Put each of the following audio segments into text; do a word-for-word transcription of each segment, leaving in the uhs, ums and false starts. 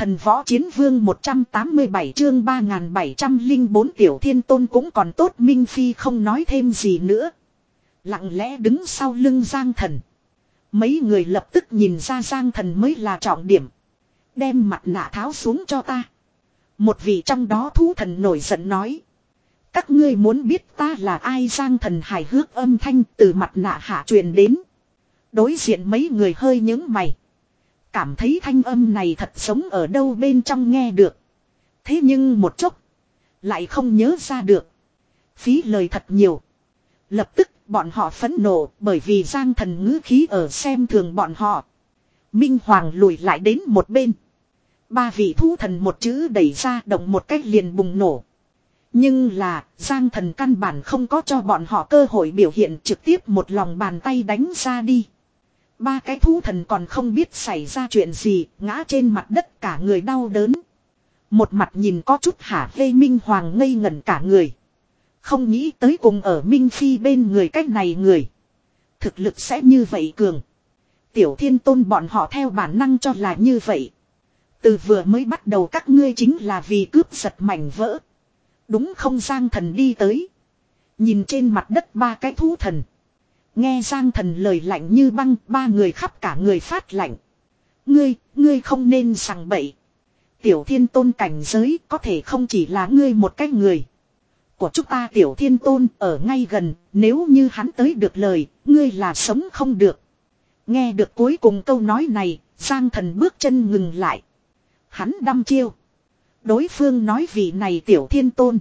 Thần võ chiến vương một trăm tám mươi bảy chương ba nghìn bảy trăm lẻ bốn Tiểu Thiên Tôn cũng còn tốt, Minh Phi không nói thêm gì nữa. Lặng lẽ đứng sau lưng Giang Thần. Mấy người lập tức nhìn ra Giang Thần mới là trọng điểm. Đem mặt nạ tháo xuống cho ta. Một vị trong đó thú thần nổi giận nói. Các ngươi muốn biết ta là ai? Giang Thần hài hước âm thanh từ mặt nạ hạ truyền đến. Đối diện mấy người hơi nhướng mày. Cảm thấy thanh âm này thật giống ở đâu bên trong nghe được. Thế nhưng một chốc. Lại không nhớ ra được. Phí lời thật nhiều. Lập tức bọn họ phẫn nộ bởi vì Giang Thần ngữ khí ở xem thường bọn họ. Minh Hoàng lùi lại đến một bên. Ba vị thú thần một chữ đẩy ra, động một cách liền bùng nổ. Nhưng là Giang Thần căn bản không có cho bọn họ cơ hội biểu hiện, trực tiếp một lòng bàn tay đánh ra đi. Ba cái thú thần còn không biết xảy ra chuyện gì, ngã trên mặt đất cả người đau đớn. Một mặt nhìn có chút hả hê Minh Hoàng ngây ngẩn cả người. Không nghĩ tới cùng ở Minh Phi bên người cách này người. Thực lực sẽ như vậy cường. Tiểu Thiên Tôn bọn họ theo bản năng cho là như vậy. Từ vừa mới bắt đầu các ngươi chính là vì cướp giật mảnh vỡ. Đúng không? Giang Thần đi tới. Nhìn trên mặt đất ba cái thú thần. Nghe Giang Thần lời lạnh như băng, ba người khắp cả người phát lạnh. Ngươi, ngươi không nên sằng bậy. Tiểu Thiên Tôn cảnh giới có thể không chỉ là ngươi một cái người. Của chúng ta Tiểu Thiên Tôn ở ngay gần, nếu như hắn tới được lời, ngươi là sống không được. Nghe được cuối cùng câu nói này, Giang Thần bước chân ngừng lại. Hắn đăm chiêu. Đối phương nói vị này Tiểu Thiên Tôn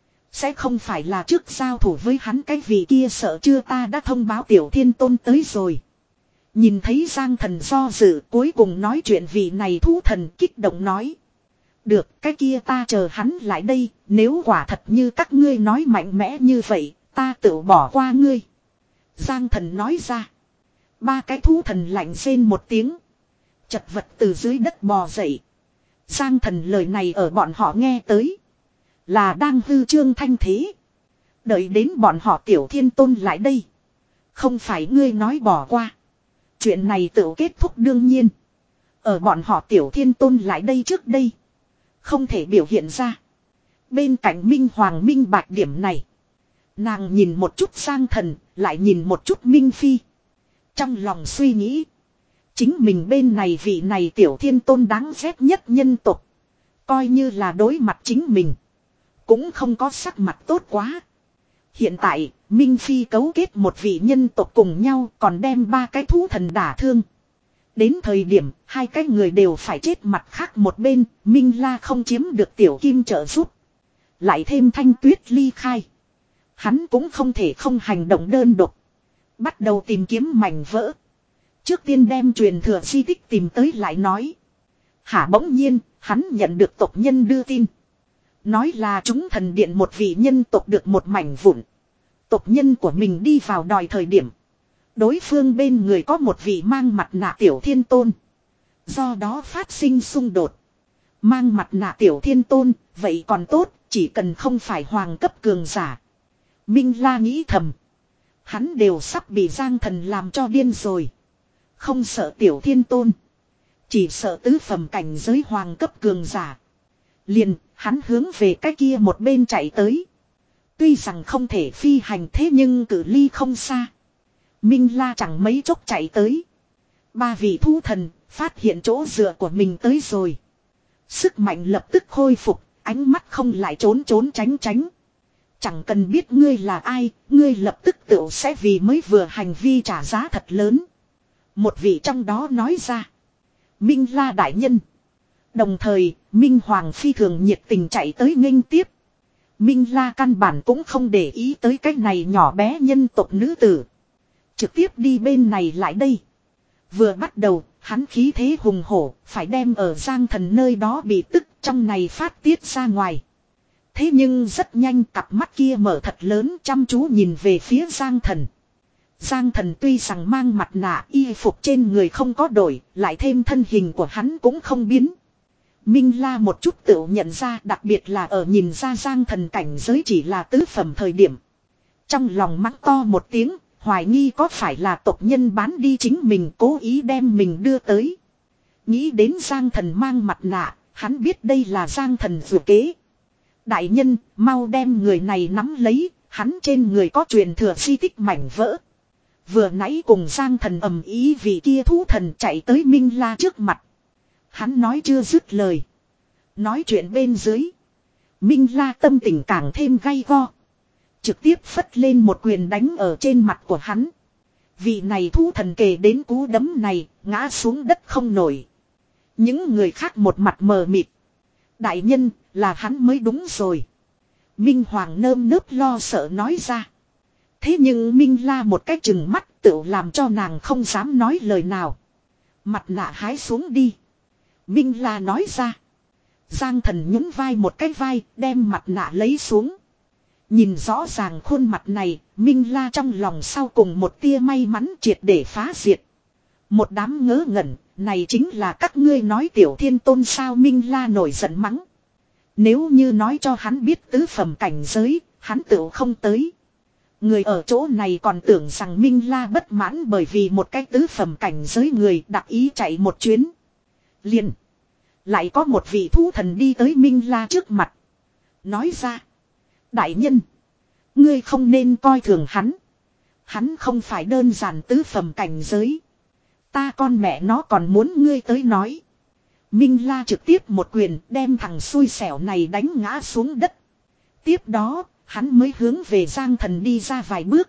sẽ không phải là trước giao thủ với hắn cái vị kia, sợ chưa, ta đã thông báo Tiểu Thiên Tôn tới rồi. Nhìn thấy Giang Thần do dự, cuối cùng nói chuyện vị này thú thần kích động nói. Được, cái kia ta chờ hắn lại đây, nếu quả thật như các ngươi nói mạnh mẽ như vậy, ta tự bỏ qua ngươi. Giang Thần nói ra. Ba cái thú thần lạnh rên một tiếng. Chật vật từ dưới đất bò dậy. Giang Thần lời này ở bọn họ nghe tới. Là đang hư trương thanh thế. Đợi đến bọn họ Tiểu Thiên Tôn lại đây. Không phải ngươi nói bỏ qua. Chuyện này tự kết thúc đương nhiên. Ở bọn họ Tiểu Thiên Tôn lại đây trước đây. Không thể biểu hiện ra. Bên cạnh Minh Hoàng minh bạch điểm này. Nàng nhìn một chút Giang Thần, lại nhìn một chút Minh Phi. Trong lòng suy nghĩ. Chính mình bên này vị này Tiểu Thiên Tôn đáng ghét nhất nhân tộc. Coi như là đối mặt chính mình. Cũng không có sắc mặt tốt quá. Hiện tại, Minh Phi cấu kết một vị nhân tộc cùng nhau, còn đem ba cái thú thần đả thương. Đến thời điểm, hai cái người đều phải chết, mặt khác một bên, Minh La không chiếm được Tiểu Kim trợ giúp. Lại thêm Thanh Tuyết ly khai. Hắn cũng không thể không hành động đơn độc. Bắt đầu tìm kiếm mảnh vỡ. Trước tiên đem truyền thừa di tích tìm tới lại nói. Hả, bỗng nhiên, hắn nhận được tộc nhân đưa tin. Nói là chúng thần điện một vị nhân tộc được một mảnh vụn. Tộc nhân của mình đi vào đòi thời điểm. Đối phương bên người có một vị mang mặt nạ Tiểu Thiên Tôn. Do đó phát sinh xung đột. Mang mặt nạ Tiểu Thiên Tôn, vậy còn tốt, chỉ cần không phải hoàng cấp cường giả. Minh La nghĩ thầm. Hắn đều sắp bị Giang Thần làm cho điên rồi. Không sợ Tiểu Thiên Tôn. Chỉ sợ tứ phẩm cảnh giới hoàng cấp cường giả. Liền, hắn hướng về cái kia một bên chạy tới. Tuy rằng không thể phi hành thế nhưng cự ly không xa. Minh La chẳng mấy chốc chạy tới. Ba vị thú thần phát hiện chỗ dựa của mình tới rồi. Sức mạnh lập tức khôi phục, ánh mắt không lại trốn trốn tránh tránh. Chẳng cần biết ngươi là ai, ngươi lập tức tự sẽ vì mới vừa hành vi trả giá thật lớn. Một vị trong đó nói ra. Minh La đại nhân. Đồng thời, Minh Hoàng phi thường nhiệt tình chạy tới nghênh tiếp. Minh La căn bản cũng không để ý tới cái này nhỏ bé nhân tộc nữ tử. Trực tiếp đi bên này lại đây. Vừa bắt đầu, hắn khí thế hùng hổ, phải đem ở Giang Thần nơi đó bị tức trong này phát tiết ra ngoài. Thế nhưng rất nhanh cặp mắt kia mở thật lớn chăm chú nhìn về phía Giang Thần. Giang Thần tuy rằng mang mặt nạ y phục trên người không có đổi, lại thêm thân hình của hắn cũng không biến. Minh La một chút tự nhận ra, đặc biệt là ở nhìn ra Giang Thần cảnh giới chỉ là tứ phẩm thời điểm. Trong lòng mắng to một tiếng, hoài nghi có phải là tộc nhân bán đi chính mình, cố ý đem mình đưa tới. Nghĩ đến Giang Thần mang mặt nạ, Hắn biết đây là Giang Thần dự kế. Đại nhân, mau đem người này nắm lấy, hắn trên người có truyền thừa di tích mảnh vỡ. Vừa nãy cùng Giang Thần ầm ý vì kia thú thần chạy tới Minh La trước mặt. Hắn nói chưa dứt lời. Nói chuyện bên dưới. Minh La tâm tình càng thêm gay go. Trực tiếp phất lên một quyền đánh ở trên mặt của hắn. Vị này thú thần kề đến cú đấm này, ngã xuống đất không nổi. Những người khác một mặt mờ mịt. Đại nhân, là hắn mới đúng rồi. Minh Hoàng nơm nớp lo sợ nói ra. Thế nhưng Minh La một cái chừng mắt tự làm cho nàng không dám nói lời nào. Mặt nạ hái xuống đi. Minh La nói ra. Giang Thần nhún vai một cái vai, đem mặt nạ lấy xuống. Nhìn rõ ràng khuôn mặt này, Minh La trong lòng sau cùng một tia may mắn triệt để phá diệt. Một đám ngớ ngẩn, này chính là các ngươi nói Tiểu Thiên Tôn sao? Minh La nổi giận mắng. Nếu như nói cho hắn biết tứ phẩm cảnh giới, hắn tự không tới. Người ở chỗ này còn tưởng rằng Minh La bất mãn bởi vì một cái tứ phẩm cảnh giới người đặc ý chạy một chuyến. Liền. Lại có một vị thú thần đi tới Minh La trước mặt. Nói ra. Đại nhân. Ngươi không nên coi thường hắn. Hắn không phải đơn giản tứ phẩm cảnh giới. Ta con mẹ nó còn muốn ngươi tới nói. Minh La trực tiếp một quyền đem thằng xui xẻo này đánh ngã xuống đất. Tiếp đó, hắn mới hướng về Giang Thần đi ra vài bước.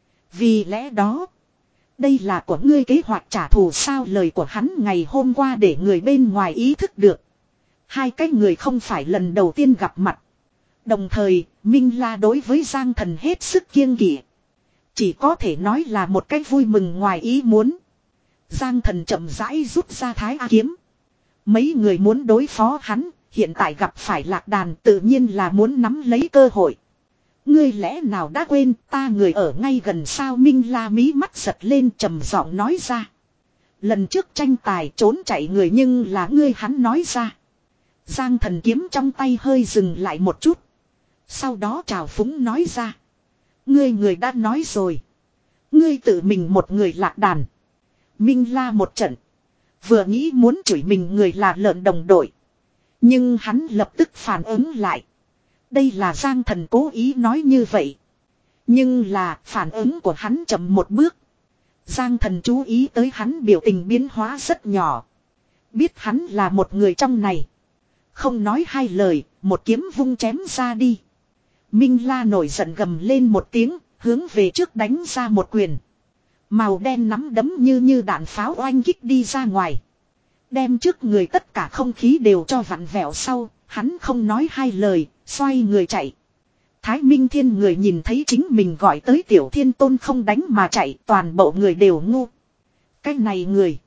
Vì lẽ đó, đây là của ngươi kế hoạch trả thù sao? Lời của hắn ngày hôm qua để người bên ngoài ý thức được. Hai cái người không phải lần đầu tiên gặp mặt. Đồng thời, Minh La đối với Giang Thần hết sức kiêng kỵ. Chỉ có thể nói là một cái vui mừng ngoài ý muốn. Giang Thần chậm rãi rút ra Thái A kiếm. Mấy người muốn đối phó hắn, hiện tại gặp phải Lạc Đàn tự nhiên là muốn nắm lấy cơ hội. Ngươi lẽ nào đã quên ta người ở ngay gần sao? Minh La mí mắt giật lên trầm giọng nói ra. Lần trước tranh tài trốn chạy người nhưng là ngươi, hắn nói ra. Giang Thần kiếm trong tay hơi dừng lại một chút. Sau đó trào phúng nói ra. Ngươi người đã nói rồi. Ngươi tự mình một người Lạc Đàn. Minh La một trận. Vừa nghĩ muốn chửi mình người là lợn đồng đội. Nhưng hắn lập tức phản ứng lại. Đây là Giang Thần cố ý nói như vậy. Nhưng là phản ứng của hắn chậm một bước. Giang Thần chú ý tới hắn biểu tình biến hóa rất nhỏ. Biết hắn là một người trong này. Không nói hai lời, một kiếm vung chém ra đi. Minh La nổi giận gầm lên một tiếng, hướng về trước đánh ra một quyền. Màu đen nắm đấm như như đạn pháo oanh kích đi ra ngoài. Đem trước người tất cả không khí đều cho vặn vẹo sau, hắn không nói hai lời, xoay người chạy. Thái Minh Thiên người nhìn thấy chính mình gọi tới Tiểu Thiên Tôn không đánh mà chạy, toàn bộ người đều ngu. Cái này người,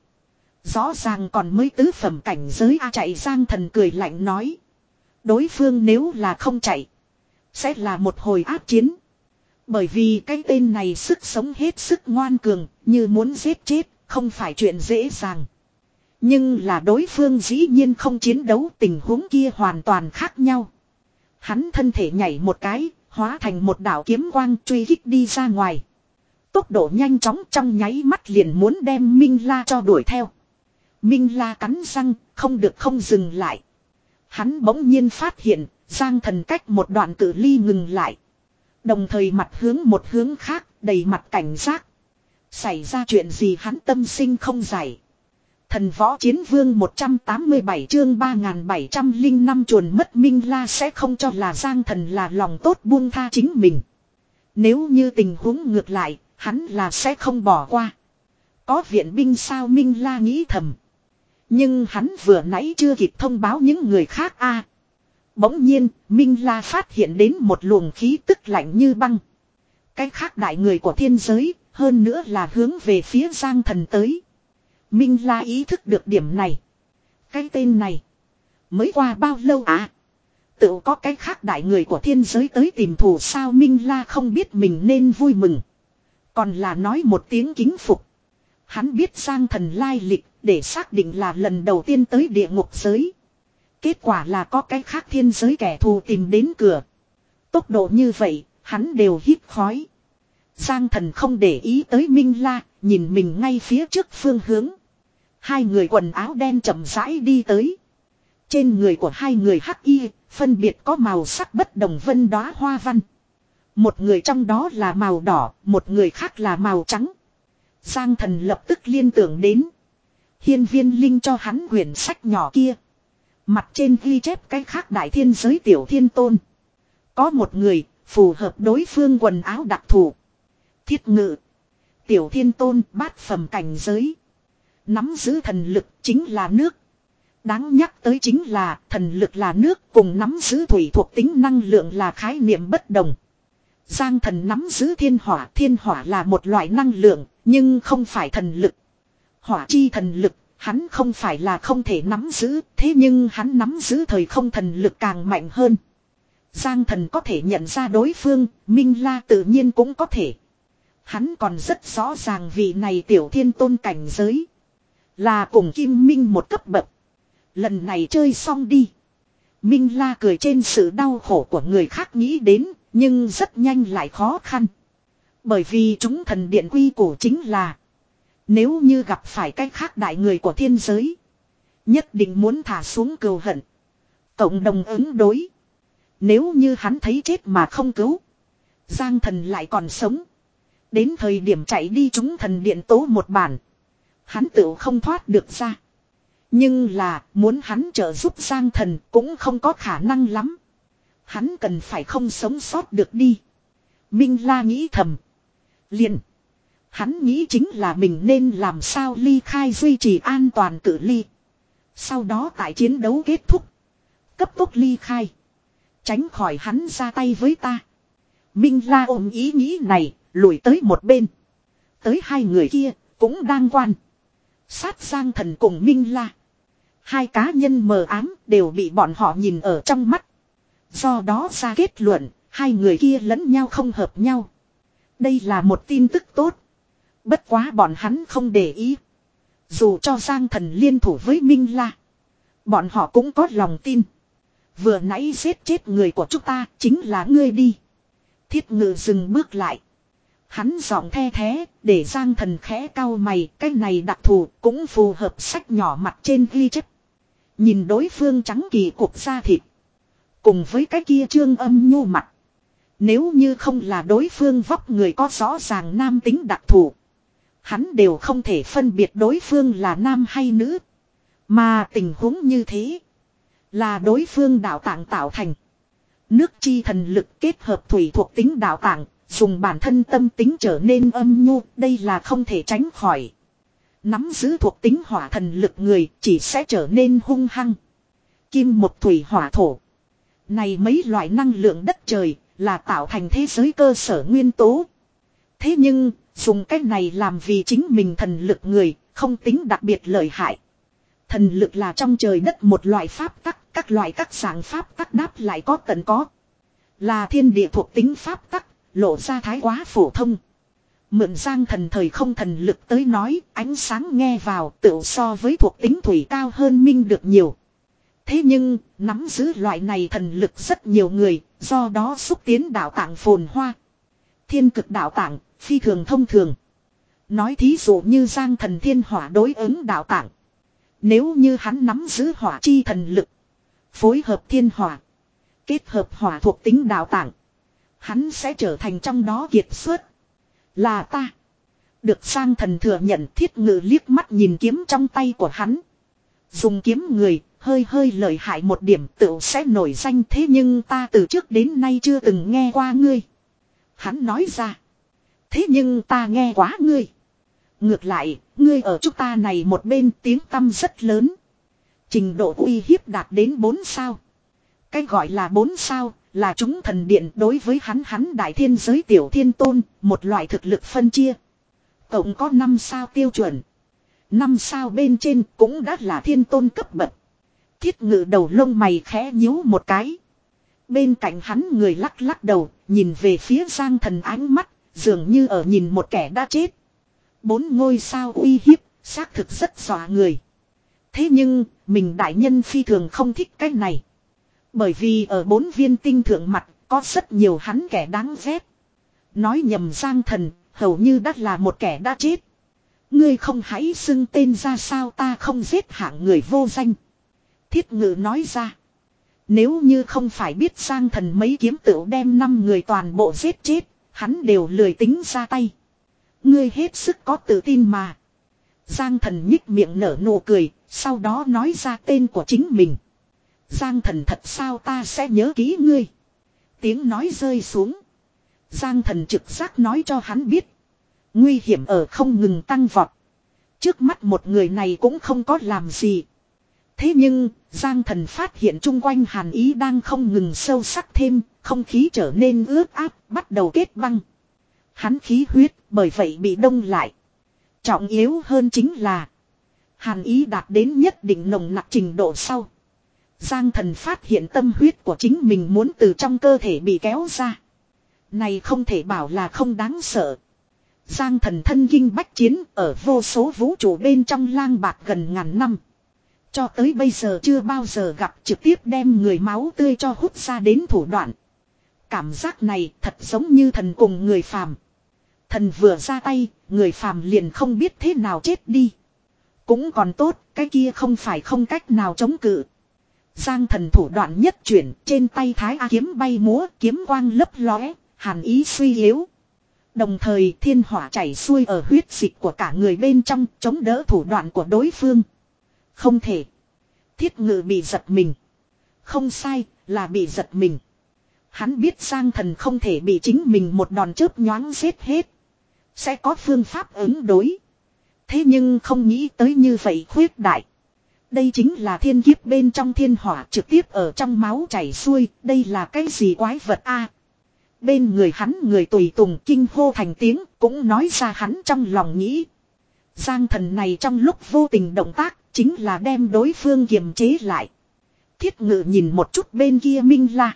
rõ ràng còn mới tứ phẩm cảnh giới a chạy. Giang Thần cười lạnh nói. Đối phương nếu là không chạy, sẽ là một hồi ác chiến. Bởi vì cái tên này sức sống hết sức ngoan cường, như muốn giết chết, không phải chuyện dễ dàng. Nhưng là đối phương dĩ nhiên không chiến đấu, tình huống kia hoàn toàn khác nhau. Hắn thân thể nhảy một cái, hóa thành một đạo kiếm quang truy kích đi ra ngoài. Tốc độ nhanh chóng trong nháy mắt liền muốn đem Minh La cho đuổi theo. Minh La cắn răng, không được không dừng lại. Hắn bỗng nhiên phát hiện, Giang Thần cách một đoạn cự ly ngừng lại. Đồng thời mặt hướng một hướng khác, đầy mặt cảnh giác. Xảy ra chuyện gì hắn tâm sinh không giải. Thần võ chiến vương một trăm tám mươi bảy chương ba nghìn bảy trăm lẻ năm chuồn mất. Minh La sẽ không cho là Giang Thần là lòng tốt buông tha chính mình. Nếu như tình huống ngược lại, hắn là sẽ không bỏ qua. Có viện binh sao? Minh La nghĩ thầm. Nhưng hắn vừa nãy chưa kịp thông báo những người khác a. À, bỗng nhiên, Minh La phát hiện đến một luồng khí tức lạnh như băng. Cái khác đại người của thiên giới, hơn nữa là hướng về phía Giang Thần tới. Minh La ý thức được điểm này. Cái tên này, mới qua bao lâu à? Tự có cái khác đại người của thiên giới tới tìm thù sao? Minh La không biết mình nên vui mừng, còn là nói một tiếng kính phục. Hắn biết Giang Thần lai lịch, để xác định là lần đầu tiên tới địa ngục giới. Kết quả là có cái khác thiên giới kẻ thù tìm đến cửa. Tốc độ như vậy, hắn đều hít khói. Giang Thần không để ý tới Minh La, nhìn mình ngay phía trước phương hướng. Hai người quần áo đen chậm rãi đi tới. Trên người của hai người hắc y, phân biệt có màu sắc bất đồng vân đóa hoa văn. Một người trong đó là màu đỏ, một người khác là màu trắng. Giang Thần lập tức liên tưởng đến. Hiên Viên Linh cho hắn quyển sách nhỏ kia. Mặt trên ghi chép cái khác đại thiên giới tiểu thiên tôn. Có một người, phù hợp đối phương quần áo đặc thù. Thiết Ngự. Tiểu thiên tôn bát phẩm cảnh giới. Nắm giữ thần lực chính là nước. Đáng nhắc tới chính là thần lực là nước cùng nắm giữ thủy thuộc tính năng lượng là khái niệm bất đồng. Giang Thần nắm giữ thiên hỏa. Thiên hỏa là một loại năng lượng nhưng không phải thần lực. Hỏa chi thần lực hắn không phải là không thể nắm giữ. Thế nhưng hắn nắm giữ thời không thần lực càng mạnh hơn. Giang Thần có thể nhận ra đối phương. Minh La tự nhiên cũng có thể. Hắn còn rất rõ ràng vị này tiểu thiên tôn cảnh giới. Là cùng Kim Minh một cấp bậc. Lần này chơi xong đi. Minh La cười trên sự đau khổ của người khác nghĩ đến. Nhưng rất nhanh lại khó khăn. Bởi vì chúng thần điện quy củ chính là. Nếu như gặp phải cái khác đại người của thiên giới. Nhất định muốn thả xuống cừu hận. Cộng đồng ứng đối. Nếu như hắn thấy chết mà không cứu. Giang Thần lại còn sống. Đến thời điểm chạy đi chúng thần điện tố một bản. Hắn tự không thoát được ra. Nhưng là muốn hắn trợ giúp Giang Thần cũng không có khả năng lắm. Hắn cần phải không sống sót được đi. Minh La nghĩ thầm. Liền. Hắn nghĩ chính là mình nên làm sao ly khai duy trì an toàn cự ly. Sau đó tại chiến đấu kết thúc. Cấp tốc ly khai. Tránh khỏi hắn ra tay với ta. Minh La ôm ý nghĩ này. Lùi tới một bên. Tới hai người kia cũng đang quan. Sát Giang Thần cùng Minh La. Hai cá nhân mờ ám đều bị bọn họ nhìn ở trong mắt. Do đó ra kết luận. Hai người kia lẫn nhau không hợp nhau. Đây là một tin tức tốt. Bất quá bọn hắn không để ý. Dù cho Giang Thần liên thủ với Minh La. Bọn họ cũng có lòng tin. Vừa nãy giết chết người của chúng ta chính là ngươi đi. Thiết Ngự dừng bước lại. Hắn giọng the thế để Giang Thần khẽ cau mày. Cái này đặc thù cũng phù hợp sách nhỏ mặt trên ghi chép. Nhìn đối phương trắng kỳ cục da thịt. Cùng với cái kia trương âm nhu mặt. Nếu như không là đối phương vóc người có rõ ràng nam tính đặc thù. Hắn đều không thể phân biệt đối phương là nam hay nữ. Mà tình huống như thế. Là đối phương đạo tạng tạo thành. Nước chi thần lực kết hợp thủy thuộc tính đạo tạng. Dùng bản thân tâm tính trở nên âm nhu. Đây là không thể tránh khỏi. Nắm giữ thuộc tính hỏa thần lực người chỉ sẽ trở nên hung hăng. Kim một thủy hỏa thổ. Này mấy loại năng lượng đất trời là tạo thành thế giới cơ sở nguyên tố. Thế nhưng, dùng cách này làm vì chính mình thần lực người, không tính đặc biệt lợi hại. Thần lực là trong trời đất một loại pháp tắc, các loại các dạng pháp tắc đáp lại có tận có. Là thiên địa thuộc tính pháp tắc, lộ ra thái quá phổ thông. Mượn Giang Thần thời không thần lực tới nói, ánh sáng nghe vào tựu so với thuộc tính thủy cao hơn minh được nhiều. Thế nhưng, nắm giữ loại này thần lực rất nhiều người, do đó xúc tiến đạo tạng phồn hoa. Thiên cực đạo tạng, phi thường thông thường. Nói thí dụ như Giang Thần thiên hỏa đối ứng đạo tạng. Nếu như hắn nắm giữ hỏa chi thần lực, phối hợp thiên hỏa, kết hợp hỏa thuộc tính đạo tạng, hắn sẽ trở thành trong đó kiệt xuất. Là ta. Được Giang Thần thừa nhận. Thiết Ngự liếc mắt nhìn kiếm trong tay của hắn. Dùng kiếm người, hơi hơi lợi hại một điểm tựu sẽ nổi danh, thế nhưng ta từ trước đến nay chưa từng nghe qua ngươi. Hắn nói ra. Thế nhưng ta nghe quá ngươi. Ngược lại, ngươi ở chúng ta này một bên tiếng tăm rất lớn. Trình độ uy hiếp đạt đến bốn sao. Cái gọi là bốn sao, là chúng thần điện đối với hắn hắn đại thiên giới tiểu thiên tôn, một loại thực lực phân chia. Cộng có năm sao tiêu chuẩn. Năm sao bên trên cũng đã là thiên tôn cấp bậc. Thiết Ngự đầu lông mày khẽ nhíu một cái. Bên cạnh hắn người lắc lắc đầu, nhìn về phía Giang Thần ánh mắt, dường như ở nhìn một kẻ đã chết. Bốn ngôi sao uy hiếp, xác thực rất dọa người. Thế nhưng, mình đại nhân phi thường không thích cái này. Bởi vì ở bốn viên tinh thượng mặt, có rất nhiều hắn kẻ đáng ghét. Nói nhầm Giang Thần, hầu như đã là một kẻ đã chết. Ngươi không hãy xưng tên ra sao ta không giết hạng người vô danh. Thiết Ngự nói ra. Nếu như không phải biết Giang Thần mấy kiếm tựu đem năm người toàn bộ giết chết, hắn đều lười tính ra tay. Ngươi hết sức có tự tin mà. Giang Thần nhích miệng nở nụ cười, sau đó nói ra tên của chính mình. Giang Thần thật sao ta sẽ nhớ kỹ ngươi. Tiếng nói rơi xuống. Giang Thần trực giác nói cho hắn biết. Nguy hiểm ở không ngừng tăng vọt. Trước mắt một người này cũng không có làm gì. Thế nhưng, Giang Thần phát hiện chung quanh hàn ý đang không ngừng sâu sắc thêm, không khí trở nên ướt áp, bắt đầu kết băng. Hắn khí huyết, bởi vậy bị đông lại. Trọng yếu hơn chính là, hàn ý đạt đến nhất định nồng nặc trình độ sau. Giang Thần phát hiện tâm huyết của chính mình muốn từ trong cơ thể bị kéo ra. Này không thể bảo là không đáng sợ. Giang Thần thân kinh bách chiến ở vô số vũ trụ bên trong lang bạc gần ngàn năm. Cho tới bây giờ chưa bao giờ gặp trực tiếp đem người máu tươi cho hút ra đến thủ đoạn. Cảm giác này thật giống như thần cùng người phàm. Thần vừa ra tay, người phàm liền không biết thế nào chết đi. Cũng còn tốt, cái kia không phải không cách nào chống cự. Giang Thần thủ đoạn nhất chuyển, trên tay Thái A kiếm bay múa, kiếm quang lấp lóe, hàn ý suy yếu. Đồng thời thiên hỏa chảy xuôi ở huyết dịch của cả người bên trong, chống đỡ thủ đoạn của đối phương. Không thể. Thiết Ngự bị giật mình. Không sai, là bị giật mình. Hắn biết Giang Thần không thể bị chính mình một đòn chớp nhoáng giết hết. Sẽ có phương pháp ứng đối. Thế nhưng không nghĩ tới như vậy khuyết đại. Đây chính là thiên kiếp bên trong thiên hỏa trực tiếp ở trong máu chảy xuôi. Đây là cái gì quái vật a? Bên người hắn người tùy tùng kinh hô thành tiếng cũng nói ra hắn trong lòng nghĩ. Giang Thần này trong lúc vô tình động tác chính là đem đối phương kiềm chế lại. Thiết Ngự nhìn một chút bên kia Minh La.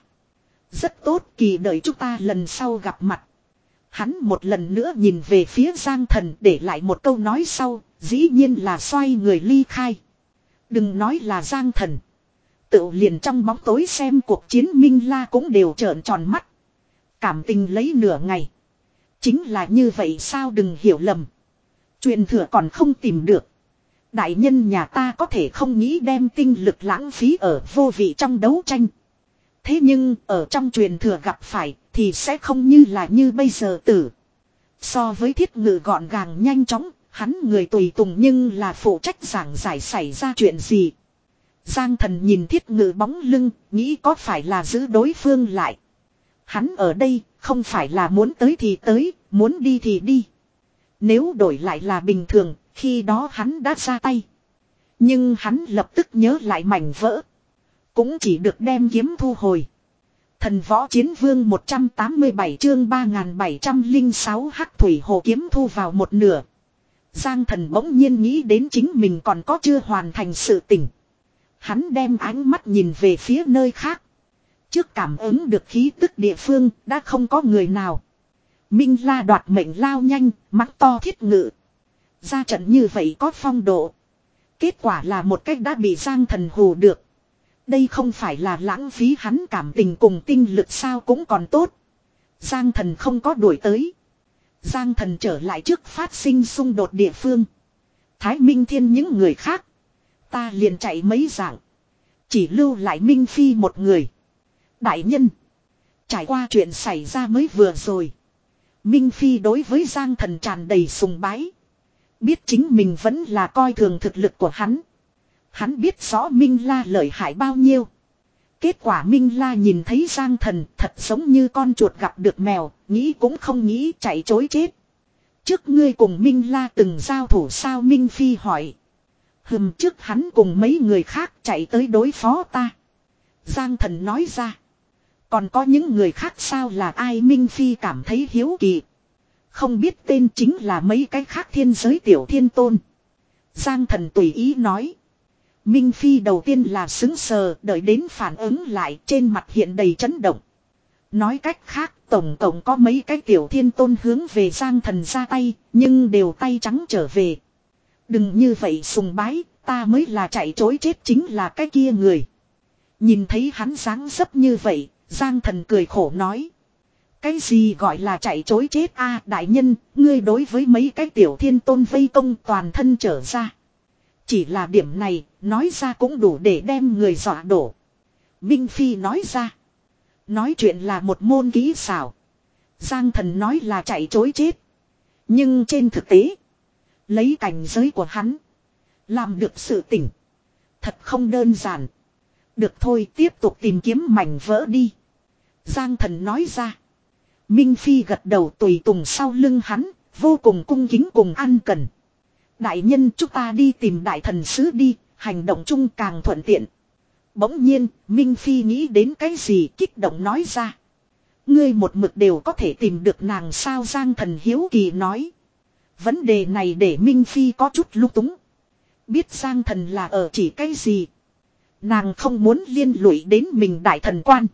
Rất tốt, kỳ đợi chúng ta lần sau gặp mặt. Hắn một lần nữa nhìn về phía Giang Thần để lại một câu nói sau, dĩ nhiên là xoay người ly khai. Đừng nói là Giang Thần. Tự liền trong bóng tối xem cuộc chiến Minh La cũng đều trợn tròn mắt. Cảm tình lấy nửa ngày. Chính là như vậy sao, đừng hiểu lầm. Truyền thừa còn không tìm được. Đại nhân nhà ta có thể không nghĩ đem tinh lực lãng phí ở vô vị trong đấu tranh. Thế nhưng ở trong truyền thừa gặp phải thì sẽ không như là như bây giờ tử. So với Thiết Ngự gọn gàng nhanh chóng, hắn người tùy tùng nhưng là phụ trách giảng giải xảy ra chuyện gì. Giang Thần nhìn Thiết Ngự bóng lưng, nghĩ có phải là giữ đối phương lại. Hắn ở đây không phải là muốn tới thì tới, muốn đi thì đi. Nếu đổi lại là bình thường, khi đó hắn đã ra tay. Nhưng hắn lập tức nhớ lại mảnh vỡ. Cũng chỉ được đem kiếm thu hồi. Thần Võ Chiến Vương một trăm tám mươi bảy chương ba nghìn bảy trăm lẻ sáu hắc thủy hồ kiếm thu vào một nửa. Giang Thần bỗng nhiên nghĩ đến chính mình còn có chưa hoàn thành sự tình. Hắn đem ánh mắt nhìn về phía nơi khác. Trước cảm ứng được khí tức địa phương đã không có người nào. Minh La đoạt mệnh lao nhanh, mắng to Thiết Ngự. Ra trận như vậy có phong độ. Kết quả là một cách đã bị Giang Thần hù được. Đây không phải là lãng phí hắn cảm tình cùng tinh lực sao cũng còn tốt. Giang Thần không có đuổi tới. Giang Thần trở lại trước phát sinh xung đột địa phương. Thái Minh Thiên những người khác. Ta liền chạy mấy dạng. Chỉ lưu lại Minh Phi một người. Đại nhân. Trải qua chuyện xảy ra mới vừa rồi. Minh Phi đối với Giang Thần tràn đầy sùng bái. Biết chính mình vẫn là coi thường thực lực của hắn. Hắn biết rõ Minh La lợi hại bao nhiêu. Kết quả Minh La nhìn thấy Giang Thần thật giống như con chuột gặp được mèo, nghĩ cũng không nghĩ chạy chối chết. Trước ngươi cùng Minh La từng giao thủ sao, Minh Phi hỏi. Hừm, trước hắn cùng mấy người khác chạy tới đối phó ta. Giang Thần nói ra. Còn có những người khác sao, là ai? Minh Phi cảm thấy hiếu kỳ. Không biết tên, chính là mấy cái khác thiên giới tiểu thiên tôn. Giang Thần tùy ý nói. Minh Phi đầu tiên là sững sờ, đợi đến phản ứng lại trên mặt hiện đầy chấn động. Nói cách khác, tổng tổng có mấy cái tiểu thiên tôn hướng về Giang Thần ra tay, nhưng đều tay trắng trở về. Đừng như vậy sùng bái, ta mới là chạy chối chết chính là cái kia người. Nhìn thấy hắn dáng dấp như vậy, Giang Thần cười khổ nói. Cái gì gọi là chạy chối chết a, đại nhân, ngươi đối với mấy cái tiểu thiên tôn vây công toàn thân trở ra. Chỉ là điểm này, nói ra cũng đủ để đem người dọa đổ. Minh Phi nói ra. Nói chuyện là một môn kỹ xảo. Giang Thần nói là chạy chối chết. Nhưng trên thực tế, lấy cảnh giới của hắn, làm được sự tỉnh. Thật không đơn giản. Được thôi, tiếp tục tìm kiếm mảnh vỡ đi. Giang Thần nói ra. Minh Phi gật đầu tùy tùng sau lưng hắn, vô cùng cung kính cùng ăn cần. Đại nhân, chúng ta đi tìm đại thần sứ đi, hành động chung càng thuận tiện. Bỗng nhiên, Minh Phi nghĩ đến cái gì kích động nói ra. Ngươi một mực đều có thể tìm được nàng sao? Giang Thần hiếu kỳ nói. Vấn đề này để Minh Phi có chút lung túng. Biết Giang Thần là ở chỉ cái gì. Nàng không muốn liên lụy đến mình đại thần quan.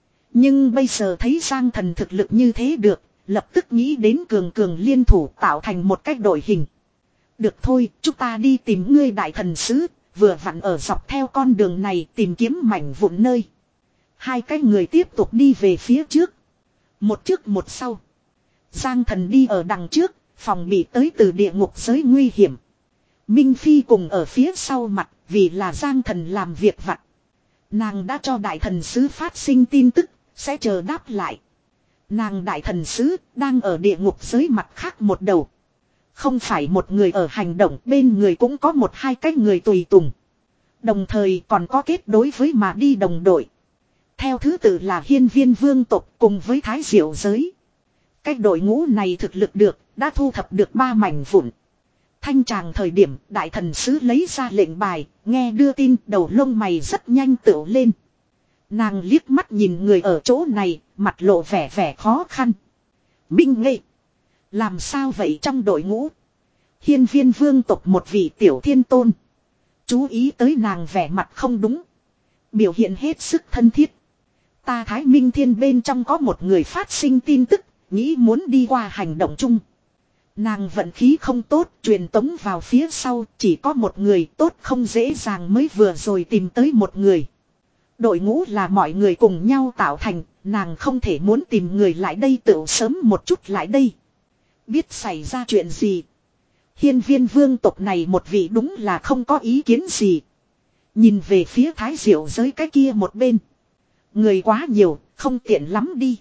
Nhưng bây giờ thấy Giang Thần thực lực như thế được, lập tức nghĩ đến cường cường liên thủ tạo thành một cách đội hình. Được thôi, chúng ta đi tìm ngươi đại thần sứ, vừa vặn ở dọc theo con đường này tìm kiếm mảnh vụn nơi. Hai cái người tiếp tục đi về phía trước. Một trước một sau. Giang Thần đi ở đằng trước, phòng bị tới từ địa ngục giới nguy hiểm. Minh Phi cùng ở phía sau mặt, vì là Giang Thần làm việc vặt. Nàng đã cho đại thần sứ phát sinh tin tức, sẽ chờ đáp lại. Nàng đại thần sứ đang ở địa ngục giới mặt khác một đầu. Không phải một người ở hành động, bên người cũng có một hai cái người tùy tùng. Đồng thời còn có kết đối với mà đi đồng đội. Theo thứ tự là hiên viên vương tộc cùng với thái diệu giới. Cái đội ngũ này thực lực được, đã thu thập được ba mảnh vụn. Thanh tràng thời điểm đại thần sứ lấy ra lệnh bài, nghe đưa tin đầu lông mày rất nhanh tựu lên. Nàng liếc mắt nhìn người ở chỗ này, mặt lộ vẻ vẻ khó khăn. Minh Ngệ. Làm sao vậy trong đội ngũ? Hiên viên vương tộc một vị tiểu thiên tôn. Chú ý tới nàng vẻ mặt không đúng. Biểu hiện hết sức thân thiết. Ta Thái Minh Thiên bên trong có một người phát sinh tin tức, nghĩ muốn đi qua hành động chung. Nàng vận khí không tốt, truyền tống vào phía sau, chỉ có một người tốt không dễ dàng mới vừa rồi tìm tới một người. Đội ngũ là mọi người cùng nhau tạo thành, nàng không thể muốn tìm người lại đây tự sớm một chút lại đây. Biết xảy ra chuyện gì? Hiên viên vương tộc này một vị đúng là không có ý kiến gì. Nhìn về phía thái diệu giới cái kia một bên. Người quá nhiều, không tiện lắm đi.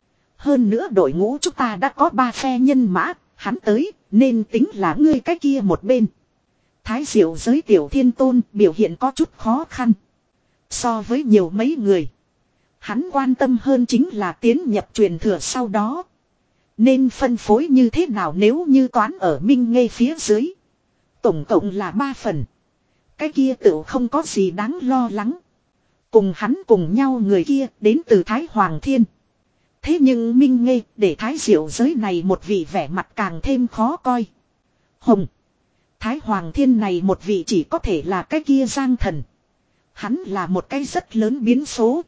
Hơn nữa đội ngũ chúng ta đã có ba phe nhân mã, hắn tới, nên tính là ngươi cái kia một bên. Thái diệu giới tiểu thiên tôn biểu hiện có chút khó khăn. So với nhiều mấy người, hắn quan tâm hơn chính là tiến nhập truyền thừa sau đó. Nên phân phối như thế nào nếu như toán ở Minh Ngê phía dưới. Tổng cộng là ba phần. Cái kia tự không có gì đáng lo lắng. Cùng hắn cùng nhau người kia đến từ Thái Hoàng Thiên. Thế nhưng Minh Ngê để Thái Diệu giới này một vị vẻ mặt càng thêm khó coi. Hồng. Thái Hoàng Thiên này một vị chỉ có thể là cái kia Giang Thần. Hắn là một cái rất lớn biến số.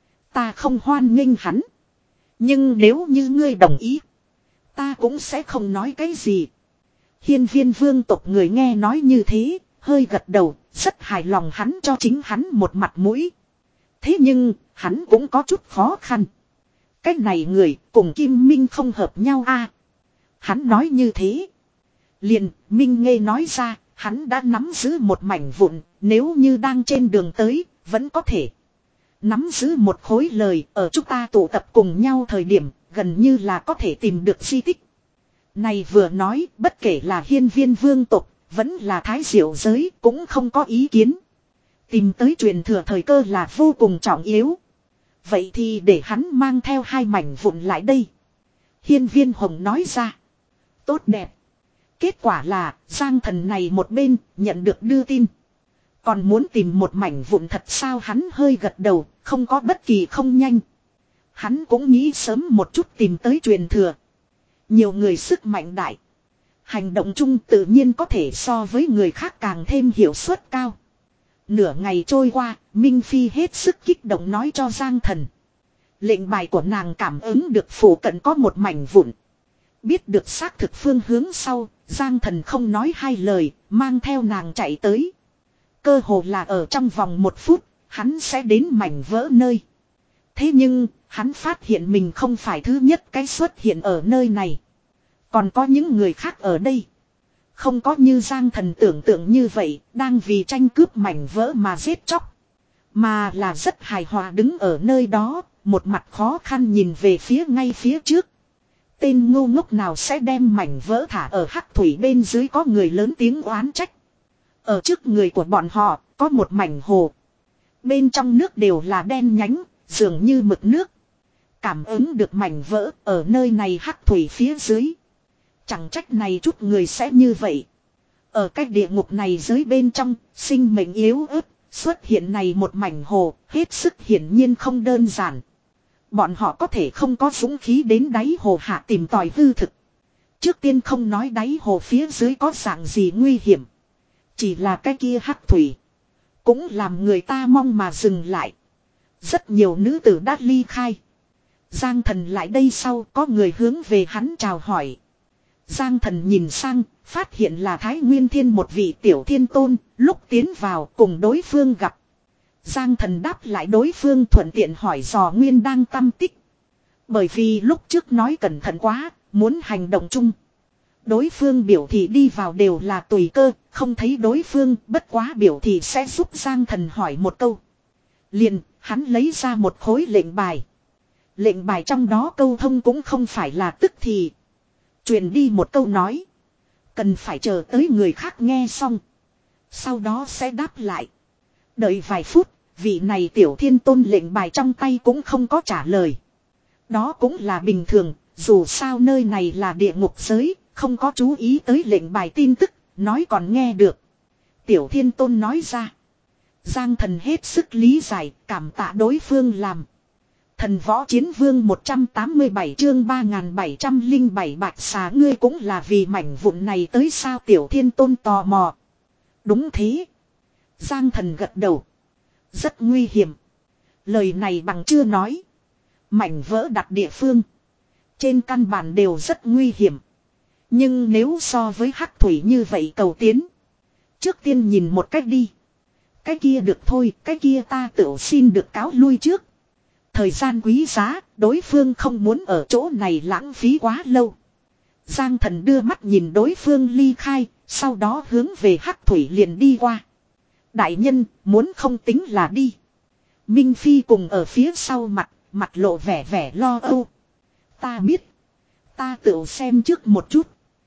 Ta không hoan nghênh hắn. Nhưng nếu như ngươi đồng ý, ta cũng sẽ không nói cái gì. Hiên viên vương tộc người nghe nói như thế, hơi gật đầu, rất hài lòng hắn cho chính hắn một mặt mũi. Thế nhưng, hắn cũng có chút khó khăn. Cái này người cùng Kim Minh không hợp nhau a. Hắn nói như thế. Liền, Minh Ngê nói ra, hắn đã nắm giữ một mảnh vụn, nếu như đang trên đường tới, vẫn có thể. Nắm giữ một khối lời, ở chúng ta tụ tập cùng nhau thời điểm, gần như là có thể tìm được di tích. Này vừa nói, bất kể là hiên viên vương tộc, vẫn là thái diệu giới, cũng không có ý kiến. Tìm tới truyền thừa thời cơ là vô cùng trọng yếu. Vậy thì để hắn mang theo hai mảnh vụn lại đây. Hiên viên hồng nói ra. Tốt đẹp. Kết quả là, Giang Thần này một bên, nhận được đưa tin. Còn muốn tìm một mảnh vụn thật sao? Hắn hơi gật đầu, không có bất kỳ không nhanh. Hắn cũng nghĩ sớm một chút tìm tới truyền thừa. Nhiều người sức mạnh đại. Hành động chung tự nhiên có thể so với người khác càng thêm hiệu suất cao. Nửa ngày trôi qua, Minh Phi hết sức kích động nói cho Giang Thần. Lệnh bài của nàng cảm ứng được phủ cận có một mảnh vụn. Biết được xác thực phương hướng sau, Giang Thần không nói hai lời, mang theo nàng chạy tới. Cơ hồ là ở trong vòng một phút, hắn sẽ đến mảnh vỡ nơi. Thế nhưng, hắn phát hiện mình không phải thứ nhất cái xuất hiện ở nơi này. Còn có những người khác ở đây. Không có như Giang Thần tưởng tượng như vậy, đang vì tranh cướp mảnh vỡ mà giết chóc. Mà là rất hài hòa đứng ở nơi đó, một mặt khó khăn nhìn về phía ngay phía trước. Tên ngu ngốc nào sẽ đem mảnh vỡ thả ở hắc thủy bên dưới, có người lớn tiếng oán trách. Ở trước người của bọn họ, có một mảnh hồ. Bên trong nước đều là đen nhánh, dường như mực nước. Cảm ứng được mảnh vỡ ở nơi này hắc thủy phía dưới. Chẳng trách này chút người sẽ như vậy. Ở cái địa ngục này dưới bên trong, sinh mệnh yếu ớt, xuất hiện này một mảnh hồ, hết sức hiển nhiên không đơn giản. Bọn họ có thể không có dũng khí đến đáy hồ hạ tìm tòi hư thực. Trước tiên không nói đáy hồ phía dưới có dạng gì nguy hiểm. Chỉ là cái kia hắc thủy. Cũng làm người ta mong mà dừng lại. Rất nhiều nữ tử đã ly khai. Giang Thần lại đây sau có người hướng về hắn chào hỏi. Giang Thần nhìn sang, phát hiện là Thái Nguyên Thiên một vị tiểu thiên tôn, lúc tiến vào cùng đối phương gặp. Giang Thần đáp lại đối phương thuận tiện hỏi dò nguyên đang tâm tích. Bởi vì lúc trước nói cẩn thận quá, muốn hành động chung. Đối phương biểu thị đi vào đều là tùy cơ, không thấy đối phương, bất quá biểu thị sẽ giúp Giang Thần hỏi một câu. Liền, hắn lấy ra một khối lệnh bài. Lệnh bài trong đó câu thông cũng không phải là tức thì. Truyền đi một câu nói. Cần phải chờ tới người khác nghe xong. Sau đó sẽ đáp lại. Đợi vài phút, vị này tiểu thiên tôn lệnh bài trong tay cũng không có trả lời. Đó cũng là bình thường, dù sao nơi này là địa ngục giới, không có chú ý tới lệnh bài tin tức, nói còn nghe được. Tiểu thiên tôn nói ra. Giang Thần hết sức lý giải, cảm tạ đối phương làm. Thần võ chiến vương một trăm tám mươi bảy chương ba nghìn bảy trăm lẻ bảy bạch xà ngươi cũng là vì mảnh vụn này tới sao tiểu thiên tôn tò mò. Đúng thế. Giang Thần gật đầu. Rất nguy hiểm. Lời này bằng chưa nói. Mảnh vỡ đặt địa phương. Trên căn bản đều rất nguy hiểm. Nhưng nếu so với hắc thủy như vậy cầu tiến. Trước tiên nhìn một cách đi. Cái kia được thôi, cái kia ta tự xin được cáo lui trước. Thời gian quý giá, đối phương không muốn ở chỗ này lãng phí quá lâu. Giang Thần đưa mắt nhìn đối phương ly khai, sau đó hướng về hắc thủy liền đi qua. Đại nhân, muốn không tính là đi. Minh Phi cùng ở phía sau mặt, mặt lộ vẻ vẻ lo âu. Ta biết. Ta tự xem trước một chút.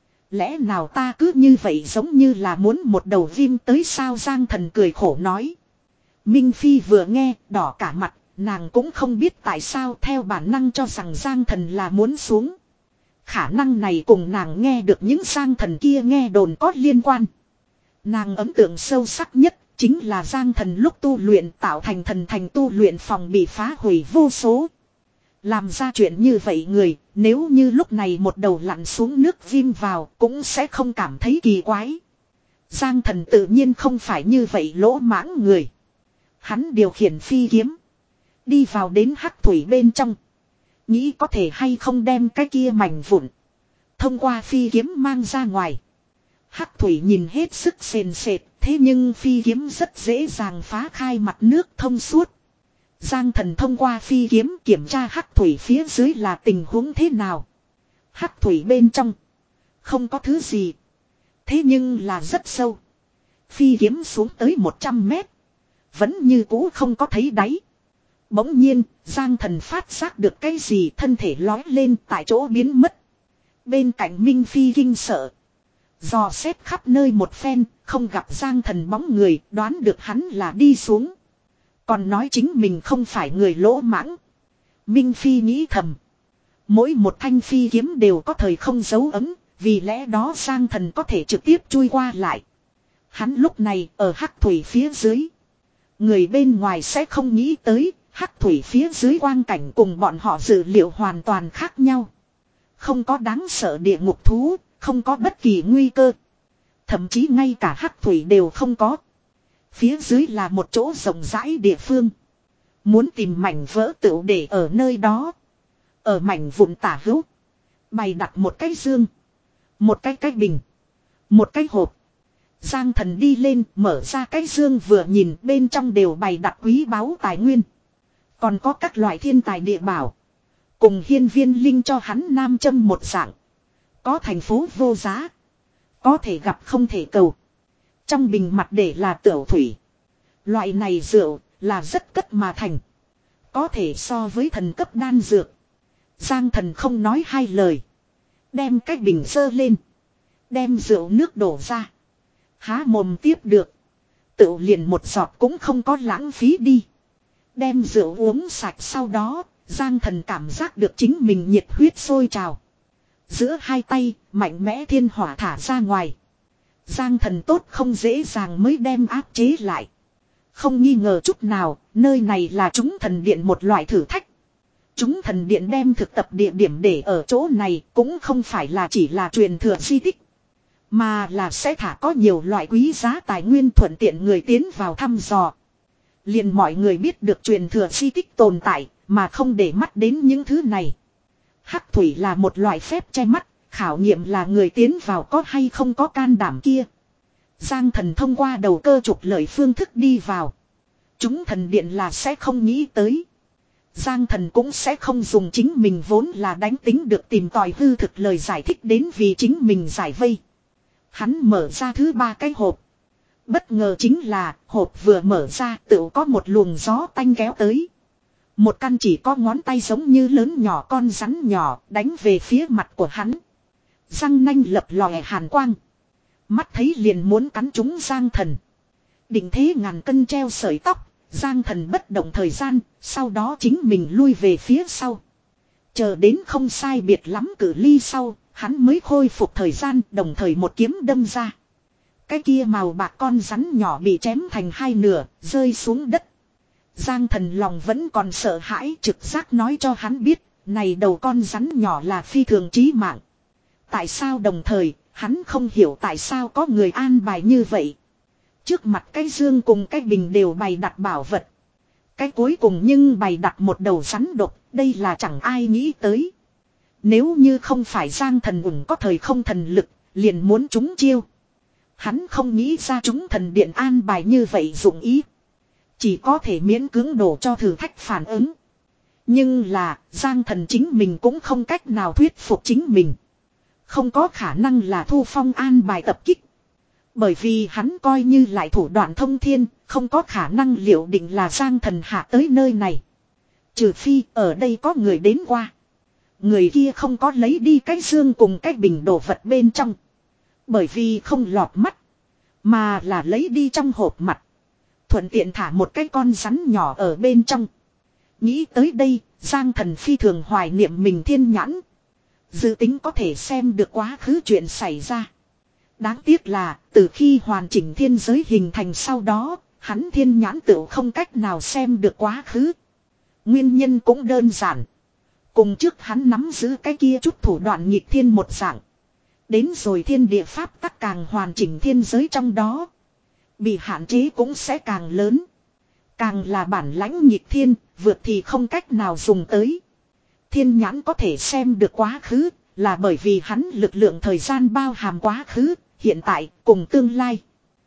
Lẽ nào ta cứ như vậy giống như là muốn một đầu viêm tới sao Giang Thần cười khổ nói. Minh Phi vừa nghe, đỏ cả mặt, nàng cũng không biết tại sao theo bản năng cho rằng Giang Thần là muốn xuống. Khả năng này cùng nàng nghe được những Giang Thần kia nghe đồn có liên quan. Nàng ấn tượng sâu sắc nhất chính là Giang Thần lúc tu luyện tạo thành thần thành tu luyện phòng bị phá hủy vô số. Làm ra chuyện như vậy người, nếu như lúc này một đầu lặn xuống nước viêm vào cũng sẽ không cảm thấy kỳ quái. Giang Thần tự nhiên không phải như vậy lỗ mãng người. Hắn điều khiển phi kiếm. Đi vào đến hắc thủy bên trong. Nghĩ có thể hay không đem cái kia mảnh vụn. Thông qua phi kiếm mang ra ngoài. Hắc thủy nhìn hết sức sền sệt. Thế nhưng phi kiếm rất dễ dàng phá khai mặt nước thông suốt. Giang Thần thông qua phi kiếm kiểm tra hắc thủy phía dưới là tình huống thế nào. Hắc thủy bên trong. Không có thứ gì. Thế nhưng là rất sâu. Phi kiếm xuống tới một trăm mét. Vẫn như cũ không có thấy đáy. Bỗng nhiên, Giang Thần phát giác được cái gì thân thể lói lên tại chỗ biến mất. Bên cạnh Minh Phi kinh sợ. Dò xét khắp nơi một phen, không gặp Giang Thần bóng người, đoán được hắn là đi xuống. Còn nói chính mình không phải người lỗ mãng. Minh Phi nghĩ thầm. Mỗi một thanh phi kiếm đều có thời không dấu ấm, vì lẽ đó Giang Thần có thể trực tiếp chui qua lại. Hắn lúc này ở hắc thủy phía dưới. Người bên ngoài sẽ không nghĩ tới, hắc thủy phía dưới quang cảnh cùng bọn họ dự liệu hoàn toàn khác nhau. Không có đáng sợ địa ngục thú, không có bất kỳ nguy cơ. Thậm chí ngay cả hắc thủy đều không có. Phía dưới là một chỗ rộng rãi địa phương. Muốn tìm mảnh vỡ tựu để ở nơi đó. Ở mảnh vụn tả hữu. Bày đặt một cái dương. Một cái cái bình. Một cái hộp. Giang Thần đi lên mở ra cái dương vừa nhìn bên trong đều bày đặt quý báu tài nguyên. Còn có các loại thiên tài địa bảo. Cùng hiên viên linh cho hắn nam châm một dạng. Có thành phố vô giá. Có thể gặp không thể cầu. Trong bình mặt để là tửu thủy. Loại này rượu là rất cất mà thành. Có thể so với thần cấp đan dược. Giang Thần không nói hai lời. Đem cái bình sơ lên. Đem rượu nước đổ ra. Há mồm tiếp được. Tự liền một giọt cũng không có lãng phí đi. Đem rượu uống sạch sau đó. Giang Thần cảm giác được chính mình nhiệt huyết sôi trào. Giữa hai tay mạnh mẽ thiên hỏa thả ra ngoài. Giang Thần tốt không dễ dàng mới đem áp chế lại. Không nghi ngờ chút nào, nơi này là chúng thần điện một loại thử thách. Chúng thần điện đem thực tập địa điểm để ở chỗ này cũng không phải là chỉ là truyền thừa di tích. Mà là sẽ thả có nhiều loại quý giá tài nguyên thuận tiện người tiến vào thăm dò. Liền mọi người biết được truyền thừa di tích tồn tại mà không để mắt đến những thứ này. Hắc thủy là một loại phép che mắt, khảo nghiệm là người tiến vào có hay không có can đảm kia. Giang Thần thông qua đầu cơ trục lợi phương thức đi vào. Chúng thần điện là sẽ không nghĩ tới. Giang Thần cũng sẽ không dùng chính mình vốn là đánh tính được tìm tòi hư thực lời giải thích đến vì chính mình giải vây. Hắn mở ra thứ ba cái hộp. Bất ngờ chính là hộp vừa mở ra tự có một luồng gió tanh kéo tới. Một căn chỉ có ngón tay giống như lớn nhỏ con rắn nhỏ đánh về phía mặt của hắn. Răng nanh lập lòe hàn quang. Mắt thấy liền muốn cắn trúng Giang Thần. Định thế ngàn cân treo sợi tóc. Giang Thần bất động thời gian. Sau đó chính mình lui về phía sau. Chờ đến không sai biệt lắm cử ly sau. Hắn mới khôi phục thời gian đồng thời một kiếm đâm ra. Cái kia màu bạc con rắn nhỏ bị chém thành hai nửa. Rơi xuống đất. Giang Thần lòng vẫn còn sợ hãi trực giác nói cho hắn biết. Này đầu con rắn nhỏ là phi thường chí mạng. Tại sao đồng thời hắn không hiểu tại sao có người an bài như vậy. Trước mặt cái dương cùng cái bình đều bày đặt bảo vật. Cái cuối cùng nhưng bày đặt một đầu rắn độc. Đây là chẳng ai nghĩ tới. Nếu như không phải Giang Thần ủng có thời không thần lực. Liền muốn trúng chiêu. Hắn không nghĩ ra chúng thần điện an bài như vậy dụng ý. Chỉ có thể miễn cưỡng đổ cho thử thách phản ứng. Nhưng là Giang Thần chính mình cũng không cách nào thuyết phục chính mình. Không có khả năng là Thu Phong an bài tập kích. Bởi vì hắn coi như lại thủ đoạn thông thiên, không có khả năng liệu định là Giang Thần hạ tới nơi này. Trừ phi ở đây có người đến qua. Người kia không có lấy đi cái dương cùng cái bình đồ vật bên trong. Bởi vì không lọt mắt. Mà là lấy đi trong hộp mặt. Thuận tiện thả một cái con rắn nhỏ ở bên trong. Nghĩ tới đây, Giang Thần phi thường hoài niệm mình thiên nhãn. Dự tính có thể xem được quá khứ chuyện xảy ra. Đáng tiếc là, từ khi hoàn chỉnh thiên giới hình thành sau đó, hắn thiên nhãn tựu không cách nào xem được quá khứ. Nguyên nhân cũng đơn giản. Cùng trước hắn nắm giữ cái kia chút thủ đoạn nghịch thiên một dạng. Đến rồi thiên địa pháp tắc càng hoàn chỉnh thiên giới trong đó. Bị hạn chế cũng sẽ càng lớn. Càng là bản lãnh nghịch thiên, vượt thì không cách nào dùng tới. Thiên nhãn có thể xem được quá khứ, là bởi vì hắn lực lượng thời gian bao hàm quá khứ, hiện tại, cùng tương lai.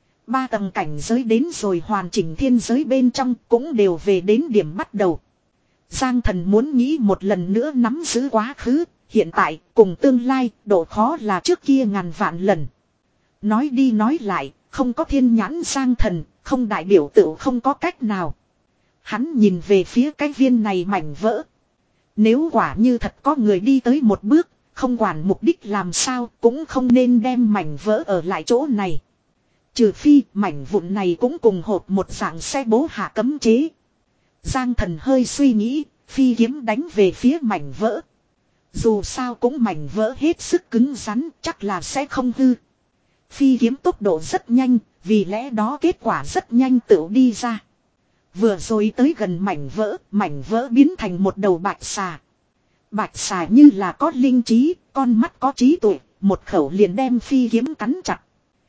Ba tầng cảnh giới đến rồi hoàn chỉnh thiên giới bên trong cũng đều về đến điểm bắt đầu. Giang Thần muốn nghĩ một lần nữa nắm giữ quá khứ, hiện tại, cùng tương lai, độ khó là trước kia ngàn vạn lần. Nói đi nói lại, không có thiên nhãn Giang Thần, không đại biểu tự không có cách nào. Hắn nhìn về phía cái viên này mảnh vỡ. Nếu quả như thật có người đi tới một bước, không quản mục đích làm sao cũng không nên đem mảnh vỡ ở lại chỗ này. Trừ phi mảnh vụn này cũng cùng hộp một dạng xe bố hạ cấm chế. Giang Thần hơi suy nghĩ, phi kiếm đánh về phía mảnh vỡ. Dù sao cũng mảnh vỡ hết sức cứng rắn, chắc là sẽ không hư. Phi kiếm tốc độ rất nhanh, vì lẽ đó kết quả rất nhanh tựu đi ra. Vừa rồi tới gần mảnh vỡ, mảnh vỡ biến thành một đầu bạch xà. Bạch xà như là có linh trí, con mắt có trí tuệ, một khẩu liền đem phi kiếm cắn chặt.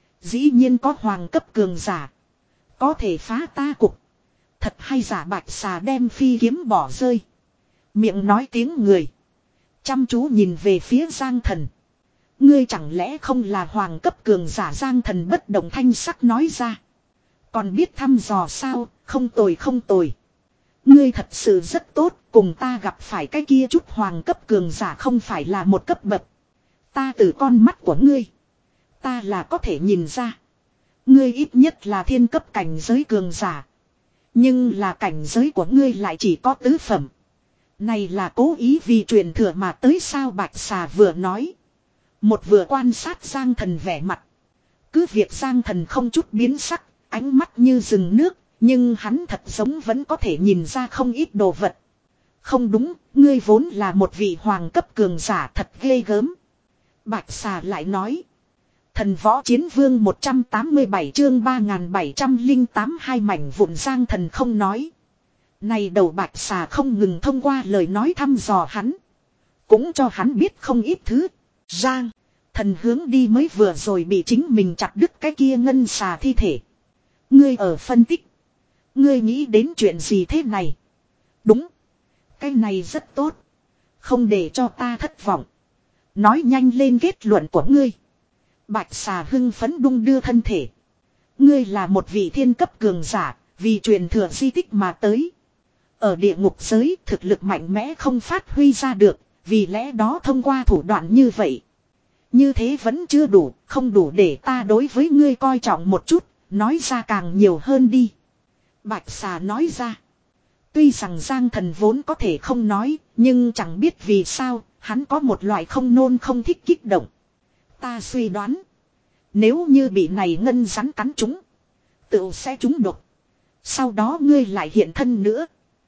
Dĩ nhiên có hoàng cấp cường giả. Có thể phá ta cục. Thật hay giả bạch xà đem phi kiếm bỏ rơi. Miệng nói tiếng người. Chăm chú nhìn về phía Giang Thần. Ngươi chẳng lẽ không là hoàng cấp cường giả? Giang Thần bất động thanh sắc nói ra. Còn biết thăm dò sao, không tồi không tồi. Ngươi thật sự rất tốt, cùng ta gặp phải cái kia chút hoàng cấp cường giả không phải là một cấp bậc. Ta từ con mắt của ngươi Ta là có thể nhìn ra. Ngươi ít nhất là thiên cấp cảnh giới cường giả. Nhưng là cảnh giới của ngươi lại chỉ có tứ phẩm. Này là cố ý vì truyền thừa mà tới sao Bạch Xà vừa nói. Một vừa quan sát Giang Thần vẻ mặt. Cứ việc Giang Thần không chút biến sắc, ánh mắt như rừng nước, nhưng hắn thật giống vẫn có thể nhìn ra không ít đồ vật. Không đúng, ngươi vốn là một vị hoàng cấp cường giả thật ghê gớm. Bạch Xà lại nói. Thần võ chiến vương một trăm tám mươi bảy chương ba nghìn bảy trăm lẻ tám hai mảnh vụn Giang Thần không nói. Này đầu Bạch Xà không ngừng thông qua lời nói thăm dò hắn. Cũng cho hắn biết không ít thứ. Giang Thần hướng đi mới vừa rồi bị chính mình chặt đứt cái kia ngân xà thi thể. Ngươi ở phân tích. Ngươi nghĩ đến chuyện gì thế này? Đúng. Cái này rất tốt. Không để cho ta thất vọng. Nói nhanh lên kết luận của ngươi. Bạch Xà hưng phấn đung đưa thân thể. Ngươi là một vị thiên cấp cường giả, vì truyền thừa di tích mà tới. Ở địa ngục giới thực lực mạnh mẽ không phát huy ra được, vì lẽ đó thông qua thủ đoạn như vậy. Như thế vẫn chưa đủ, không đủ để ta đối với ngươi coi trọng một chút, nói ra càng nhiều hơn đi. Bạch Xà nói ra. Tuy rằng Giang Thần vốn có thể không nói, nhưng chẳng biết vì sao, hắn có một loại không nôn không thích kích động. Ta suy đoán. Nếu như bị này ngân rắn cắn chúng. Tự sẽ trúng độc. Sau đó ngươi lại hiện thân nữa.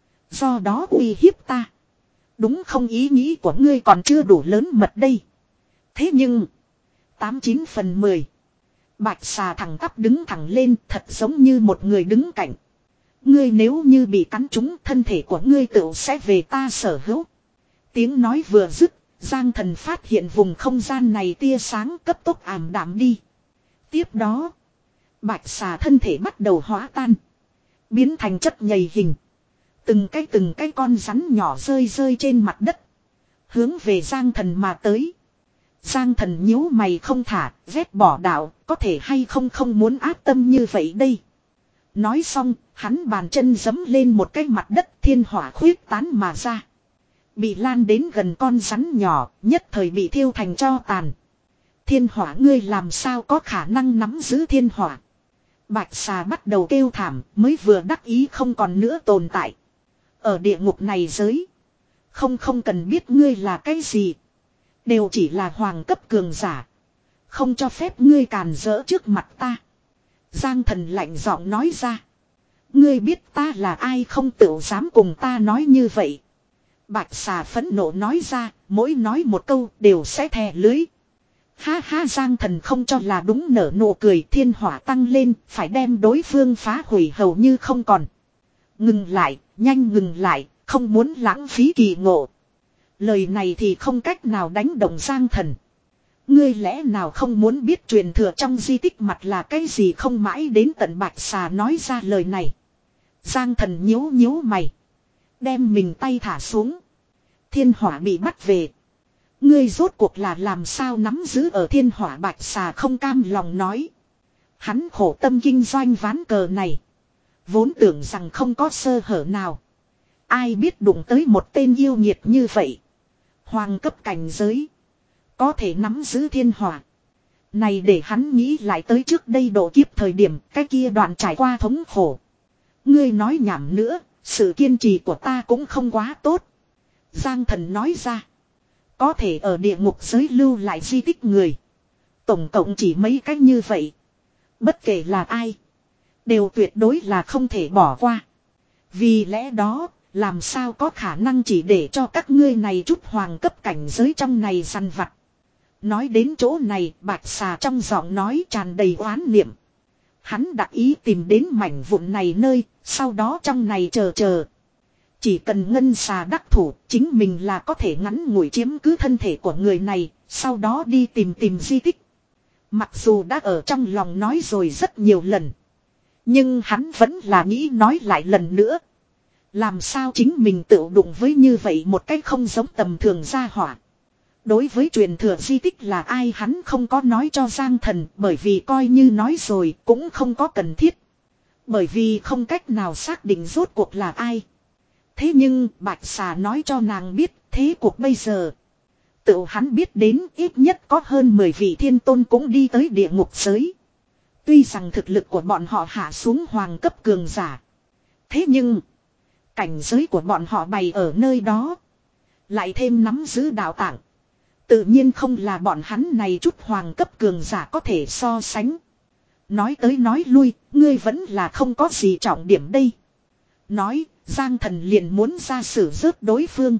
Do đó uy hiếp ta. Đúng không, ý nghĩ của ngươi còn chưa đủ lớn mật đây. Thế nhưng. Tám chín phần mười. Bạch Xà thẳng tắp đứng thẳng lên thật giống như một người đứng cạnh. Ngươi nếu như bị cắn trúng thân thể của ngươi tự sẽ về ta sở hữu. Tiếng nói vừa dứt. Giang Thần phát hiện vùng không gian này tia sáng cấp tốc ảm đạm đi. Tiếp đó. Bạch Xà thân thể bắt đầu hóa tan. Biến thành chất nhầy hình. Từng cái từng cái con rắn nhỏ rơi rơi trên mặt đất. Hướng về Giang Thần mà tới. Giang Thần nhíu mày không thả, vét bỏ đạo, có thể hay không không muốn áp tâm như vậy đây. Nói xong, hắn bàn chân giẫm lên một cái mặt đất, thiên hỏa khuyết tán mà ra. Bị lan đến gần con rắn nhỏ, nhất thời bị thiêu thành tro tàn. Thiên hỏa, ngươi làm sao có khả năng nắm giữ thiên hỏa. Bạch Xà bắt đầu kêu thảm, mới vừa đắc ý không còn nữa tồn tại. Ở địa ngục này giới. Không không cần biết ngươi là cái gì. Đều chỉ là hoàng cấp cường giả. Không cho phép ngươi càn rỡ trước mặt ta. Giang Thần lạnh giọng nói ra. Ngươi biết ta là ai không tự dám cùng ta nói như vậy. Bạch Xà phẫn nộ nói ra, mỗi nói một câu đều sẽ thè lưới. Ha ha, Giang Thần không cho là đúng nở nụ cười, thiên hỏa tăng lên, phải đem đối phương phá hủy hầu như không còn. Ngừng lại, nhanh ngừng lại, không muốn lãng phí kỳ ngộ. Lời này thì không cách nào đánh động Giang Thần. Ngươi lẽ nào không muốn biết truyền thừa trong di tích mặt là cái gì không, mãi đến tận Bạch Xà nói ra lời này. Giang Thần nhíu nhíu mày. Đem mình tay thả xuống. Thiên hỏa bị bắt về. Ngươi rốt cuộc là làm sao nắm giữ ở thiên hỏa, Bạch Xà không cam lòng nói. Hắn khổ tâm kinh doanh ván cờ này. Vốn tưởng rằng không có sơ hở nào. Ai biết đụng tới một tên yêu nghiệt như vậy. Hoàng cấp cảnh giới. Có thể nắm giữ thiên hỏa. Này để hắn nghĩ lại tới trước đây độ kiếp thời điểm cái kia đoạn trải qua thống khổ. Ngươi nói nhảm nữa, sự kiên trì của ta cũng không quá tốt. Giang Thần nói ra. Có thể ở địa ngục giới lưu lại di tích người. Tổng cộng chỉ mấy cách như vậy. Bất kể là ai. Đều tuyệt đối là không thể bỏ qua. Vì lẽ đó, làm sao có khả năng chỉ để cho các ngươi này chút hoàng cấp cảnh giới trong này săn vặt. Nói đến chỗ này, Bạch Xà trong giọng nói tràn đầy oán niệm. Hắn đã ý tìm đến mảnh vụn này nơi, sau đó trong này chờ chờ. Chỉ cần ngân xà đắc thủ, chính mình là có thể ngắn ngủi chiếm cứ thân thể của người này, sau đó đi tìm tìm di tích. Mặc dù đã ở trong lòng nói rồi rất nhiều lần. Nhưng hắn vẫn là nghĩ nói lại lần nữa. Làm sao chính mình tự đụng với như vậy một cách không giống tầm thường gia hỏa. Đối với truyền thừa di tích là ai hắn không có nói cho Giang Thần, bởi vì coi như nói rồi cũng không có cần thiết. Bởi vì không cách nào xác định rốt cuộc là ai. Thế nhưng Bạch Xà nói cho nàng biết thế cuộc bây giờ. Tự hắn biết đến ít nhất có hơn mười vị thiên tôn cũng đi tới địa ngục giới. Tuy rằng thực lực của bọn họ hạ xuống hoàng cấp cường giả. Thế nhưng, cảnh giới của bọn họ bày ở nơi đó. Lại thêm nắm giữ đạo tạng. Tự nhiên không là bọn hắn này chút hoàng cấp cường giả có thể so sánh. Nói tới nói lui, ngươi vẫn là không có gì trọng điểm đây. Nói, Giang Thần liền muốn ra xử rớt đối phương.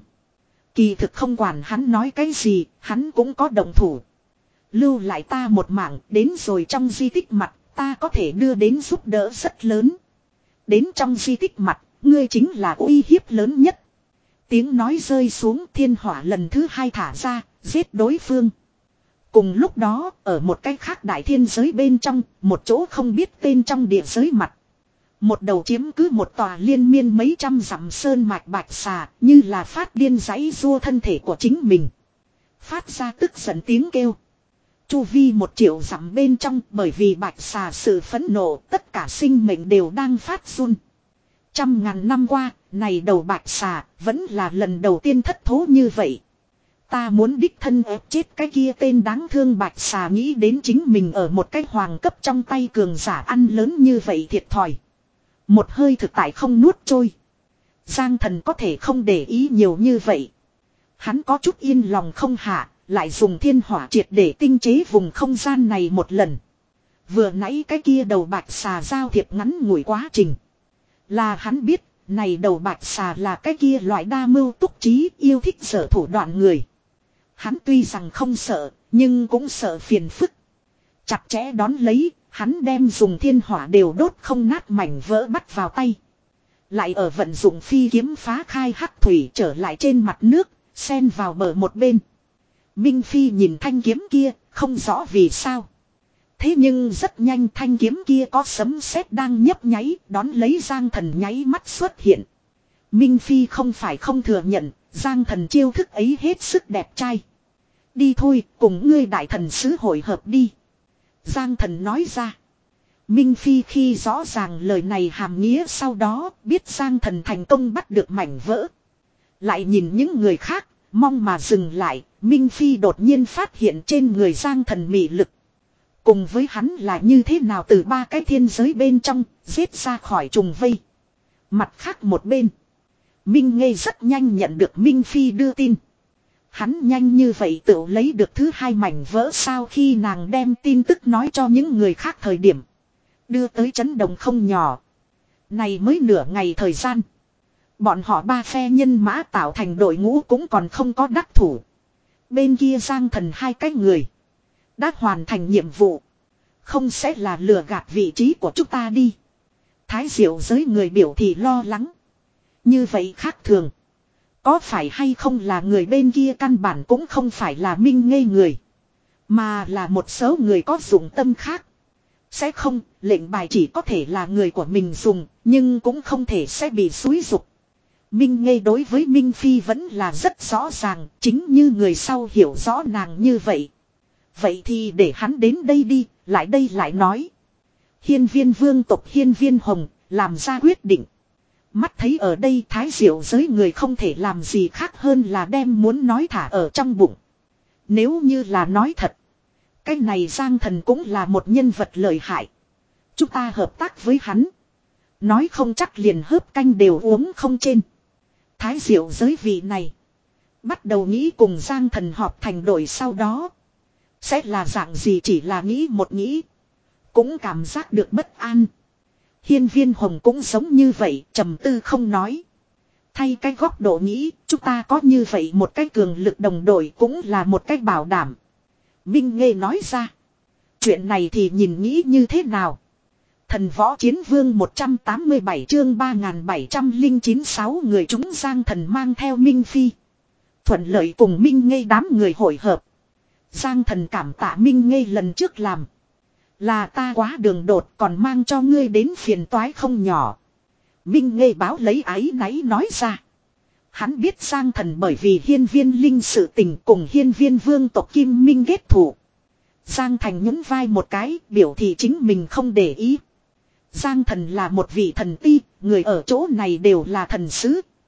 Kỳ thực không quản hắn nói cái gì, hắn cũng có động thủ. Lưu lại ta một mạng, đến rồi trong di tích mặt, ta có thể đưa đến giúp đỡ rất lớn. Đến trong di tích mặt, ngươi chính là uy hiếp lớn nhất. Tiếng nói rơi xuống, thiên hỏa lần thứ hai thả ra, giết đối phương. Cùng lúc đó, ở một cái khác đại thiên giới bên trong, một chỗ không biết tên trong địa giới mặt. Một đầu chiếm cứ một tòa liên miên mấy trăm dặm sơn mạch bạch xà, như là phát điên giãy rua thân thể của chính mình. Phát ra tức giận tiếng kêu. Chu vi một triệu dặm bên trong, bởi vì bạch xà sự phẫn nộ, tất cả sinh mệnh đều đang phát run. Trăm ngàn năm qua, này đầu bạch xà, vẫn là lần đầu tiên thất thố như vậy. Ta muốn đích thân ép chết cái kia tên đáng thương bạch xà, nghĩ đến chính mình ở một cái hoàng cấp trong tay cường giả ăn lớn như vậy thiệt thòi. Một hơi thực tại không nuốt trôi. Giang Thần có thể không để ý nhiều như vậy. Hắn có chút yên lòng không hạ, lại dùng thiên hỏa triệt để tinh chế vùng không gian này một lần. Vừa nãy cái kia đầu bạch xà giao thiệp ngắn ngủi quá trình. Là hắn biết, này đầu bạch xà là cái kia loại đa mưu túc trí yêu thích sở thủ đoạn người. Hắn tuy rằng không sợ, nhưng cũng sợ phiền phức. Chặt chẽ đón lấy, hắn đem dùng thiên hỏa đều đốt không nát mảnh vỡ bắt vào tay. Lại ở vận dụng phi kiếm phá khai hắc thủy trở lại trên mặt nước, xen vào bờ một bên. Minh Phi nhìn thanh kiếm kia, không rõ vì sao. Thế nhưng rất nhanh thanh kiếm kia có sấm sét đang nhấp nháy, đón lấy Giang Thần nháy mắt xuất hiện. Minh Phi không phải không thừa nhận, Giang Thần chiêu thức ấy hết sức đẹp trai. Đi thôi, cùng ngươi đại thần sứ hội hợp đi. Giang Thần nói ra. Minh Phi khi rõ ràng lời này hàm nghĩa sau đó, biết Giang Thần thành công bắt được mảnh vỡ. Lại nhìn những người khác, mong mà dừng lại, Minh Phi đột nhiên phát hiện trên người Giang Thần mị lực. Cùng với hắn là như thế nào từ ba cái thiên giới bên trong, giết ra khỏi trùng vây. Mặt khác một bên, Minh Ngây rất nhanh nhận được Minh Phi đưa tin. Hắn nhanh như vậy tự lấy được thứ hai mảnh vỡ sau khi nàng đem tin tức nói cho những người khác thời điểm. Đưa tới chấn động không nhỏ. Này mới nửa ngày thời gian. Bọn họ ba phe nhân mã tạo thành đội ngũ cũng còn không có đắc thủ. Bên kia Giang Thần hai cái người. Đã hoàn thành nhiệm vụ. Không sẽ là lừa gạt vị trí của chúng ta đi. Thái Diệu giới người biểu thị lo lắng. Như vậy khác thường. Có phải hay không là người bên kia căn bản cũng không phải là Minh Ngây người. Mà là một số người có dụng tâm khác. Sẽ không, lệnh bài chỉ có thể là người của mình dùng, nhưng cũng không thể sẽ bị xúi dục. Minh Ngây đối với Minh Phi vẫn là rất rõ ràng, chính như người sau hiểu rõ nàng như vậy. Vậy thì để hắn đến đây đi, lại đây lại nói. Hiên Viên vương tộc Hiên Viên Hồng, làm ra quyết định. Mắt thấy ở đây Thái Diệu giới người không thể làm gì khác hơn là đem muốn nói thả ở trong bụng. Nếu như là nói thật. Cái này Giang Thần cũng là một nhân vật lợi hại. Chúng ta hợp tác với hắn. Nói không chắc liền hớp canh đều uống không trên. Thái Diệu giới vị này. Bắt đầu nghĩ cùng Giang Thần họp thành đội sau đó. Sẽ là dạng gì chỉ là nghĩ một nghĩ. Cũng cảm giác được bất an. Hiên Viên Hồng cũng giống như vậy, trầm tư không nói. Thay cái góc độ nghĩ, chúng ta có như vậy một cái cường lực đồng đội cũng là một cái bảo đảm. Minh Ngê nói ra. Chuyện này thì nhìn nghĩ như thế nào? Thần Võ Chiến Vương một trăm tám mươi bảy chương ba nghìn bảy trăm lẻ chín sáu người chúng Giang Thần mang theo Minh Phi. Thuận lợi cùng Minh Ngê đám người hội hợp. Giang Thần cảm tạ Minh Ngê lần trước làm. Là ta quá đường đột còn mang cho ngươi đến phiền toái không nhỏ. Minh Ngê báo lấy áy náy nói ra. Hắn biết Giang Thần bởi vì Hiên Viên Linh sự tình cùng Hiên Viên vương tộc Kim Minh kết thủ. Giang Thành nhún vai một cái biểu thị chính mình không để ý. Giang Thần là một vị thần ti, người ở chỗ này đều là thần sứ.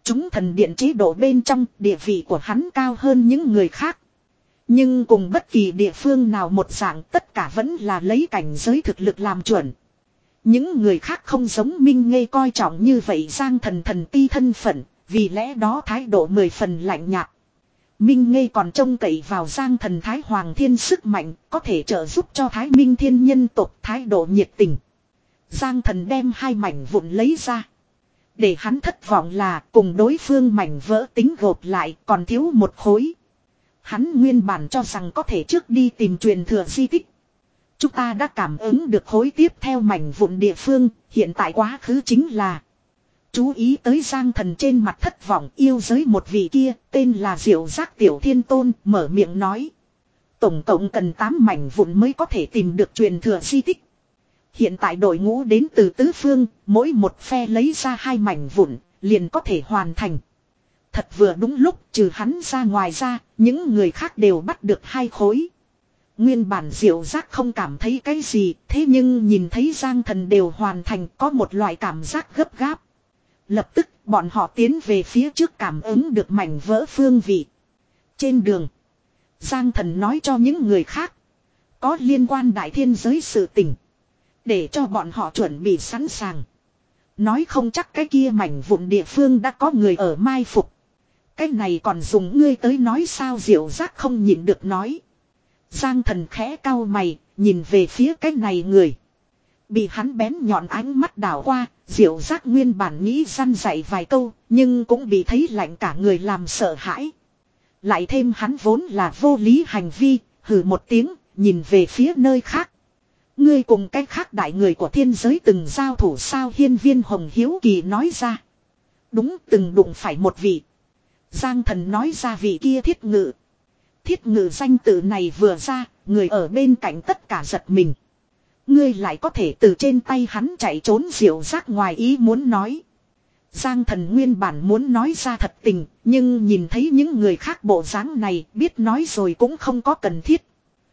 Chúng thần điện chế độ bên trong địa vị của hắn cao hơn những người khác. Nhưng cùng bất kỳ địa phương nào một dạng tất cả vẫn là lấy cảnh giới thực lực làm chuẩn. Những người khác không giống Minh Ngây coi trọng như vậy Giang Thần thần ti thân phận, vì lẽ đó thái độ mười phần lạnh nhạt. Minh Ngây còn trông cậy vào Giang Thần Thái Hoàng Thiên sức mạnh, có thể trợ giúp cho Thái Minh Thiên nhân tộc thái độ nhiệt tình. Giang Thần đem hai mảnh vụn lấy ra. Để hắn thất vọng là cùng đối phương mảnh vỡ tính gộp lại còn thiếu một khối. Hắn nguyên bản cho rằng có thể trước đi tìm truyền thừa di tích. Chúng ta đã cảm ứng được khối tiếp theo mảnh vụn địa phương, hiện tại quá khứ chính là. Chú ý tới Giang Thần trên mặt thất vọng yêu giới một vị kia, tên là Diệu Giác Tiểu Thiên Tôn, mở miệng nói. Tổng cộng cần tám mảnh vụn mới có thể tìm được truyền thừa di tích. Hiện tại đội ngũ đến từ tứ phương, mỗi một phe lấy ra hai mảnh vụn, liền có thể hoàn thành. Thật vừa đúng lúc, trừ hắn ra ngoài ra, những người khác đều bắt được hai khối. Nguyên bản Diệu Giác không cảm thấy cái gì, thế nhưng nhìn thấy Giang Thần đều hoàn thành có một loại cảm giác gấp gáp. Lập tức, bọn họ tiến về phía trước cảm ứng được mảnh vỡ phương vị. Trên đường, Giang Thần nói cho những người khác, có liên quan đại thiên giới sự tình. Để cho bọn họ chuẩn bị sẵn sàng. Nói không chắc cái kia mảnh vụn địa phương đã có người ở mai phục. Cái này còn dùng ngươi tới nói sao Diệu Giác không nhịn được nói. Giang Thần khẽ cau mày, nhìn về phía cái này người. Bị hắn bén nhọn ánh mắt đảo qua, Diệu Giác nguyên bản nghĩ răn dạy vài câu, nhưng cũng bị thấy lạnh cả người làm sợ hãi. Lại thêm hắn vốn là vô lý hành vi, hừ một tiếng, nhìn về phía nơi khác. Ngươi cùng cái khác đại người của thiên giới từng giao thủ sao Hiên Viên Hồng hiếu kỳ nói ra. Đúng từng đụng phải một vị. Giang Thần nói ra vị kia Thiết Ngự. Thiết Ngự danh tự này vừa ra, người ở bên cạnh tất cả giật mình. Ngươi lại có thể từ trên tay hắn chạy trốn Diệu Giác ngoài ý muốn nói. Giang Thần nguyên bản muốn nói ra thật tình, nhưng nhìn thấy những người khác bộ dáng này biết nói rồi cũng không có cần thiết.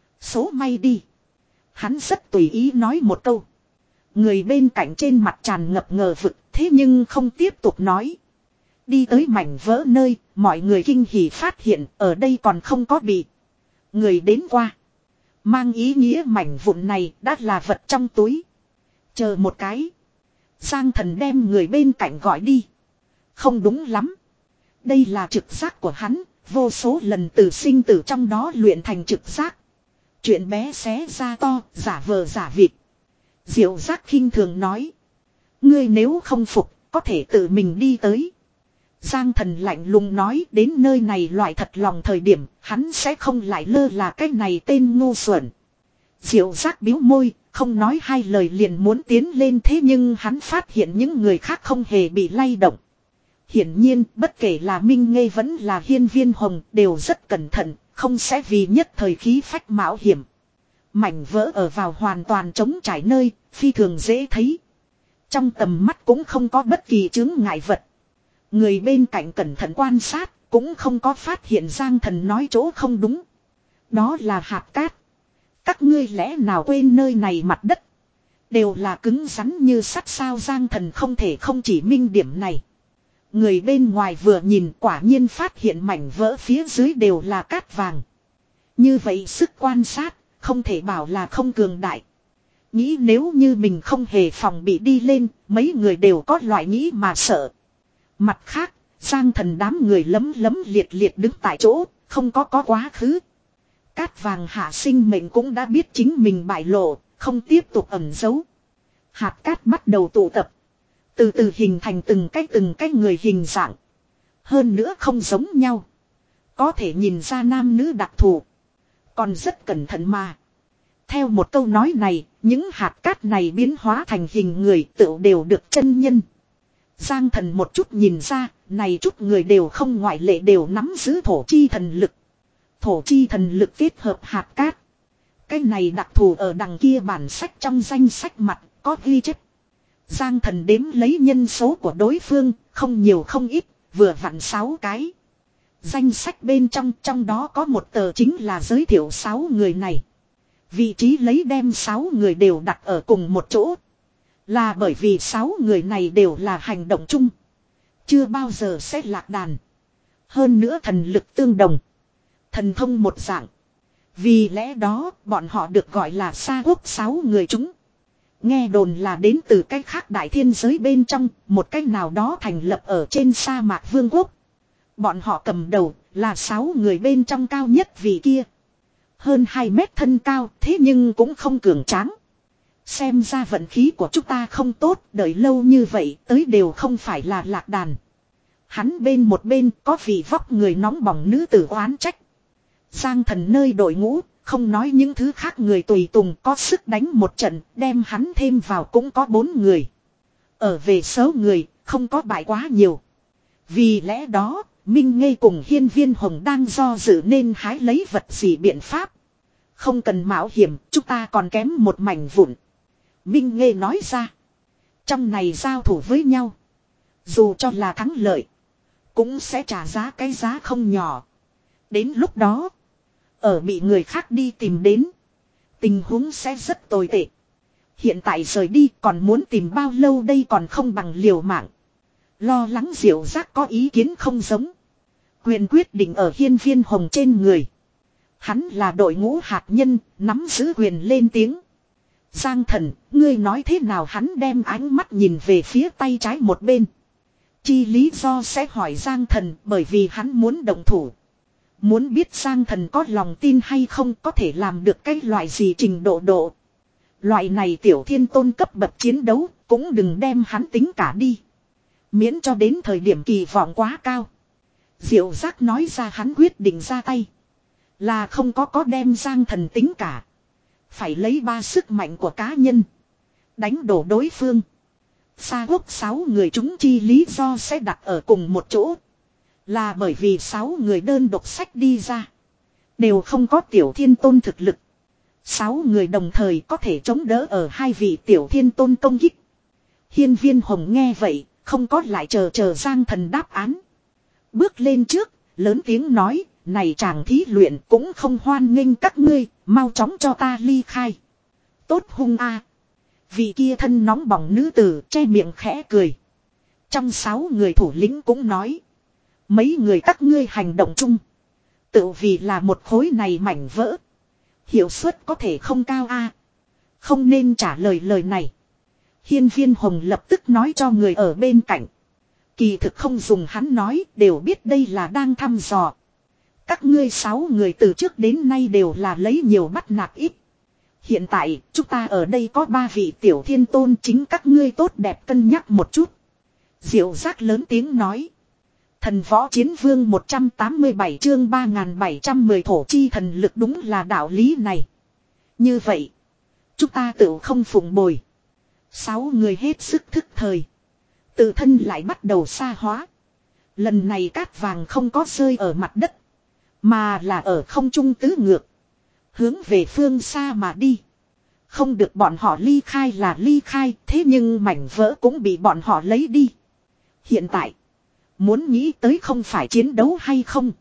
Số may đi. Hắn rất tùy ý nói một câu. Người bên cạnh trên mặt tràn ngập ngờ vực, thế nhưng không tiếp tục nói. Đi tới mảnh vỡ nơi, mọi người kinh hỉ phát hiện ở đây còn không có bị người đến qua. Mang ý nghĩa mảnh vụn này đã là vật trong túi. Chờ một cái. Giang Thần đem người bên cạnh gọi đi. Không đúng lắm. Đây là trực giác của hắn, vô số lần từ sinh tử trong đó luyện thành trực giác. Chuyện bé xé ra to, giả vờ giả vịt. Diệu Giác khinh thường nói. Ngươi nếu không phục, có thể tự mình đi tới. Giang Thần lạnh lùng nói đến nơi này loại thật lòng thời điểm, hắn sẽ không lại lơ là cái này tên ngu xuẩn. Diệu Giác biếu môi, không nói hai lời liền muốn tiến lên thế nhưng hắn phát hiện những người khác không hề bị lay động. Hiển nhiên, bất kể là Minh Ngây vẫn là Hiên Viên Hồng đều rất cẩn thận, không sẽ vì nhất thời khí phách mạo hiểm. Mảnh vỡ ở vào hoàn toàn trống trải nơi, phi thường dễ thấy. Trong tầm mắt cũng không có bất kỳ chướng ngại vật. Người bên cạnh cẩn thận quan sát, cũng không có phát hiện Giang Thần nói chỗ không đúng. Đó là hạt cát. Các ngươi lẽ nào quên nơi này mặt đất đều là cứng rắn như sắt sao Giang Thần không thể không chỉ minh điểm này. Người bên ngoài vừa nhìn quả nhiên phát hiện mảnh vỡ phía dưới đều là cát vàng. Như vậy sức quan sát, không thể bảo là không cường đại. Nghĩ nếu như mình không hề phòng bị đi lên, mấy người đều có loại nghĩ mà sợ. Mặt khác, Giang Thần đám người lấm lấm liệt liệt đứng tại chỗ, không có có quá khứ. Cát vàng hạ sinh mệnh cũng đã biết chính mình bại lộ, không tiếp tục ẩn giấu. Hạt cát bắt đầu tụ tập. Từ từ hình thành từng cái từng cái người hình dạng. Hơn nữa không giống nhau. Có thể nhìn ra nam nữ đặc thù. Còn rất cẩn thận mà. Theo một câu nói này, những hạt cát này biến hóa thành hình người tựu đều được chân nhân. Giang Thần một chút nhìn ra, này chút người đều không ngoại lệ đều nắm giữ thổ chi thần lực. Thổ chi thần lực kết hợp hạt cát. Cái này đặc thù ở đằng kia bản sách trong danh sách mặt, có ghi chép. Giang Thần đếm lấy nhân số của đối phương, không nhiều không ít, vừa vặn sáu cái. Danh sách bên trong, trong đó có một tờ chính là giới thiệu sáu người này. Vị trí lấy đem sáu người đều đặt ở cùng một chỗ. Là bởi vì sáu người này đều là hành động chung. Chưa bao giờ sẽ lạc đàn. Hơn nữa thần lực tương đồng. Thần thông một dạng. Vì lẽ đó bọn họ được gọi là Sa Quốc sáu người chúng. Nghe đồn là đến từ cách khác đại thiên giới bên trong, một cách nào đó thành lập ở trên sa mạc vương quốc. Bọn họ cầm đầu là sáu người bên trong cao nhất vị kia. Hơn hai mét thân cao, thế nhưng cũng không cường tráng. Xem ra vận khí của chúng ta không tốt, đợi lâu như vậy tới đều không phải là lạc đàn. Hắn bên một bên có vị vóc người nóng bỏng nữ tử oán trách. Giang Thần nơi đội ngũ, không nói những thứ khác người tùy tùng có sức đánh một trận, đem hắn thêm vào cũng có bốn người. Ở về số người, không có bại quá nhiều. Vì lẽ đó, Minh Ngây cùng Hiên Viên Hồng đang do dự nên hái lấy vật gì biện pháp. Không cần mạo hiểm, chúng ta còn kém một mảnh vụn. Minh Ngây nói ra. Trong này giao thủ với nhau. Dù cho là thắng lợi, cũng sẽ trả giá cái giá không nhỏ. Đến lúc đó, ở bị người khác đi tìm đến, tình huống sẽ rất tồi tệ. Hiện tại rời đi còn muốn tìm bao lâu đây còn không bằng liều mạng. Lo lắng Diệu Giác có ý kiến không giống. Quyền quyết định ở Hiên Viên Hồng trên người. Hắn là đội ngũ hạt nhân, nắm giữ quyền lên tiếng. Giang Thần, ngươi nói thế nào? Hắn đem ánh mắt nhìn về phía tay trái một bên. Chi lý do sẽ hỏi Giang Thần bởi vì hắn muốn động thủ. Muốn biết Giang Thần có lòng tin hay không, có thể làm được cái loại gì trình độ độ. Loại này tiểu thiên tôn cấp bậc chiến đấu, cũng đừng đem hắn tính cả đi. Miễn cho đến thời điểm kỳ vọng quá cao. Diệu Giác nói ra hắn quyết định ra tay. Là không có có đem Giang Thần tính cả. Phải lấy ba sức mạnh của cá nhân. Đánh đổ đối phương. Sa Quốc sáu người chúng chi lý do sẽ đặt ở cùng một chỗ. Là bởi vì sáu người đơn độc sách đi ra. Đều không có tiểu thiên tôn thực lực. Sáu người đồng thời có thể chống đỡ ở hai vị tiểu thiên tôn công kích. Hiên Viên Hồng nghe vậy, không có lại chờ chờ Giang Thần đáp án. Bước lên trước, lớn tiếng nói, này chàng thí luyện cũng không hoan nghênh các ngươi, mau chóng cho ta ly khai. Tốt hung a. Vị kia thân nóng bỏng nữ tử che miệng khẽ cười. Trong sáu người thủ lĩnh cũng nói. Mấy người các ngươi hành động chung. Tự vì là một khối này mảnh vỡ. Hiệu suất có thể không cao a. Không nên trả lời lời này. Hiên Viên Hồng lập tức nói cho người ở bên cạnh. Kỳ thực không dùng hắn nói, đều biết đây là đang thăm dò. Các ngươi sáu người từ trước đến nay đều là lấy nhiều bắt nạt ít. Hiện tại, chúng ta ở đây có ba vị tiểu thiên tôn, chính các ngươi tốt đẹp cân nhắc một chút. Diệu Giác lớn tiếng nói. Thần Võ Chiến Vương một trăm tám mươi bảy chương ba nghìn bảy trăm mười thổ chi thần lực, đúng là đạo lý này. Như vậy, chúng ta tự không phụng bồi. Sáu người hết sức thức thời. Tự thân lại bắt đầu xa hóa. Lần này cát vàng không có rơi ở mặt đất, mà là ở không trung tứ ngược. Hướng về phương xa mà đi. Không được bọn họ ly khai là ly khai, thế nhưng mảnh vỡ cũng bị bọn họ lấy đi. Hiện tại, muốn nghĩ tới không phải chiến đấu hay không,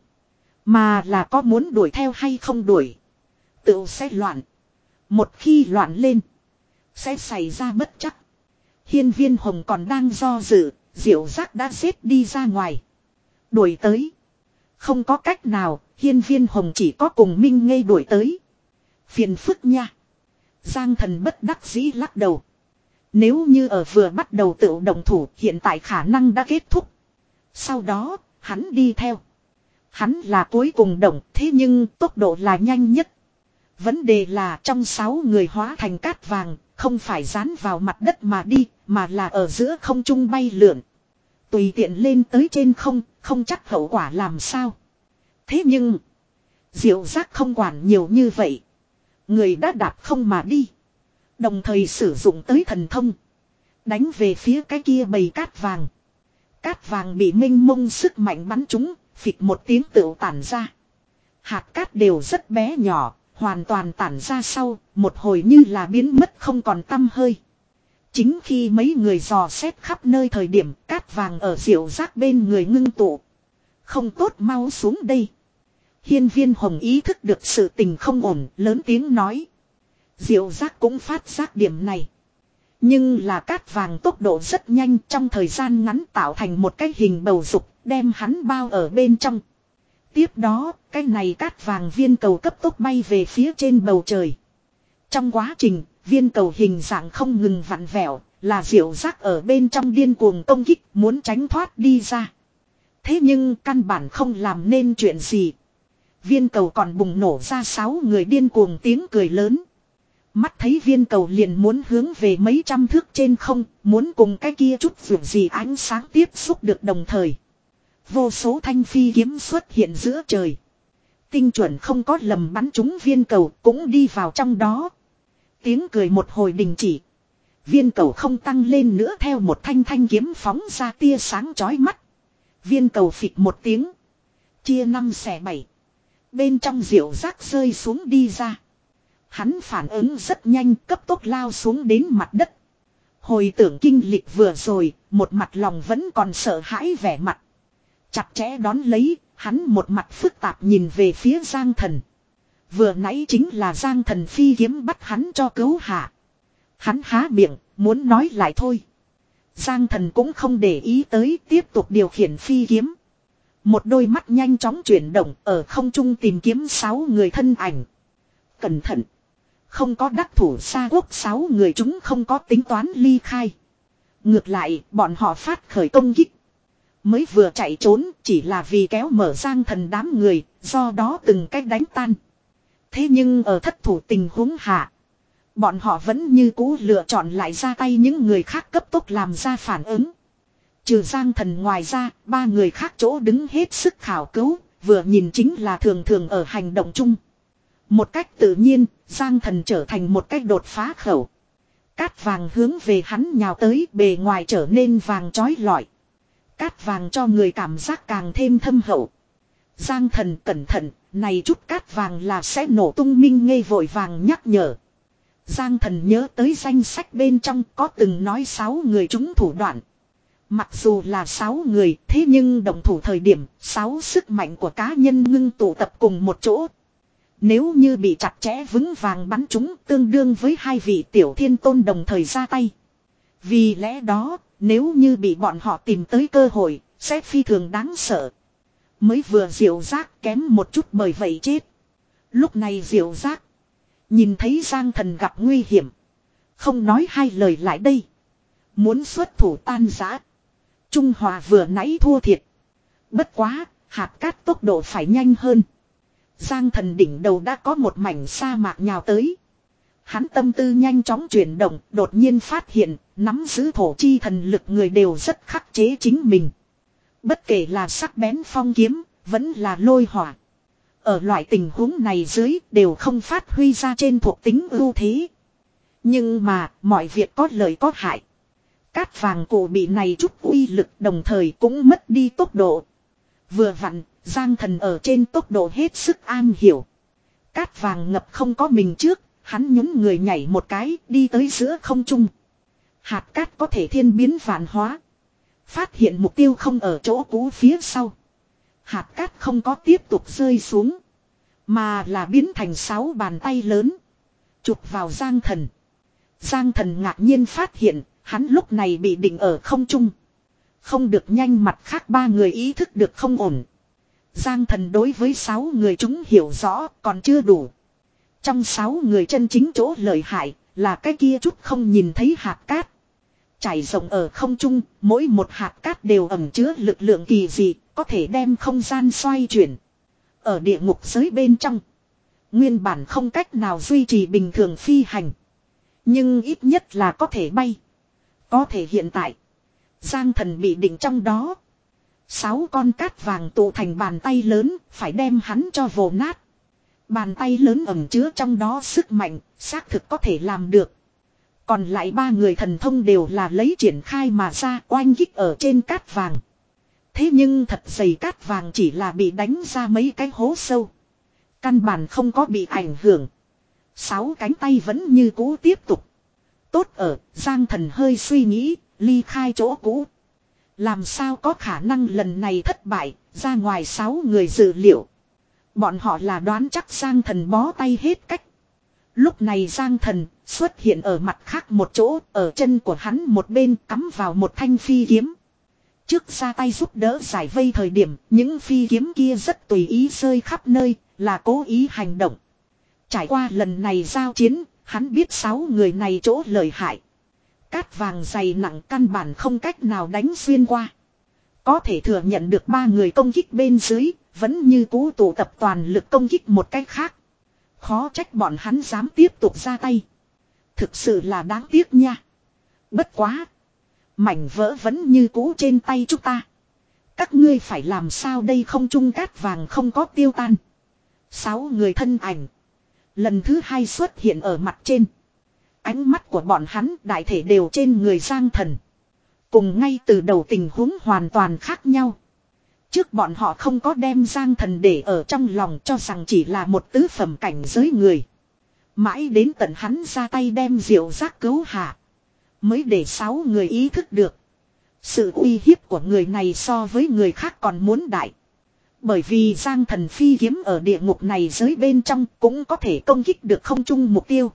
mà là có muốn đuổi theo hay không đuổi. Tự sẽ loạn. Một khi loạn lên, sẽ xảy ra bất chắc. Hiên Viên Hồng còn đang do dự, Diệu Giác đã xếp đi ra ngoài. Đuổi tới. Không có cách nào, Hiên Viên Hồng chỉ có cùng Minh Ngây đuổi tới. Phiền phức nha. Giang Thần bất đắc dĩ lắc đầu. Nếu như ở vừa bắt đầu tự động thủ, hiện tại khả năng đã kết thúc. Sau đó, hắn đi theo. Hắn là cuối cùng động, thế nhưng tốc độ là nhanh nhất. Vấn đề là trong sáu người hóa thành cát vàng, không phải dán vào mặt đất mà đi, mà là ở giữa không trung bay lượn. Tùy tiện lên tới trên không, không chắc hậu quả làm sao. Thế nhưng, Diệu Giác không quản nhiều như vậy. Người đã đạp không mà đi. Đồng thời sử dụng tới thần thông. Đánh về phía cái kia bầy cát vàng. Cát vàng bị mênh mông sức mạnh bắn trúng, phịch một tiếng tựu tản ra. Hạt cát đều rất bé nhỏ, hoàn toàn tản ra sau, một hồi như là biến mất không còn tăm hơi. Chính khi mấy người dò xét khắp nơi thời điểm, cát vàng ở Diệu Giác bên người ngưng tụ. Không tốt, mau xuống đây. Hiên Viên Hồng ý thức được sự tình không ổn, lớn tiếng nói. Diệu Giác cũng phát giác điểm này. Nhưng là cát vàng tốc độ rất nhanh, trong thời gian ngắn tạo thành một cái hình bầu dục, đem hắn bao ở bên trong. Tiếp đó, cái này cát vàng viên cầu cấp tốc bay về phía trên bầu trời. Trong quá trình, viên cầu hình dạng không ngừng vặn vẹo, là diệu giác ở bên trong điên cuồng công kích muốn tránh thoát đi ra. Thế nhưng căn bản không làm nên chuyện gì. Viên cầu còn bùng nổ ra sáu người điên cuồng tiếng cười lớn. Mắt thấy viên cầu liền muốn hướng về mấy trăm thước trên không, muốn cùng cái kia chút vượt gì ánh sáng tiếp xúc được đồng thời. Vô số thanh phi kiếm xuất hiện giữa trời. Tinh chuẩn không có lầm bắn trúng viên cầu cũng đi vào trong đó. Tiếng cười một hồi đình chỉ. Viên cầu không tăng lên nữa theo một thanh thanh kiếm phóng ra tia sáng chói mắt. Viên cầu phịch một tiếng. Chia năm xẻ bảy. Bên trong diệu giác rơi xuống đi ra. Hắn phản ứng rất nhanh cấp tốc lao xuống đến mặt đất. Hồi tưởng kinh lịch vừa rồi, một mặt lòng vẫn còn sợ hãi vẻ mặt. Chặt chẽ đón lấy, hắn một mặt phức tạp nhìn về phía Giang Thần. Vừa nãy chính là Giang Thần phi kiếm bắt hắn cho cứu hạ. Hắn há miệng, muốn nói lại thôi. Giang Thần cũng không để ý tới, tiếp tục điều khiển phi kiếm. Một đôi mắt nhanh chóng chuyển động ở không trung tìm kiếm sáu người thân ảnh. Cẩn thận. Không có đắc thủ xa quốc sáu người chúng không có tính toán ly khai. Ngược lại, bọn họ phát khởi công kích. Mới vừa chạy trốn chỉ là vì kéo mở Giang Thần đám người, do đó từng cách đánh tan. Thế nhưng ở thất thủ tình huống hạ, bọn họ vẫn như cũ lựa chọn lại ra tay những người khác cấp tốc làm ra phản ứng. Trừ Giang Thần ngoài ra, ba người khác chỗ đứng hết sức khảo cứu, vừa nhìn chính là thường thường ở hành động chung. Một cách tự nhiên, Giang Thần trở thành một cách đột phá khẩu. Cát vàng hướng về hắn nhào tới, bề ngoài trở nên vàng chói lọi. Cát vàng cho người cảm giác càng thêm thâm hậu. Giang Thần cẩn thận, này chút cát vàng là sẽ nổ tung. Minh Ngây vội vàng nhắc nhở. Giang Thần nhớ tới danh sách bên trong có từng nói sáu người chúng thủ đoạn. Mặc dù là sáu người, thế nhưng động thủ thời điểm, sáu sức mạnh của cá nhân ngưng tụ tập cùng một chỗ. Nếu như bị chặt chẽ vững vàng bắn chúng tương đương với hai vị tiểu thiên tôn đồng thời ra tay. Vì lẽ đó, nếu như bị bọn họ tìm tới cơ hội, sẽ phi thường đáng sợ. Mới vừa diệu giác kém một chút bởi vậy chết. Lúc này diệu giác nhìn thấy Giang Thần gặp nguy hiểm. Không nói hai lời lại đây. Muốn xuất thủ tan rã. Trung Hòa vừa nãy thua thiệt. Bất quá, hạt cát tốc độ phải nhanh hơn. Giang Thần đỉnh đầu đã có một mảnh sa mạc nhào tới. Hắn tâm tư nhanh chóng chuyển động, đột nhiên phát hiện, nắm giữ thổ chi thần lực người đều rất khắc chế chính mình. Bất kể là sắc bén phong kiếm, vẫn là lôi hỏa. Ở loại tình huống này dưới, đều không phát huy ra trên thuộc tính ưu thế. Nhưng mà, mọi việc có lợi có hại. Cát vàng cổ bị này chút uy lực đồng thời cũng mất đi tốc độ. Vừa vặn, Giang Thần ở trên tốc độ hết sức an hiểu. Cát vàng ngập không có mình trước, hắn nhún người nhảy một cái đi tới giữa không trung. Hạt cát có thể thiên biến vạn hóa. Phát hiện mục tiêu không ở chỗ cũ phía sau. Hạt cát không có tiếp tục rơi xuống. Mà là biến thành sáu bàn tay lớn. Chụp vào Giang Thần. Giang Thần ngạc nhiên phát hiện, hắn lúc này bị định ở không trung. Không được nhanh mặt khác ba người ý thức được không ổn. Giang Thần đối với sáu người chúng hiểu rõ còn chưa đủ. Trong sáu người chân chính chỗ lợi hại là cái kia chút không nhìn thấy hạt cát. Trải rộng ở không trung, mỗi một hạt cát đều ẩn chứa lực lượng kỳ dị, có thể đem không gian xoay chuyển. Ở địa ngục giới bên trong, nguyên bản không cách nào duy trì bình thường phi hành. Nhưng ít nhất là có thể bay. Có thể hiện tại, Giang Thần bị định trong đó. Sáu con cát vàng tụ thành bàn tay lớn, phải đem hắn cho vồ nát. Bàn tay lớn ẩn chứa trong đó sức mạnh, xác thực có thể làm được. Còn lại ba người thần thông đều là lấy triển khai mà ra oanh kích ở trên cát vàng. Thế nhưng thật dày cát vàng chỉ là bị đánh ra mấy cái hố sâu. Căn bản không có bị ảnh hưởng. Sáu cánh tay vẫn như cũ tiếp tục. Tốt ở, Giang Thần hơi suy nghĩ, ly khai chỗ cũ. Làm sao có khả năng lần này thất bại, ra ngoài sáu người dự liệu. Bọn họ là đoán chắc Giang Thần bó tay hết cách. Lúc này Giang Thần, Xuất hiện ở mặt khác một chỗ, ở chân của hắn một bên cắm vào một thanh phi kiếm. Trước ra tay giúp đỡ giải vây thời điểm, những phi kiếm kia rất tùy ý rơi khắp nơi, là cố ý hành động. Trải qua lần này giao chiến, hắn biết sáu người này chỗ lợi hại. Cát vàng dày nặng căn bản không cách nào đánh xuyên qua. Có thể thừa nhận được ba người công kích bên dưới, vẫn như cũ tụ tập toàn lực công kích một cách khác. Khó trách bọn hắn dám tiếp tục ra tay. Thực sự là đáng tiếc nha. Bất quá. Mảnh vỡ vẫn như cũ trên tay chúng ta. Các ngươi phải làm sao đây, không trung cát vàng không có tiêu tan. Sáu người thân ảnh. Lần thứ hai xuất hiện ở mặt trên. Ánh mắt của bọn hắn đại thể đều trên người Giang Thần. Cùng ngay từ đầu tình huống hoàn toàn khác nhau. Trước bọn họ không có đem Giang Thần để ở trong lòng, cho rằng chỉ là một tứ phẩm cảnh giới người. Mãi đến tận hắn ra tay đem Diệu Giác cứu hạ. Mới để sáu người ý thức được. Sự uy hiếp của người này so với người khác còn muốn đại. Bởi vì Giang Thần phi kiếm ở địa ngục này giới bên trong cũng có thể công kích được không chung mục tiêu.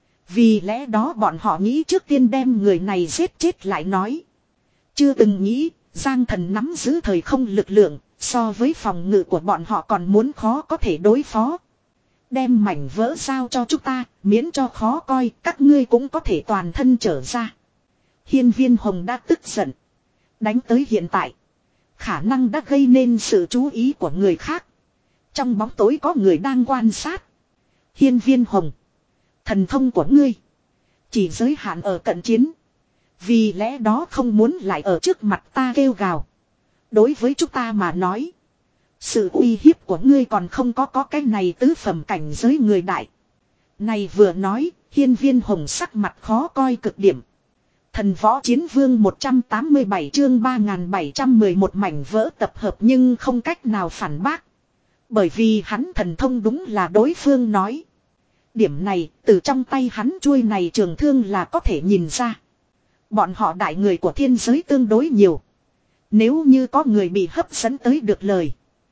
Vì lẽ đó bọn họ nghĩ trước tiên đem người này giết chết lại nói. Chưa từng nghĩ, Giang Thần nắm giữ thời không lực lượng, so với phòng ngự của bọn họ còn muốn khó có thể đối phó. Đem mảnh vỡ giao cho chúng ta, miễn cho khó coi, các ngươi cũng có thể toàn thân trở ra. Hiên Viên Hồng đã tức giận. Đánh tới hiện tại. Khả năng đã gây nên sự chú ý của người khác. Trong bóng tối có người đang quan sát. Hiên Viên Hồng. Thần thông của ngươi. Chỉ giới hạn ở cận chiến. Vì lẽ đó không muốn lại ở trước mặt ta kêu gào. Đối với chúng ta mà nói. Sự uy hiếp của ngươi còn không có có cái này tứ phẩm cảnh giới người đại. Này vừa nói, Hiên Viên Hồng sắc mặt khó coi cực điểm. Thần Võ Chiến Vương một trăm tám mươi bảy chương ba nghìn bảy trăm mười một mảnh vỡ tập hợp nhưng không cách nào phản bác. Bởi vì hắn thần thông đúng là đối phương nói. Điểm này, từ trong tay hắn chuôi này trường thương là có thể nhìn ra. Bọn họ đại người của thiên giới tương đối nhiều. Nếu như có người bị hấp dẫn tới được lời.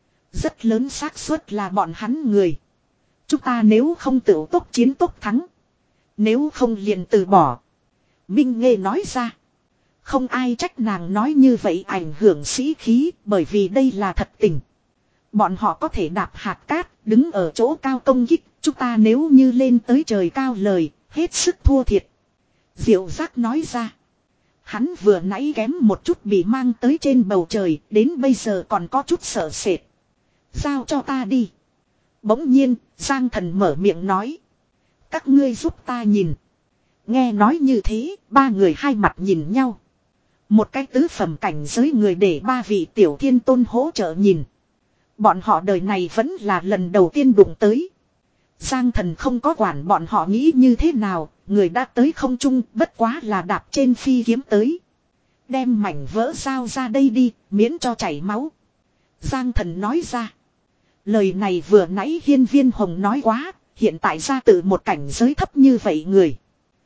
Rất lớn xác suất là bọn hắn người. Chúng ta nếu không tự tốc chiến tốc thắng. Nếu không liền từ bỏ. Minh Nghê nói ra. Không ai trách nàng nói như vậy ảnh hưởng sĩ khí, bởi vì đây là thật tình. Bọn họ có thể đạp hạt cát, đứng ở chỗ cao công kích, chúng ta nếu như lên tới trời cao lời, hết sức thua thiệt. Diệu Giác nói ra. Hắn vừa nãy kém một chút bị mang tới trên bầu trời, đến bây giờ còn có chút sợ sệt. Giao cho ta đi. Bỗng nhiên, Giang Thần mở miệng nói. Các ngươi giúp ta nhìn. Nghe nói như thế, ba người hai mặt nhìn nhau. Một cái tứ phẩm cảnh giới người để ba vị tiểu thiên tôn hỗ trợ nhìn. Bọn họ đời này vẫn là lần đầu tiên đụng tới. Giang Thần không có quản bọn họ nghĩ như thế nào, người đã tới không trung, bất quá là đạp trên phi kiếm tới. Đem mảnh vỡ giao ra đây đi, miễn cho chảy máu. Giang Thần nói ra. Lời này vừa nãy Hiên Viên Hồng nói quá, hiện tại ra từ một cảnh giới thấp như vậy người.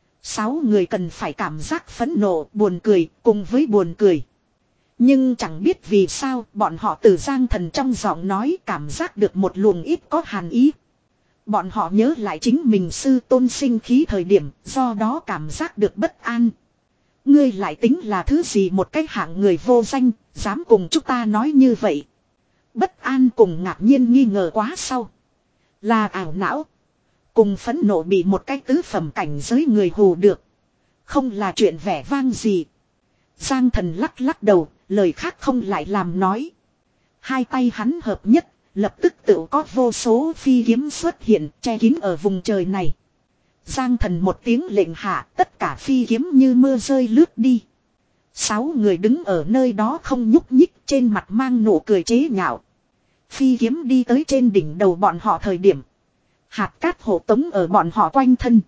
Sáu người cần phải cảm giác phẫn nộ, buồn cười, cùng với buồn cười. Nhưng chẳng biết vì sao bọn họ từ Giang Thần trong giọng nói cảm giác được một luồng ít có hàn ý. Bọn họ nhớ lại chính mình sư tôn sinh khí thời điểm, do đó cảm giác được bất an. Ngươi lại tính là thứ gì một cái hạng người vô danh, dám cùng chúng ta nói như vậy. Bất an cùng ngạc nhiên nghi ngờ quá sau. Là ảo não. Cùng phẫn nộ bị một cái tứ phẩm cảnh giới người hù được. Không là chuyện vẻ vang gì. Giang Thần lắc lắc đầu, lời khác không lại làm nói. Hai tay hắn hợp nhất, lập tức tự có vô số phi kiếm xuất hiện che kín ở vùng trời này. Giang Thần một tiếng lệnh hạ, tất cả phi kiếm như mưa rơi lướt đi. Sáu người đứng ở nơi đó không nhúc nhích, trên mặt mang nụ cười chế nhạo. Phi kiếm đi tới trên đỉnh đầu bọn họ thời điểm. Hạt cát hộ tống ở bọn họ quanh thân.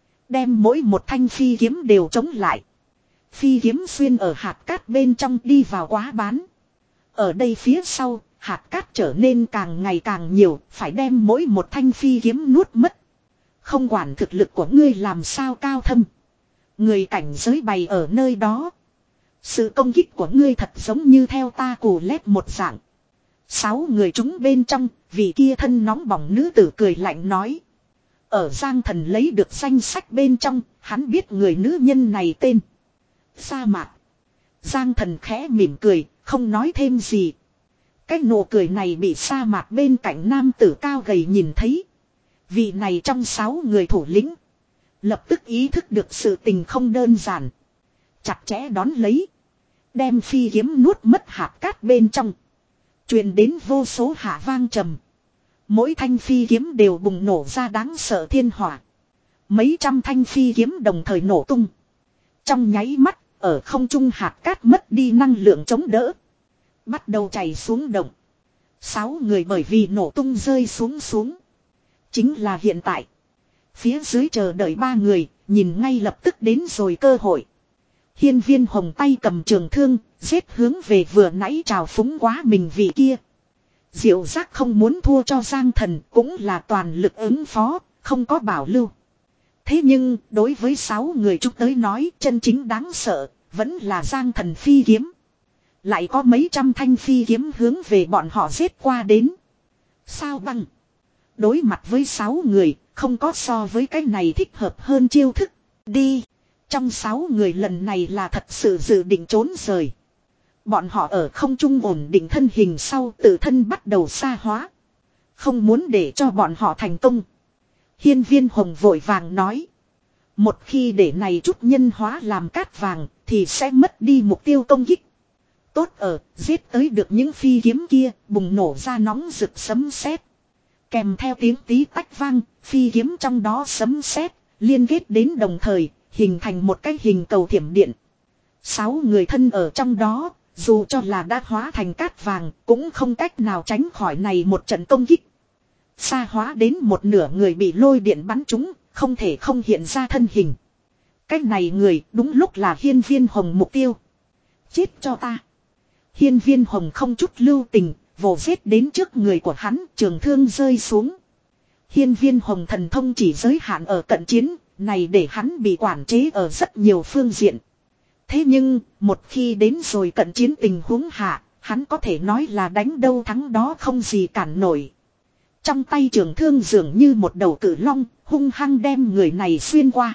Đem mỗi một thanh phi kiếm đều chống lại. Phi kiếm xuyên ở hạt cát bên trong đi vào quá bán. Ở đây phía sau, hạt cát trở nên càng ngày càng nhiều, phải đem mỗi một thanh phi kiếm nuốt mất. Không quản thực lực của ngươi làm sao cao thâm. Người cảnh giới bày ở nơi đó. Sự công kích của ngươi thật giống như theo ta cù lét một dạng. Sáu người chúng bên trong, vị kia thân nóng bỏng nữ tử cười lạnh nói. Ở Giang Thần lấy được danh sách bên trong, hắn biết người nữ nhân này tên. Sa Mạc. Giang Thần khẽ mỉm cười, không nói thêm gì. Cái nụ cười này bị Sa Mạc bên cạnh nam tử cao gầy nhìn thấy. Vị này trong sáu người thủ lĩnh. Lập tức ý thức được sự tình không đơn giản. Chặt chẽ đón lấy. Đem phi kiếm nuốt mất hạt cát bên trong. Truyền đến vô số hạ vang trầm. Mỗi thanh phi kiếm đều bùng nổ ra đáng sợ thiên hỏa. Mấy trăm thanh phi kiếm đồng thời nổ tung. Trong nháy mắt, ở không trung hạt cát mất đi năng lượng chống đỡ. Bắt đầu chảy xuống động. Sáu người bởi vì nổ tung rơi xuống xuống. Chính là hiện tại. Phía dưới chờ đợi ba người, nhìn ngay lập tức đến rồi cơ hội. Hiên Viên Hồng tay cầm trường thương, giết hướng về vừa nãy trào phúng quá mình vị kia. Diệu Giác không muốn thua cho Giang Thần, cũng là toàn lực ứng phó, không có bảo lưu. Thế nhưng, đối với sáu người chúng tới nói, chân chính đáng sợ, vẫn là Giang Thần phi kiếm. Lại có mấy trăm thanh phi kiếm hướng về bọn họ giết qua đến. Sao băng? Đối mặt với sáu người, không có so với cái này thích hợp hơn chiêu thức. Đi! Trong sáu người lần này là thật sự dự định trốn rời. Bọn họ ở không trung ổn định thân hình sau tự thân bắt đầu xa hóa. Không muốn để cho bọn họ thành công. Hiên Viên Hồng vội vàng nói. Một khi để này chút nhân hóa làm cát vàng thì sẽ mất đi mục tiêu công kích. Tốt ở, giết tới được những phi kiếm kia, bùng nổ ra nóng rực sấm sét. Kèm theo tiếng tí tách vang, phi kiếm trong đó sấm sét, liên kết đến đồng thời, hình thành một cái hình cầu thiểm điện. Sáu người thân ở trong đó, dù cho là đã hóa thành cát vàng, cũng không cách nào tránh khỏi này một trận công kích. Xa hóa đến một nửa người bị lôi điện bắn trúng, không thể không hiện ra thân hình. Cái này người đúng lúc là Hiên Viên Hồng mục tiêu. Chết cho ta. Hiên Viên Hồng không chút lưu tình, vồ giết đến trước người của hắn, trường thương rơi xuống. Hiên Viên Hồng thần thông chỉ giới hạn ở cận chiến, này để hắn bị quản chế ở rất nhiều phương diện. Thế nhưng, một khi đến rồi cận chiến tình huống hạ, hắn có thể nói là đánh đâu thắng đó không gì cản nổi. Trong tay trường thương dường như một đầu cự long, hung hăng đem người này xuyên qua.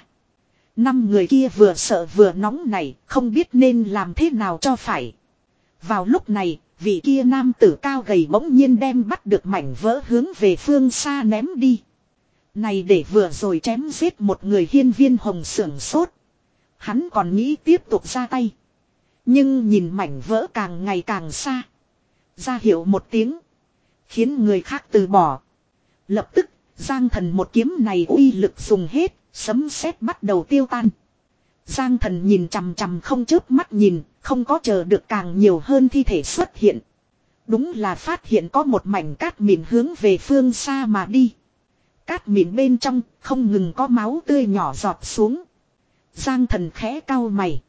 Năm người kia vừa sợ vừa nóng nảy, không biết nên làm thế nào cho phải. Vào lúc này, vị kia nam tử cao gầy bỗng nhiên đem bắt được mảnh vỡ hướng về phương xa ném đi. Này để vừa rồi chém giết một người Hiên Viên Hồng sưởng sốt. Hắn còn nghĩ tiếp tục ra tay. Nhưng nhìn mảnh vỡ càng ngày càng xa. Ra hiệu một tiếng. Khiến người khác từ bỏ. Lập tức, Giang Thần một kiếm này uy lực dùng hết, sấm sét bắt đầu tiêu tan. Giang Thần nhìn chằm chằm không chớp mắt nhìn, không có chờ được càng nhiều hơn thi thể xuất hiện. Đúng là phát hiện có một mảnh cát mịn hướng về phương xa mà đi. Cát mịn bên trong, không ngừng có máu tươi nhỏ giọt xuống. Giang Thần khẽ cau mày.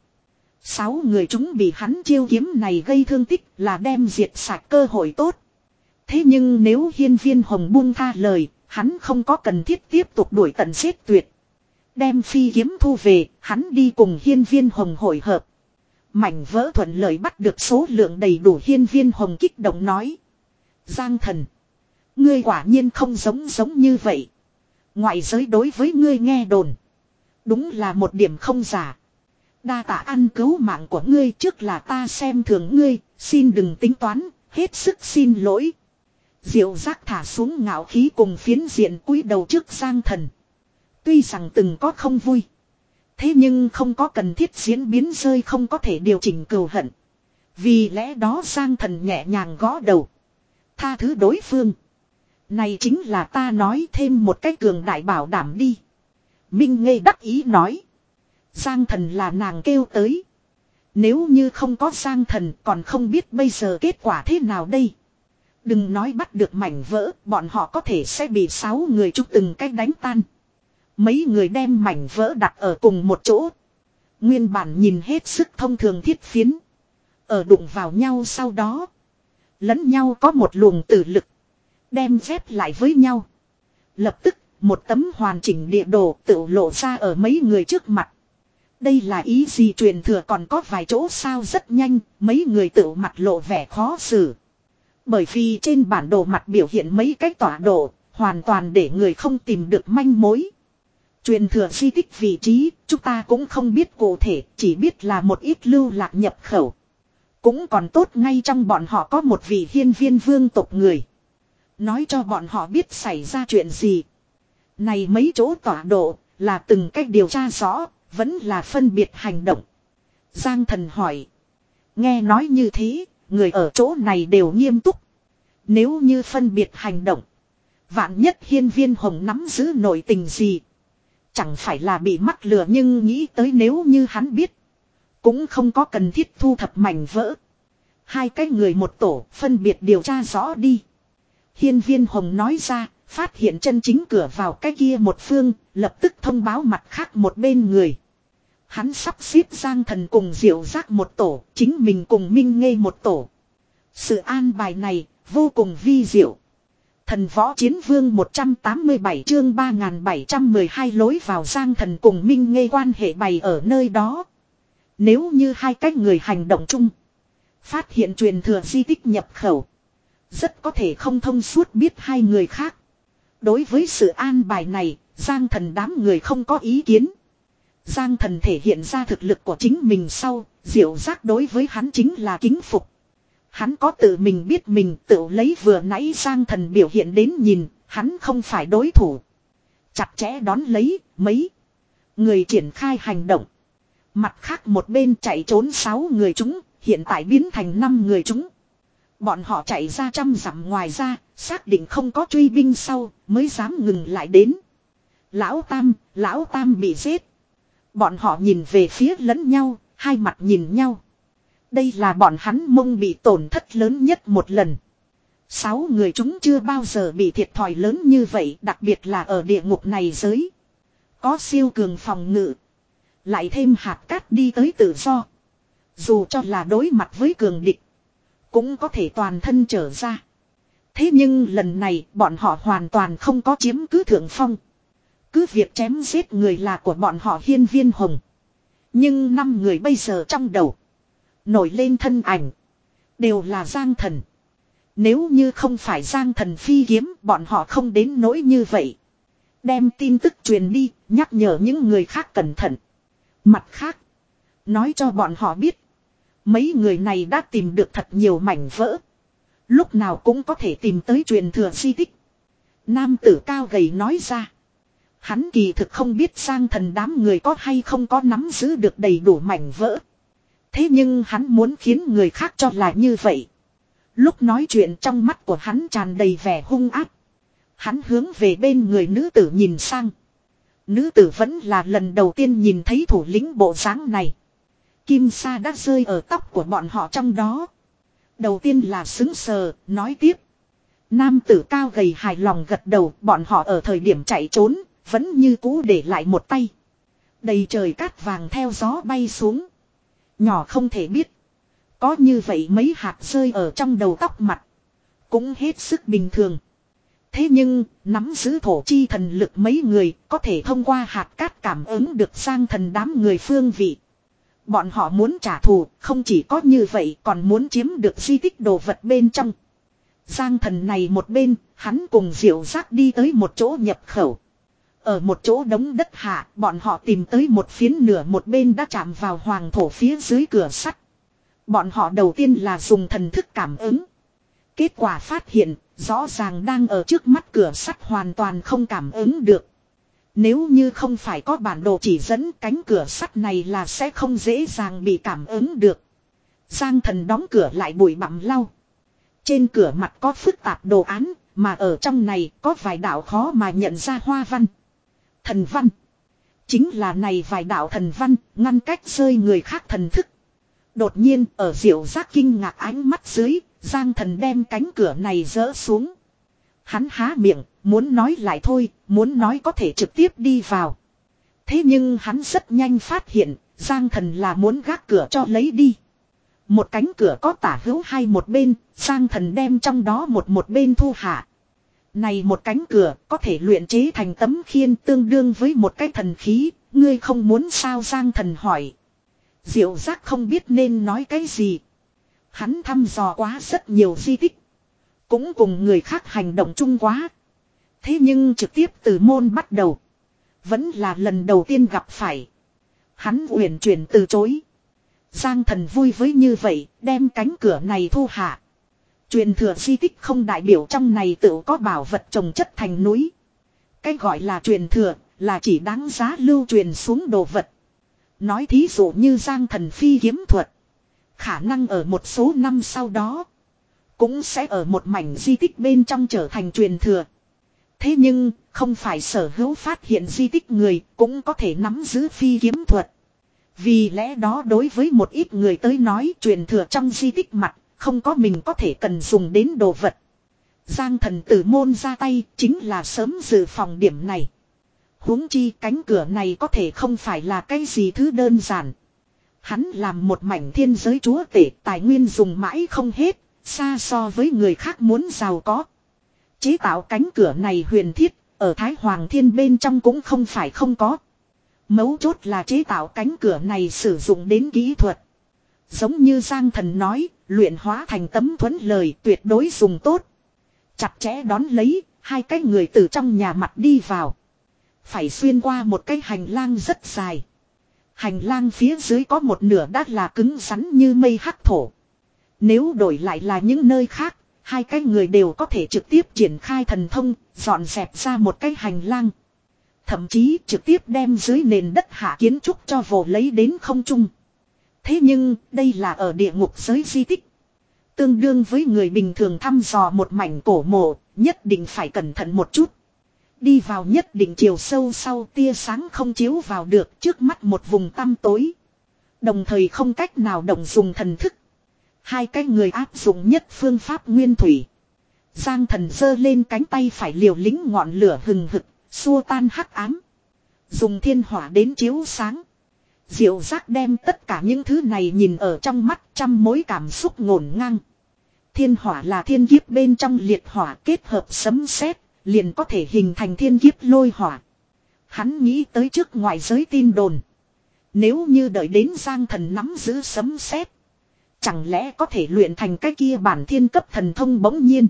Sáu người chúng bị hắn chiêu kiếm này gây thương tích là đem diệt sạch cơ hội tốt. Thế nhưng nếu Hiên Viên Hồng buông tha lời, hắn không có cần thiết tiếp tục đuổi tận giết tuyệt. Đem phi kiếm thu về, hắn đi cùng Hiên Viên Hồng hội hợp. Mảnh vỡ thuận lợi bắt được số lượng đầy đủ. Hiên Viên Hồng kích động nói. Giang Thần, ngươi quả nhiên không giống giống như vậy. Ngoại giới đối với ngươi nghe đồn. Đúng là một điểm không giả. Đa tạ ăn cứu mạng của ngươi, trước là ta xem thường ngươi, xin đừng tính toán, hết sức xin lỗi. Diệu Giác thả xuống ngạo khí cùng phiến diện cúi đầu trước Giang Thần. Tuy rằng từng có không vui. Thế nhưng không có cần thiết diễn biến rơi, không có thể điều chỉnh cừu hận. Vì lẽ đó Giang Thần nhẹ nhàng gõ đầu. Tha thứ đối phương. Này chính là ta nói thêm một cái cường đại bảo đảm đi. Minh Ngây đắc ý nói. Giang Thần là nàng kêu tới. Nếu như không có Giang Thần còn không biết bây giờ kết quả thế nào đây. Đừng nói bắt được mảnh vỡ, bọn họ có thể sẽ bị sáu người chúc từng cách đánh tan. Mấy người đem mảnh vỡ đặt ở cùng một chỗ. Nguyên bản nhìn hết sức thông thường thiết phiến. Ở đụng vào nhau sau đó. Lẫn nhau có một luồng tử lực. Đem ghép lại với nhau. Lập tức, một tấm hoàn chỉnh địa đồ tự lộ ra ở mấy người trước mặt. Đây là ý gì truyền thừa còn có vài chỗ sao rất nhanh, mấy người tự mặt lộ vẻ khó xử. Bởi vì trên bản đồ mặt biểu hiện mấy cái tọa độ, hoàn toàn để người không tìm được manh mối. Truyền thừa di tích vị trí, chúng ta cũng không biết cụ thể, chỉ biết là một ít lưu lạc nhập khẩu. Cũng còn tốt ngay trong bọn họ có một vị hiên viên vương tộc người. Nói cho bọn họ biết xảy ra chuyện gì. Này mấy chỗ tọa độ, là từng cách điều tra rõ, vẫn là phân biệt hành động. Giang Thần hỏi. Nghe nói như thế, người ở chỗ này đều nghiêm túc. Nếu như phân biệt hành động, vạn nhất hiên viên hồng nắm giữ nội tình gì. Chẳng phải là bị mắc lừa, nhưng nghĩ tới nếu như hắn biết. Cũng không có cần thiết thu thập mảnh vỡ. Hai cái người một tổ phân biệt điều tra rõ đi. Hiên viên hồng nói ra, phát hiện chân chính cửa vào cái kia một phương, lập tức thông báo mặt khác một bên người. Hắn sắp xếp Giang Thần cùng Diệu Giác một tổ, chính mình cùng Minh Nghê một tổ. Sự an bài này vô cùng vi diệu. Thần võ chiến vương một trăm tám mươi bảy chương ba nghìn bảy trăm mười hai lối vào. Giang Thần cùng Minh Nghê quan hệ bày ở nơi đó. Nếu như hai cách người hành động chung, phát hiện truyền thừa di tích nhập khẩu, rất có thể không thông suốt biết hai người khác. Đối với sự an bài này, Giang Thần đám người không có ý kiến. Giang Thần thể hiện ra thực lực của chính mình sau, Diệu Giác đối với hắn chính là kính phục. Hắn có tự mình biết mình tự lấy vừa nãy Giang Thần biểu hiện đến nhìn, hắn không phải đối thủ. Chặt chẽ đón lấy, mấy người triển khai hành động. Mặt khác một bên chạy trốn sáu người chúng, hiện tại biến thành năm người chúng. Bọn họ chạy ra trăm dặm ngoài ra, xác định không có truy binh sau, mới dám ngừng lại đến. Lão Tam, Lão Tam bị giết. Bọn họ nhìn về phía lẫn nhau, hai mặt nhìn nhau. Đây là bọn hắn mông bị tổn thất lớn nhất một lần. Sáu người chúng chưa bao giờ bị thiệt thòi lớn như vậy, đặc biệt là ở địa ngục này giới. Có siêu cường phòng ngự. Lại thêm hạt cát đi tới tự do. Dù cho là đối mặt với cường địch, cũng có thể toàn thân trở ra. Thế nhưng lần này bọn họ hoàn toàn không có chiếm cứ thượng phong. Cứ việc chém giết người là của bọn họ hiên viên hồng. Nhưng năm người bây giờ trong đầu nổi lên thân ảnh đều là Giang Thần. Nếu như không phải Giang Thần phi kiếm, bọn họ không đến nỗi như vậy. Đem tin tức truyền đi, nhắc nhở những người khác cẩn thận. Mặt khác, nói cho bọn họ biết, mấy người này đã tìm được thật nhiều mảnh vỡ. Lúc nào cũng có thể tìm tới truyền thừa di tích. Nam tử cao gầy nói ra. Hắn kỳ thực không biết Giang Thần đám người có hay không có nắm giữ được đầy đủ mảnh vỡ. Thế nhưng hắn muốn khiến người khác cho là như vậy. Lúc nói chuyện trong mắt của hắn tràn đầy vẻ hung ác. Hắn hướng về bên người nữ tử nhìn sang. Nữ tử vẫn là lần đầu tiên nhìn thấy thủ lĩnh bộ dáng này. Kim sa đã rơi ở tóc của bọn họ trong đó. Đầu tiên là sững sờ, nói tiếp. Nam tử cao gầy hài lòng gật đầu, bọn họ ở thời điểm chạy trốn, vẫn như cũ để lại một tay. Đầy trời cát vàng theo gió bay xuống. Nhỏ không thể biết. Có như vậy mấy hạt rơi ở trong đầu tóc mặt. Cũng hết sức bình thường. Thế nhưng, nắm giữ thổ chi thần lực mấy người có thể thông qua hạt cát cảm ứng được Giang Thần đám người phương vị. Bọn họ muốn trả thù, không chỉ có như vậy còn muốn chiếm được di tích đồ vật bên trong. Giang Thần này một bên, hắn cùng Diệu Giác đi tới một chỗ nhập khẩu. Ở một chỗ đống đất hạ, bọn họ tìm tới một phiến nửa một bên đã chạm vào hoàng thổ phía dưới cửa sắt. Bọn họ đầu tiên là dùng thần thức cảm ứng. Kết quả phát hiện, rõ ràng đang ở trước mắt cửa sắt hoàn toàn không cảm ứng được. Nếu như không phải có bản đồ chỉ dẫn, cánh cửa sắt này là sẽ không dễ dàng bị cảm ứng được. Giang Thần đóng cửa lại bụi bặm lau. Trên cửa mặt có phức tạp đồ án, mà ở trong này có vài đạo khó mà nhận ra hoa văn. Thần văn. Chính là này vài đạo thần văn, ngăn cách rơi người khác thần thức. Đột nhiên ở Diệu Giác kinh ngạc ánh mắt dưới, Giang Thần đem cánh cửa này dỡ xuống. Hắn há miệng, muốn nói lại thôi, muốn nói có thể trực tiếp đi vào. Thế nhưng hắn rất nhanh phát hiện, Giang Thần là muốn gác cửa cho lấy đi. Một cánh cửa có tả hữu hai một bên, Giang Thần đem trong đó một một bên thu hạ. Này một cánh cửa có thể luyện chế thành tấm khiên tương đương với một cái thần khí, ngươi không muốn sao? Giang Thần hỏi. Diệu Giác không biết nên nói cái gì. Hắn thăm dò quá rất nhiều di tích. Cũng cùng người khác hành động chung quá. Thế nhưng trực tiếp từ môn bắt đầu. Vẫn là lần đầu tiên gặp phải. Hắn uyển chuyển từ chối. Giang Thần vui với như vậy, đem cánh cửa này thu hạ. Truyền thừa di tích không đại biểu trong này tự có bảo vật trồng chất thành núi. Cái gọi là truyền thừa, là chỉ đáng giá lưu truyền xuống đồ vật. Nói thí dụ như Giang Thần phi kiếm thuật. Khả năng ở một số năm sau đó, cũng sẽ ở một mảnh di tích bên trong trở thành truyền thừa. Thế nhưng, không phải sở hữu phát hiện di tích người cũng có thể nắm giữ phi kiếm thuật. Vì lẽ đó đối với một ít người tới nói truyền thừa trong di tích mặt, không có mình có thể cần dùng đến đồ vật. Giang Thần tử môn ra tay chính là sớm dự phòng điểm này. Huống chi cánh cửa này có thể không phải là cái gì thứ đơn giản. Hắn làm một mảnh thiên giới chúa tể, tài nguyên dùng mãi không hết, xa so với người khác muốn giàu có. Chế tạo cánh cửa này huyền thiết, ở Thái Hoàng Thiên bên trong cũng không phải không có. Mấu chốt là chế tạo cánh cửa này sử dụng đến kỹ thuật. Giống như Giang Thần nói, luyện hóa thành tấm thuẫn lời tuyệt đối dùng tốt. Chặt chẽ đón lấy, hai cái người từ trong nhà mặt đi vào. Phải xuyên qua một cái hành lang rất dài. Hành lang phía dưới có một nửa đã là cứng rắn như mây hắc thổ. Nếu đổi lại là những nơi khác, hai cái người đều có thể trực tiếp triển khai thần thông, dọn dẹp ra một cái hành lang. Thậm chí trực tiếp đem dưới nền đất hạ kiến trúc cho vồ lấy đến không trung. Thế nhưng, đây là ở địa ngục giới di tích. Tương đương với người bình thường thăm dò một mảnh cổ mộ, nhất định phải cẩn thận một chút. Đi vào nhất định chiều sâu sau tia sáng không chiếu vào được trước mắt một vùng tăm tối. Đồng thời không cách nào động dùng thần thức. Hai cái người áp dụng nhất phương pháp nguyên thủy. Giang Thần giơ lên cánh tay phải liều lĩnh ngọn lửa hừng hực, xua tan hắc ám. Dùng thiên hỏa đến chiếu sáng. Diệu giác đem tất cả những thứ này nhìn ở trong mắt, trăm mối cảm xúc ngổn ngang. Thiên hỏa là thiên kiếp bên trong liệt hỏa kết hợp sấm sét, liền có thể hình thành thiên kiếp lôi hỏa. Hắn nghĩ tới trước ngoại giới tin đồn. Nếu như đợi đến Giang Thần nắm giữ sấm sét, chẳng lẽ có thể luyện thành cái kia bản thiên cấp thần thông bỗng nhiên.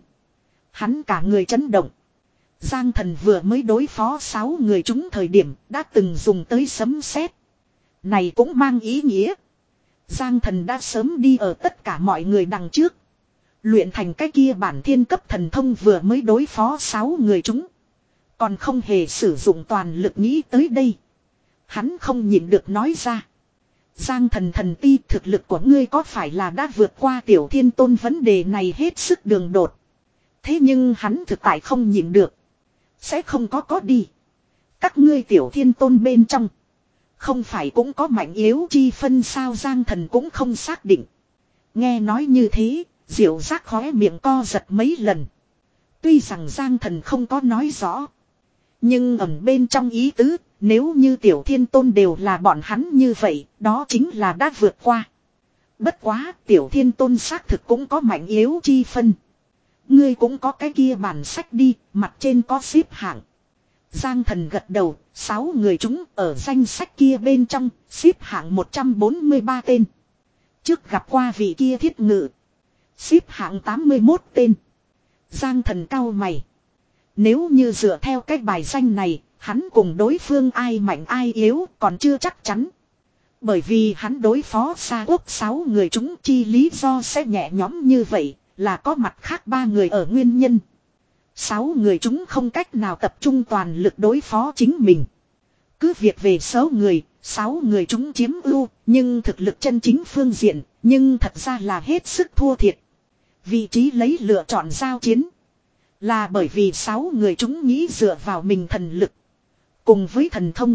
Hắn cả người chấn động. Giang Thần vừa mới đối phó sáu người chúng thời điểm đã từng dùng tới sấm sét. Này cũng mang ý nghĩa. Giang Thần đã sớm đi ở tất cả mọi người đằng trước. Luyện thành cái kia bản thiên cấp thần thông vừa mới đối phó sáu người chúng. Còn không hề sử dụng toàn lực nghĩ tới đây. Hắn không nhịn được nói ra. Giang Thần thần ti thực lực của ngươi có phải là đã vượt qua Tiểu Thiên Tôn vấn đề này hết sức đường đột. Thế nhưng hắn thực tại không nhịn được. Sẽ không có có đi. Các ngươi Tiểu Thiên Tôn bên trong. Không phải cũng có mạnh yếu chi phân sao Giang Thần cũng không xác định. Nghe nói như thế, Diệu Giác khóe miệng co giật mấy lần. Tuy rằng Giang Thần không có nói rõ. Nhưng ẩn bên trong ý tứ, nếu như Tiểu Thiên Tôn đều là bọn hắn như vậy, đó chính là đã vượt qua. Bất quá, Tiểu Thiên Tôn xác thực cũng có mạnh yếu chi phân. Ngươi cũng có cái kia bản sách đi, mặt trên có xếp hạng. Giang Thần gật đầu, sáu người chúng ở danh sách kia bên trong, xếp hạng một trăm bốn mươi ba tên. Trước gặp qua vị kia thiết ngự. Xếp hạng tám mươi mốt tên. Giang Thần cau mày. Nếu như dựa theo cái bài danh này, hắn cùng đối phương ai mạnh ai yếu còn chưa chắc chắn. Bởi vì hắn đối phó Sa Quốc sáu người chúng chi lý do sẽ nhẹ nhõm như vậy, là có mặt khác ba người ở nguyên nhân. Sáu người chúng không cách nào tập trung toàn lực đối phó chính mình. Cứ việc về số người, sáu người chúng chiếm ưu, nhưng thực lực chân chính phương diện, nhưng thật ra là hết sức thua thiệt. Vị trí lấy lựa chọn giao chiến. Là bởi vì sáu người chúng nghĩ dựa vào mình thần lực. Cùng với thần thông.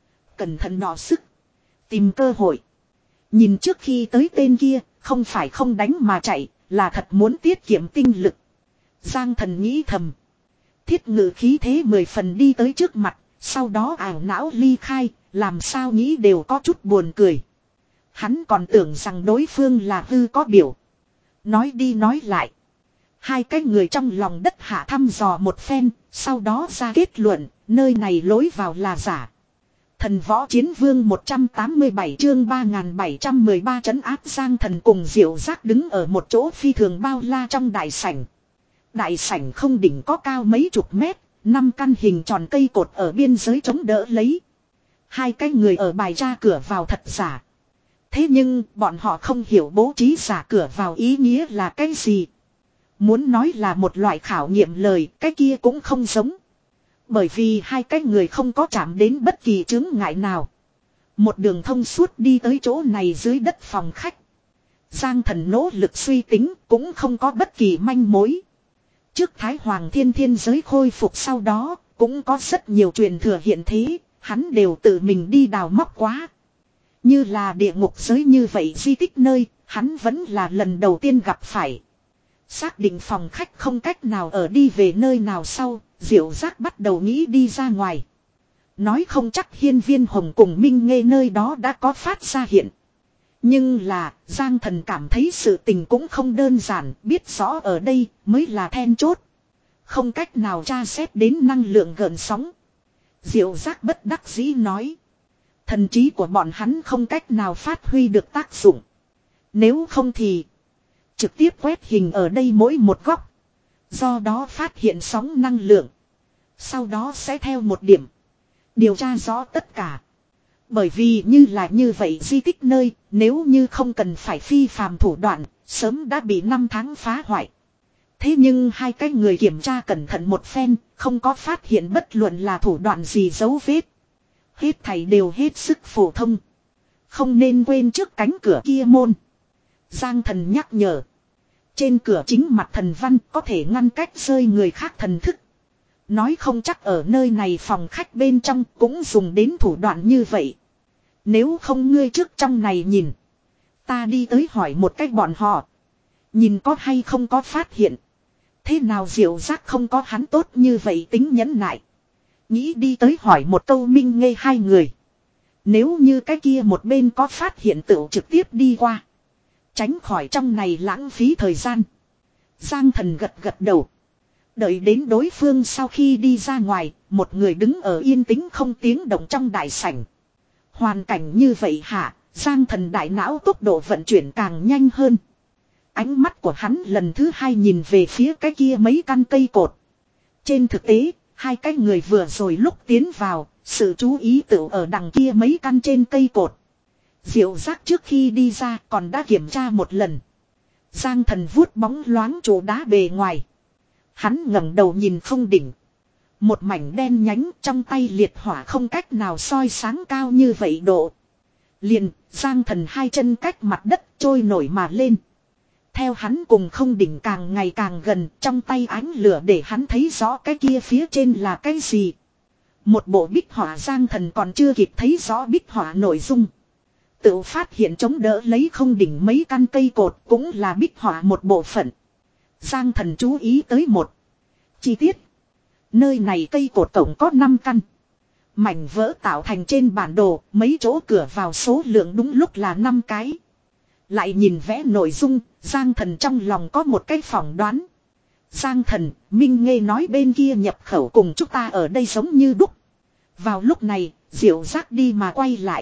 Cẩn thận đọ sức. Tìm cơ hội. Nhìn trước khi tới tên kia, không phải không đánh mà chạy, là thật muốn tiết kiệm tinh lực. Giang Thần nghĩ thầm. Thiết ngự khí thế mười phần đi tới trước mặt, sau đó ảo não ly khai, làm sao nghĩ đều có chút buồn cười. Hắn còn tưởng rằng đối phương là hư có biểu. Nói đi nói lại. Hai cái người trong lòng đất hạ thăm dò một phen, sau đó ra kết luận, nơi này lối vào là giả. Thần võ chiến vương một trăm tám mươi bảy chương ba nghìn bảy trăm mười ba trấn áp Giang Thần cùng Diệu Giác đứng ở một chỗ phi thường bao la trong đại sảnh. Đại sảnh không đỉnh có cao mấy chục mét, Năm căn hình tròn cây cột ở biên giới chống đỡ lấy. Hai cái người ở bài tra cửa vào thật giả. Thế nhưng bọn họ không hiểu bố trí giả cửa vào ý nghĩa là cái gì. Muốn nói là một loại khảo nghiệm lời, cái kia cũng không giống. Bởi vì hai cái người không có chạm đến bất kỳ chướng ngại nào. Một đường thông suốt đi tới chỗ này dưới đất phòng khách. Giang Thần nỗ lực suy tính cũng không có bất kỳ manh mối. Trước Thái Hoàng Thiên Thiên giới khôi phục sau đó, cũng có rất nhiều truyền thừa hiện thế, hắn đều tự mình đi đào móc quá. Như là địa ngục giới như vậy di tích nơi, hắn vẫn là lần đầu tiên gặp phải. Xác định phòng khách không cách nào ở đi về nơi nào sau, Diệu Giác bắt đầu nghĩ đi ra ngoài. Nói không chắc Hiên Viên Hồng cùng Minh Nghê nơi đó đã có phát ra hiện. Nhưng là, Giang Thần cảm thấy sự tình cũng không đơn giản, biết rõ ở đây mới là then chốt. Không cách nào tra xét đến năng lượng gợn sóng. Diệu Giác bất đắc dĩ nói. Thần trí của bọn hắn không cách nào phát huy được tác dụng. Nếu không thì trực tiếp quét hình ở đây mỗi một góc. Do đó phát hiện sóng năng lượng. Sau đó sẽ theo một điểm điều tra rõ tất cả. Bởi vì như là như vậy di tích nơi, nếu như không cần phải phi phàm thủ đoạn, sớm đã bị năm tháng phá hoại. Thế nhưng hai cái người kiểm tra cẩn thận một phen, không có phát hiện bất luận là thủ đoạn gì dấu vết. Hết thảy đều hết sức phổ thông. Không nên quên trước cánh cửa kia môn. Giang Thần nhắc nhở. Trên cửa chính mặt thần văn có thể ngăn cách rơi người khác thần thức. Nói không chắc ở nơi này phòng khách bên trong cũng dùng đến thủ đoạn như vậy. Nếu không ngươi trước trong này nhìn. Ta đi tới hỏi một cách bọn họ. Nhìn có hay không có phát hiện. Thế nào Diệu Giác không có hắn tốt như vậy tính nhẫn nại. Nghĩ đi tới hỏi một câu Minh Nghê hai người. Nếu như cái kia một bên có phát hiện tựu trực tiếp đi qua. Tránh khỏi trong này lãng phí thời gian. Giang Thần gật gật đầu. Đợi đến đối phương sau khi đi ra ngoài, một người đứng ở yên tĩnh không tiếng động trong đại sảnh. Hoàn cảnh như vậy hả, Giang Thần đại não tốc độ vận chuyển càng nhanh hơn. Ánh mắt của hắn lần thứ hai nhìn về phía cái kia mấy căn cây cột. Trên thực tế, hai cái người vừa rồi lúc tiến vào, sự chú ý tựu ở đằng kia mấy căn trên cây cột. Diệu Giác trước khi đi ra còn đã kiểm tra một lần. Giang Thần vuốt bóng loáng chỗ đá bề ngoài. Hắn ngẩng đầu nhìn không đỉnh. Một mảnh đen nhánh trong tay liệt hỏa không cách nào soi sáng cao như vậy độ. Liền, Giang Thần hai chân cách mặt đất trôi nổi mà lên. Theo hắn cùng không đỉnh càng ngày càng gần, trong tay ánh lửa để hắn thấy rõ cái kia phía trên là cái gì. Một bộ bích hỏa Giang Thần còn chưa kịp thấy rõ bích hỏa nội dung. Tự phát hiện chống đỡ lấy không đỉnh mấy căn cây cột cũng là bích hỏa một bộ phận. Giang Thần chú ý tới một chi tiết. Nơi này cây cột tổng có năm căn. Mảnh vỡ tạo thành trên bản đồ, mấy chỗ cửa vào số lượng đúng lúc là năm cái. Lại nhìn vẽ nội dung, Giang Thần trong lòng có một cái phỏng đoán. Giang Thần, Minh Nghê nói bên kia nhập khẩu cùng chúng ta ở đây giống như đúc. Vào lúc này, Diệu Giác đi mà quay lại.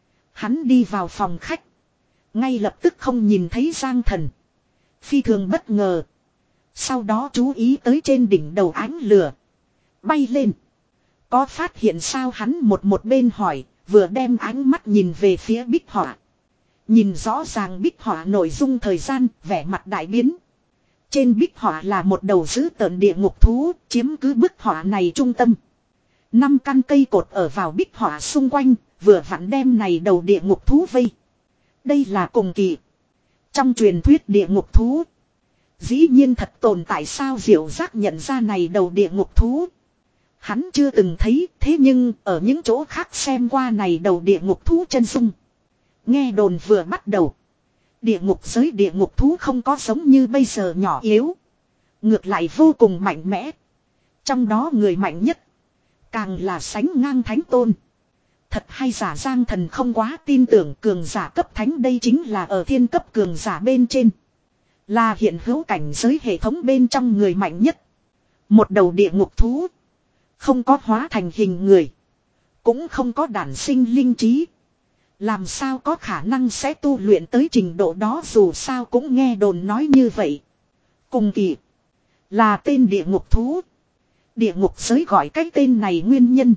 Hắn đi vào phòng khách. Ngay lập tức không nhìn thấy Giang Thần. Phi thường bất ngờ. Sau đó chú ý tới trên đỉnh đầu ánh lửa. Bay lên. Có phát hiện sao hắn một một bên hỏi, vừa đem ánh mắt nhìn về phía bích họa. Nhìn rõ ràng bích họa nội dung thời gian, vẻ mặt đại biến. Trên bích họa là một đầu dữ tợn địa ngục thú, chiếm cứ bức họa này trung tâm. Năm căn cây cột ở vào bích họa xung quanh, vừa vặn đem này đầu địa ngục thú vây. Đây là cùng kỳ. Trong truyền thuyết địa ngục thú. Dĩ nhiên thật tồn tại sao Diệu Giác nhận ra này đầu địa ngục thú. Hắn chưa từng thấy, thế nhưng ở những chỗ khác xem qua này đầu địa ngục thú chân dung. Nghe đồn vừa bắt đầu. Địa ngục giới địa ngục thú không có giống như bây giờ nhỏ yếu. Ngược lại vô cùng mạnh mẽ. Trong đó người mạnh nhất. Càng là sánh ngang thánh tôn. Thật hay giả Giang Thần không quá tin tưởng cường giả cấp thánh đây chính là ở thiên cấp cường giả bên trên. Là hiện hữu cảnh giới hệ thống bên trong người mạnh nhất. Một đầu địa ngục thú. Không có hóa thành hình người. Cũng không có đản sinh linh trí. Làm sao có khả năng sẽ tu luyện tới trình độ đó dù sao cũng nghe đồn nói như vậy. Cùng kỳ. Là tên địa ngục thú. Địa ngục giới gọi cái tên này nguyên nhân.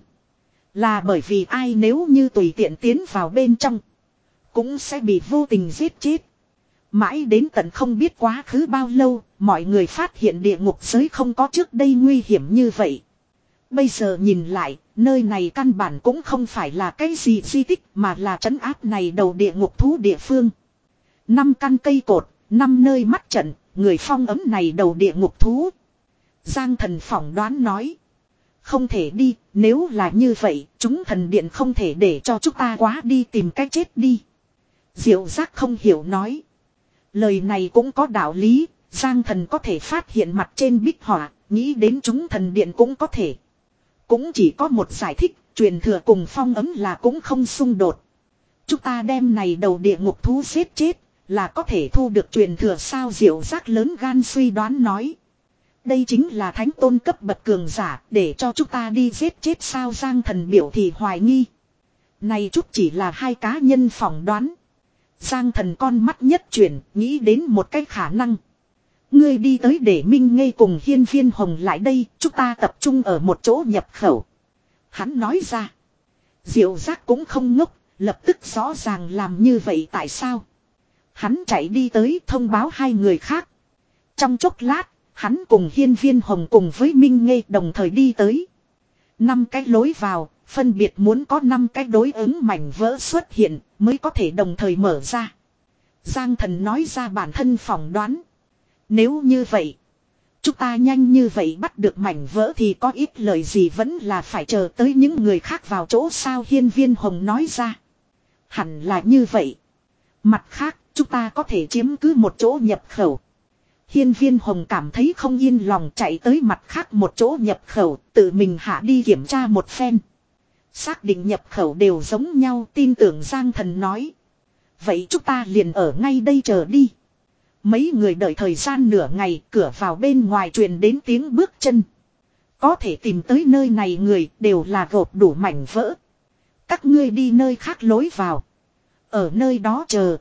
Là bởi vì ai nếu như tùy tiện tiến vào bên trong. Cũng sẽ bị vô tình giết chết. Mãi đến tận không biết quá khứ bao lâu. Mọi người phát hiện địa ngục giới không có trước đây nguy hiểm như vậy. Bây giờ nhìn lại. Nơi này căn bản cũng không phải là cái gì di tích. Mà là trấn áp này đầu địa ngục thú địa phương. Năm căn cây cột. Năm nơi mắt trận. Người phong ấm này đầu địa ngục thú. Giang thần phỏng đoán nói. Không thể đi, nếu là như vậy, chúng thần điện không thể để cho chúng ta quá đi tìm cách chết đi. Diệu giác không hiểu nói. Lời này cũng có đạo lý, Giang thần có thể phát hiện mặt trên bích họa, nghĩ đến chúng thần điện cũng có thể. Cũng chỉ có một giải thích, truyền thừa cùng phong ấm là cũng không xung đột. Chúng ta đem này đầu địa ngục thú giết chết, là có thể thu được truyền thừa sao Diệu giác lớn gan suy đoán nói. Đây chính là thánh tôn cấp bậc cường giả để cho chúng ta đi giết chết sao Giang thần biểu thị hoài nghi. Này chút chỉ là hai cá nhân phỏng đoán. Giang thần con mắt nhất chuyển nghĩ đến một cái khả năng. Ngươi đi tới để Minh Ngây cùng Hiên Viên Hồng lại đây chúng ta tập trung ở một chỗ nhập khẩu. Hắn nói ra. Diệu giác cũng không ngốc lập tức rõ ràng làm như vậy tại sao. Hắn chạy đi tới thông báo hai người khác. Trong chốc lát. Hắn cùng Hiên Viên Hồng cùng với Minh Ngây đồng thời đi tới. Năm cái lối vào, phân biệt muốn có năm cái đối ứng mảnh vỡ xuất hiện mới có thể đồng thời mở ra. Giang thần nói ra bản thân phỏng đoán. Nếu như vậy, chúng ta nhanh như vậy bắt được mảnh vỡ thì có ít lời gì vẫn là phải chờ tới những người khác vào chỗ sao Hiên Viên Hồng nói ra. Hẳn là như vậy. Mặt khác, chúng ta có thể chiếm cứ một chỗ nhập khẩu. Hiên Viên Hồng cảm thấy không yên lòng chạy tới mặt khác một chỗ nhập khẩu, tự mình hạ đi kiểm tra một phen. Xác định nhập khẩu đều giống nhau, tin tưởng Giang thần nói. Vậy chúng ta liền ở ngay đây chờ đi. Mấy người đợi thời gian nửa ngày, cửa vào bên ngoài truyền đến tiếng bước chân. Có thể tìm tới nơi này người đều là gộp đủ mảnh vỡ. Các ngươi đi nơi khác lối vào. Ở nơi đó chờ.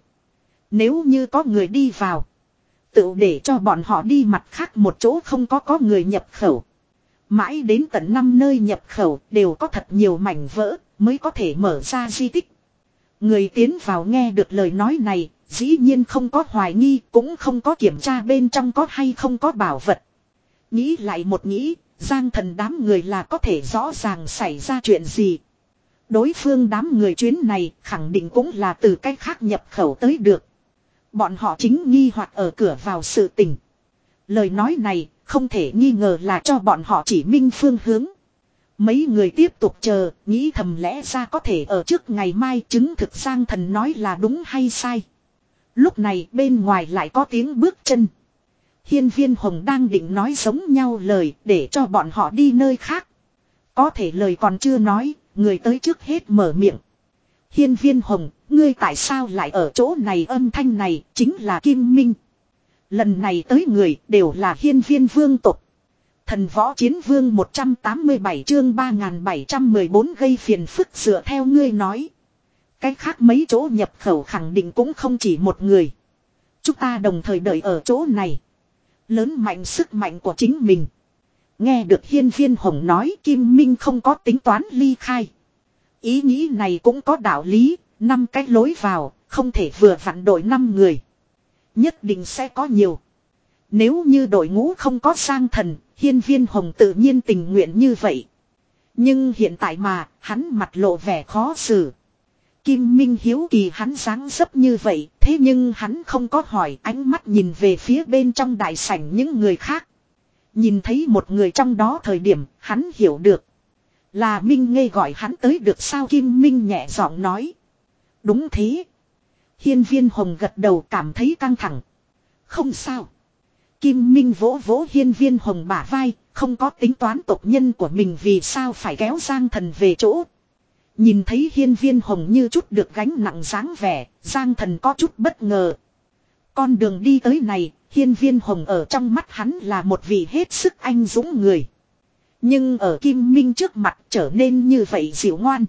Nếu như có người đi vào. Tự để cho bọn họ đi mặt khác một chỗ không có có người nhập khẩu. Mãi đến tận năm nơi nhập khẩu đều có thật nhiều mảnh vỡ mới có thể mở ra di tích. Người tiến vào nghe được lời nói này, dĩ nhiên không có hoài nghi cũng không có kiểm tra bên trong có hay không có bảo vật. Nghĩ lại một nghĩ, Giang thần đám người là có thể rõ ràng xảy ra chuyện gì. Đối phương đám người chuyến này khẳng định cũng là từ cách khác nhập khẩu tới được. Bọn họ chính nghi hoặc ở cửa vào sự tình. Lời nói này không thể nghi ngờ là cho bọn họ chỉ minh phương hướng. Mấy người tiếp tục chờ, nghĩ thầm lẽ ra có thể ở trước ngày mai chứng thực Giang thần nói là đúng hay sai. Lúc này bên ngoài lại có tiếng bước chân. Hiên Viên Hồng đang định nói giống nhau lời để cho bọn họ đi nơi khác. Có thể lời còn chưa nói, người tới trước hết mở miệng. Hiên Viên Hồng, ngươi tại sao lại ở chỗ này âm thanh này chính là Kim Minh. Lần này tới người đều là Hiên Viên vương tộc. Thần võ chiến vương một trăm tám mươi bảy chương ba nghìn bảy trăm mười bốn gây phiền phức dựa theo ngươi nói. Cái khác mấy chỗ nhập khẩu khẳng định cũng không chỉ một người. Chúng ta đồng thời đợi ở chỗ này. Lớn mạnh sức mạnh của chính mình. Nghe được Hiên Viên Hồng nói Kim Minh không có tính toán ly khai. Ý nghĩ này cũng có đạo lý, năm cái lối vào, không thể vừa vặn đội năm người. Nhất định sẽ có nhiều. Nếu như đội ngũ không có Giang thần, Hiên Viên Hồng tự nhiên tình nguyện như vậy. Nhưng hiện tại mà, hắn mặt lộ vẻ khó xử. Kim Minh hiếu kỳ hắn dáng dấp như vậy, thế nhưng hắn không có hỏi, ánh mắt nhìn về phía bên trong đại sảnh những người khác. Nhìn thấy một người trong đó thời điểm, hắn hiểu được. Là Minh Ngây gọi hắn tới được sao Kim Minh nhẹ giọng nói. Đúng thế. Hiên Viên Hồng gật đầu cảm thấy căng thẳng. Không sao. Kim Minh vỗ vỗ Hiên Viên Hồng bả vai, không có tính toán tộc nhân của mình vì sao phải kéo Giang thần về chỗ. Nhìn thấy Hiên Viên Hồng như chút được gánh nặng dáng vẻ, Giang thần có chút bất ngờ. Con đường đi tới này, Hiên Viên Hồng ở trong mắt hắn là một vị hết sức anh dũng người. Nhưng ở Kim Minh trước mặt trở nên như vậy dịu ngoan.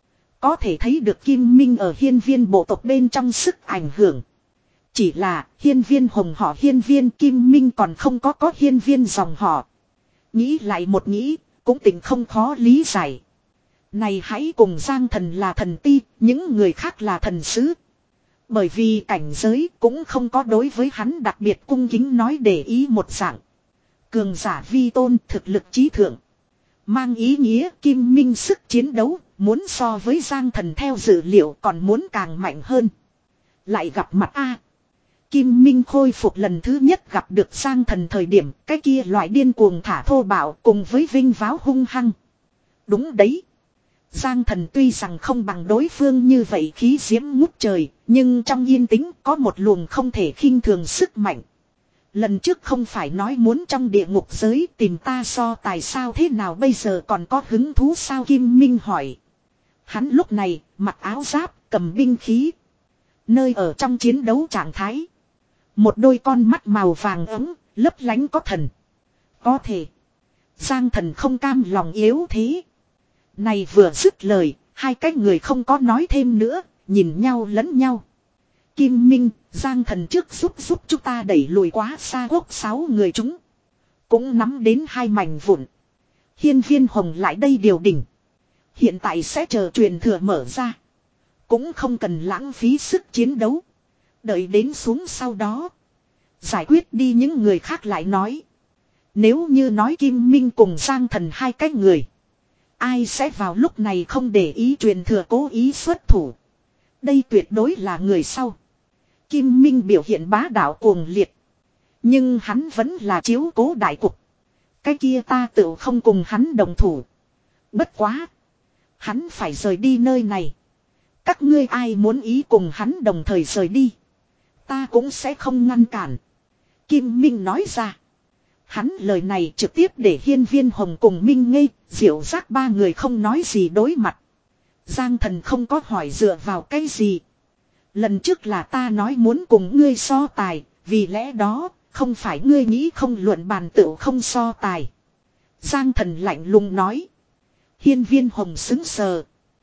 Có thể thấy được Kim Minh ở Hiên Viên bộ tộc bên trong sức ảnh hưởng. Chỉ là Hiên Viên Hồng họ Hiên Viên Kim Minh còn không có có Hiên Viên dòng họ. Nghĩ lại một nghĩ, cũng tỉnh không khó lý giải. Này hãy cùng Giang Thần là thần ti, những người khác là thần sứ. Bởi vì cảnh giới cũng không có đối với hắn đặc biệt cung kính nói để ý một dạng. Cường giả vi tôn thực lực trí thượng. Mang ý nghĩa Kim Minh sức chiến đấu, muốn so với Giang Thần theo dự liệu còn muốn càng mạnh hơn. Lại gặp mặt A. Kim Minh khôi phục lần thứ nhất gặp được Giang Thần thời điểm, cái kia loại điên cuồng thả thô bạo cùng với vinh váo hung hăng. Đúng đấy. Giang Thần tuy rằng không bằng đối phương như vậy khí diễm ngút trời, nhưng trong yên tĩnh có một luồng không thể khinh thường sức mạnh. Lần trước không phải nói muốn trong địa ngục giới tìm ta so tài sao thế nào bây giờ còn có hứng thú sao Kim Minh hỏi. Hắn lúc này mặc áo giáp cầm binh khí. Nơi ở trong chiến đấu trạng thái. Một đôi con mắt màu vàng ấm lấp lánh có thần. Có thể. Giang Thần không cam lòng yếu thế. Này vừa dứt lời, hai cái người không có nói thêm nữa, nhìn nhau lẫn nhau. Kim Minh, Giang Thần trước giúp giúp chúng ta đẩy lùi quá xa quốc sáu người chúng. Cũng nắm đến hai mảnh vụn. Hiên Viên Hồng lại đây điều đỉnh. Hiện tại sẽ chờ truyền thừa mở ra. Cũng không cần lãng phí sức chiến đấu. Đợi đến xuống sau đó. Giải quyết đi những người khác lại nói. Nếu như nói Kim Minh cùng Giang Thần hai cái người. Ai sẽ vào lúc này không để ý truyền thừa cố ý xuất thủ. Đây tuyệt đối là người sau. Kim Minh biểu hiện bá đạo cuồng liệt. Nhưng hắn vẫn là chiếu cố đại cục. Cái kia ta tự không cùng hắn đồng thủ. Bất quá. Hắn phải rời đi nơi này. Các ngươi ai muốn ý cùng hắn đồng thời rời đi. Ta cũng sẽ không ngăn cản. Kim Minh nói ra. Hắn lời này trực tiếp để Hiên Viên Hồng cùng Minh Ngây, Diệu Giác ba người không nói gì đối mặt. Giang Thần không có hỏi dựa vào cái gì. Lần trước là ta nói muốn cùng ngươi so tài, vì lẽ đó, không phải ngươi nghĩ không luận bàn tựu không so tài. Giang Thần lạnh lùng nói. Hiên Viên Hồng xứng sờ.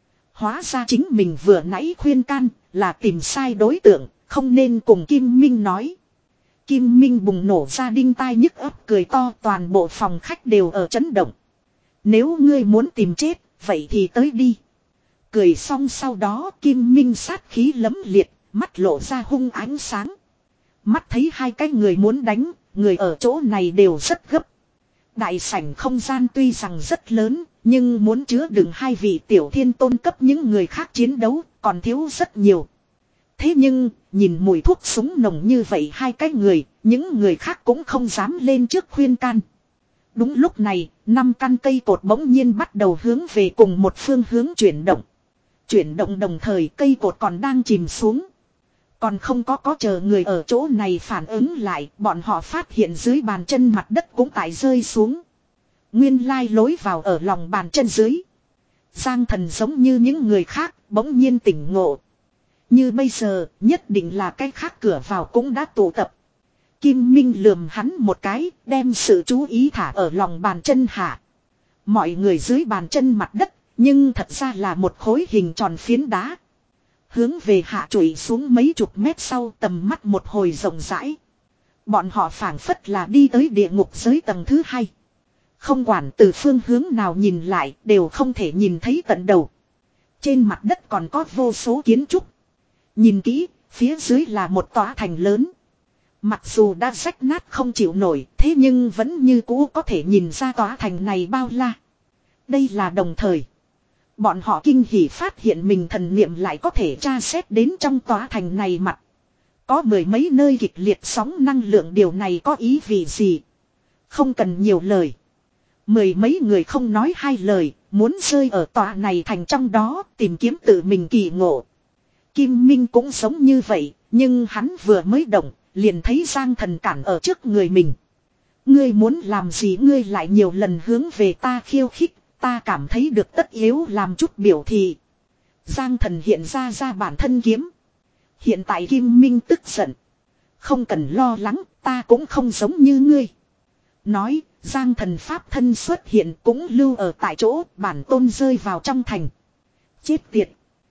Hóa ra chính mình vừa nãy khuyên can, là tìm sai đối tượng, không nên cùng Kim Minh nói. Kim Minh bùng nổ ra đinh tai nhức ấp cười to toàn bộ phòng khách đều ở chấn động. Nếu ngươi muốn tìm chết, vậy thì tới đi. Cười xong sau đó Kim Minh sát khí lấm liệt, mắt lộ ra hung ánh sáng. Mắt thấy hai cái người muốn đánh, người ở chỗ này đều rất gấp. Đại sảnh không gian tuy rằng rất lớn, nhưng muốn chứa đựng hai vị tiểu thiên tôn cấp những người khác chiến đấu, còn thiếu rất nhiều. Thế nhưng, nhìn mùi thuốc súng nồng như vậy hai cái người, những người khác cũng không dám lên trước khuyên can. Đúng lúc này, năm căn cây cột bỗng nhiên bắt đầu hướng về cùng một phương hướng chuyển động. Chuyển động đồng thời cây cột còn đang chìm xuống. Còn không có có chờ người ở chỗ này phản ứng lại, bọn họ phát hiện dưới bàn chân mặt đất cũng tại rơi xuống. Nguyên lai lối vào ở lòng bàn chân dưới. Giang Thần giống như những người khác, bỗng nhiên tỉnh ngộ. Như bây giờ, nhất định là cái khác cửa vào cũng đã tụ tập. Kim Minh lườm hắn một cái, đem sự chú ý thả ở lòng bàn chân hạ. Mọi người dưới bàn chân mặt đất, nhưng thật ra là một khối hình tròn phiến đá. Hướng về hạ trụi xuống mấy chục mét sau tầm mắt một hồi rộng rãi. Bọn họ phảng phất là đi tới địa ngục giới tầng thứ hai. Không quản từ phương hướng nào nhìn lại đều không thể nhìn thấy tận đầu. Trên mặt đất còn có vô số kiến trúc. Nhìn kỹ, phía dưới là một tòa thành lớn. Mặc dù đã rách nát không chịu nổi, thế nhưng vẫn như cũ có thể nhìn ra tòa thành này bao la. Đây là đồng thời. Bọn họ kinh hỉ phát hiện mình thần niệm lại có thể tra xét đến trong tòa thành này mặt. Có mười mấy nơi kịch liệt sóng năng lượng điều này có ý vị gì? Không cần nhiều lời. Mười mấy người không nói hai lời, muốn rơi ở tòa này thành trong đó tìm kiếm tự mình kỳ ngộ. Kim Minh cũng giống như vậy, nhưng hắn vừa mới động, liền thấy Giang Thần cản ở trước người mình. Ngươi muốn làm gì ngươi lại nhiều lần hướng về ta khiêu khích, ta cảm thấy được tất yếu làm chút biểu thị. Giang Thần hiện ra ra bản thân kiếm. Hiện tại Kim Minh tức giận. Không cần lo lắng, ta cũng không giống như ngươi. Nói, Giang Thần pháp thân xuất hiện cũng lưu ở tại chỗ, bản tôn rơi vào trong thành. Chết tiệt.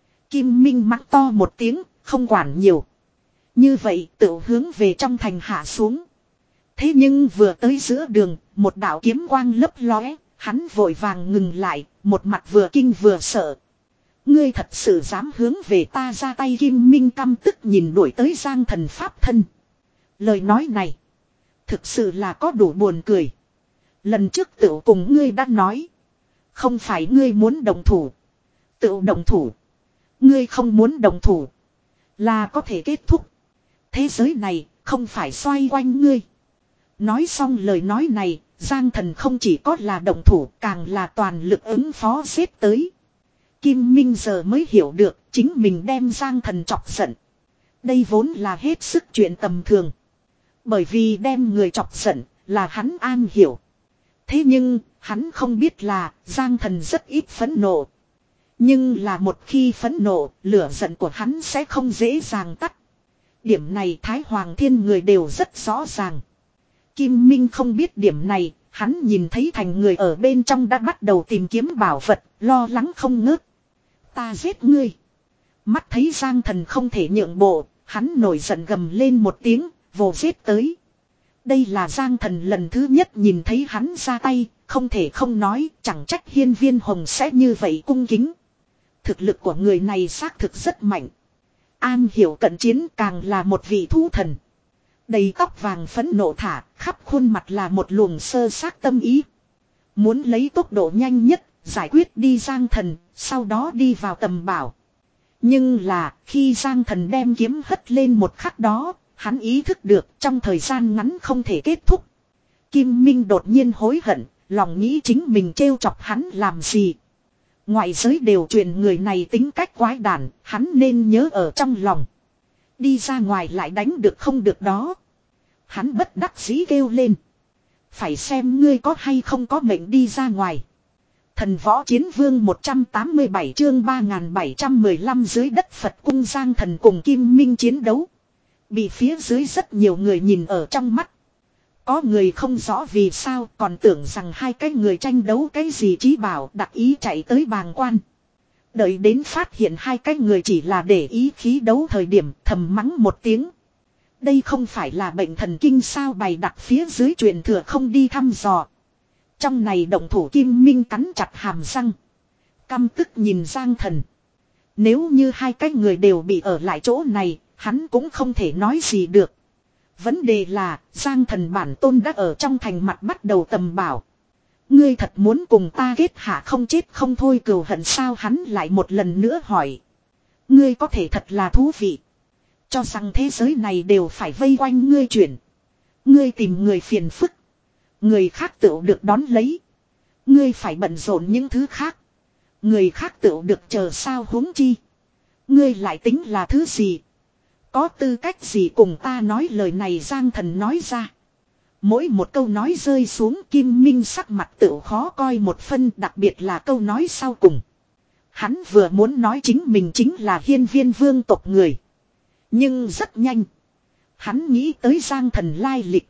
Kim Minh mắng to một tiếng, không quản nhiều. Như vậy tự hướng về trong thành hạ xuống. Thế nhưng vừa tới giữa đường, một đạo kiếm quang lấp lóe, hắn vội vàng ngừng lại, một mặt vừa kinh vừa sợ. Ngươi thật sự dám hướng về ta ra tay? Kim Minh căm tức nhìn đuổi tới Giang Thần pháp thân. Lời nói này, thực sự là có đủ buồn cười. Lần trước tựu cùng ngươi đã nói, không phải ngươi muốn đồng thủ, tựu đồng thủ. Ngươi không muốn đồng thủ, là có thể kết thúc. Thế giới này không phải xoay quanh ngươi. Nói xong lời nói này, Giang Thần không chỉ có là đồng thủ, càng là toàn lực ứng phó giết tới. Kim Minh giờ mới hiểu được chính mình đem Giang Thần chọc giận. Đây vốn là hết sức chuyện tầm thường. Bởi vì đem người chọc giận là hắn an hiểu. Thế nhưng hắn không biết là Giang Thần rất ít phẫn nộ. Nhưng là một khi phẫn nộ, lửa giận của hắn sẽ không dễ dàng tắt. Điểm này Thái Hoàng Thiên người đều rất rõ ràng. Kim Minh không biết điểm này, hắn nhìn thấy thành người ở bên trong đã bắt đầu tìm kiếm bảo vật, lo lắng không ngớt. Ta giết ngươi. Mắt thấy Giang Thần không thể nhượng bộ, hắn nổi giận gầm lên một tiếng, vồ giết tới. Đây là Giang Thần lần thứ nhất nhìn thấy hắn ra tay, không thể không nói, chẳng trách Hiên Viên Hồng sẽ như vậy cung kính. Thực lực của người này xác thực rất mạnh. An hiểu cận chiến càng là một vị thú thần. Đầy tóc vàng phẫn nộ thả, khắp khuôn mặt là một luồng sơ xác tâm ý. Muốn lấy tốc độ nhanh nhất, giải quyết đi Giang Thần, sau đó đi vào tầm bảo. Nhưng là, khi Giang Thần đem kiếm hất lên một khắc đó, hắn ý thức được trong thời gian ngắn không thể kết thúc. Kim Minh đột nhiên hối hận, lòng nghĩ chính mình trêu chọc hắn làm gì. Ngoại giới đều truyền người này tính cách quái đản, hắn nên nhớ ở trong lòng. Đi ra ngoài lại đánh được không được đó. Hắn bất đắc dĩ kêu lên. Phải xem ngươi có hay không có mệnh đi ra ngoài. Thần Võ Chiến Vương một trăm tám mươi bảy chương ba nghìn bảy trăm mười lăm dưới đất Phật cung. Giang Thần cùng Kim Minh chiến đấu. Bị phía dưới rất nhiều người nhìn ở trong mắt. Có người không rõ vì sao còn tưởng rằng hai cái người tranh đấu cái gì chí bảo, đặc ý chạy tới bàng quan. Đợi đến phát hiện hai cái người chỉ là để ý khí đấu thời điểm, thầm mắng một tiếng. Đây không phải là bệnh thần kinh sao? Bày đặt phía dưới truyền thừa không đi thăm dò. Trong này động thủ Kim Minh cắn chặt hàm răng, căm tức nhìn Giang Thần. Nếu như hai cái người đều bị ở lại chỗ này, hắn cũng không thể nói gì được. Vấn đề là Giang Thần bản tôn đã ở trong thành mặt bắt đầu tầm bảo. Ngươi thật muốn cùng ta kết hạ không chết không thôi cừu hận sao? Hắn lại một lần nữa hỏi. Ngươi có thể thật là thú vị. Cho rằng thế giới này đều phải vây quanh ngươi chuyển. Ngươi tìm người phiền phức, người khác tựu được đón lấy. Ngươi phải bận rộn những thứ khác, người khác tựu được chờ sao? Huống chi ngươi lại tính là thứ gì? Có tư cách gì cùng ta nói lời này? Giang Thần nói ra. Mỗi một câu nói rơi xuống, Kim Minh sắc mặt tựu khó coi một phân, đặc biệt là câu nói sau cùng. Hắn vừa muốn nói chính mình chính là Hiên Viên vương tộc người. Nhưng rất nhanh, hắn nghĩ tới Giang Thần lai lịch.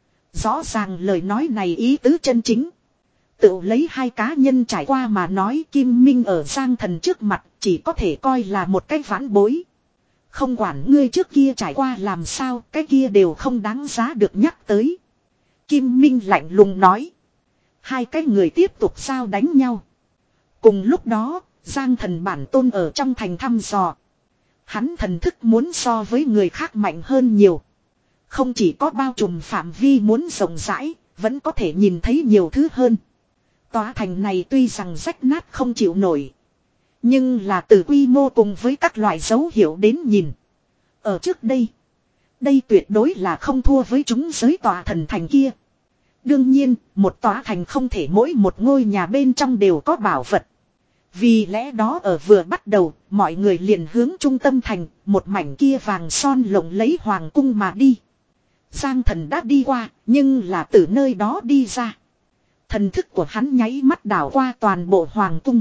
Rõ ràng lời nói này ý tứ chân chính. Tự lấy hai cá nhân trải qua mà nói, Kim Minh ở Giang Thần trước mặt chỉ có thể coi là một cái vãn bối. Không quản ngươi trước kia trải qua làm sao, cái kia đều không đáng giá được nhắc tới. Kim Minh lạnh lùng nói. Hai cái người tiếp tục sao đánh nhau. Cùng lúc đó, Giang Thần bản tôn ở trong thành thăm dò. Hắn thần thức muốn so với người khác mạnh hơn nhiều. Không chỉ có bao trùm phạm vi muốn rộng rãi, vẫn có thể nhìn thấy nhiều thứ hơn. Tòa thành này tuy rằng rách nát không chịu nổi, nhưng là từ quy mô cùng với các loại dấu hiệu đến nhìn, ở trước đây, đây tuyệt đối là không thua với chúng giới tòa thần thành kia. Đương nhiên, một tòa thành không thể mỗi một ngôi nhà bên trong đều có bảo vật. Vì lẽ đó ở vừa bắt đầu, mọi người liền hướng trung tâm thành, một mảnh kia vàng son lộng lấy hoàng cung mà đi. Giang Thần đã đi qua, nhưng là từ nơi đó đi ra. Thần thức của hắn nháy mắt đảo qua toàn bộ hoàng cung.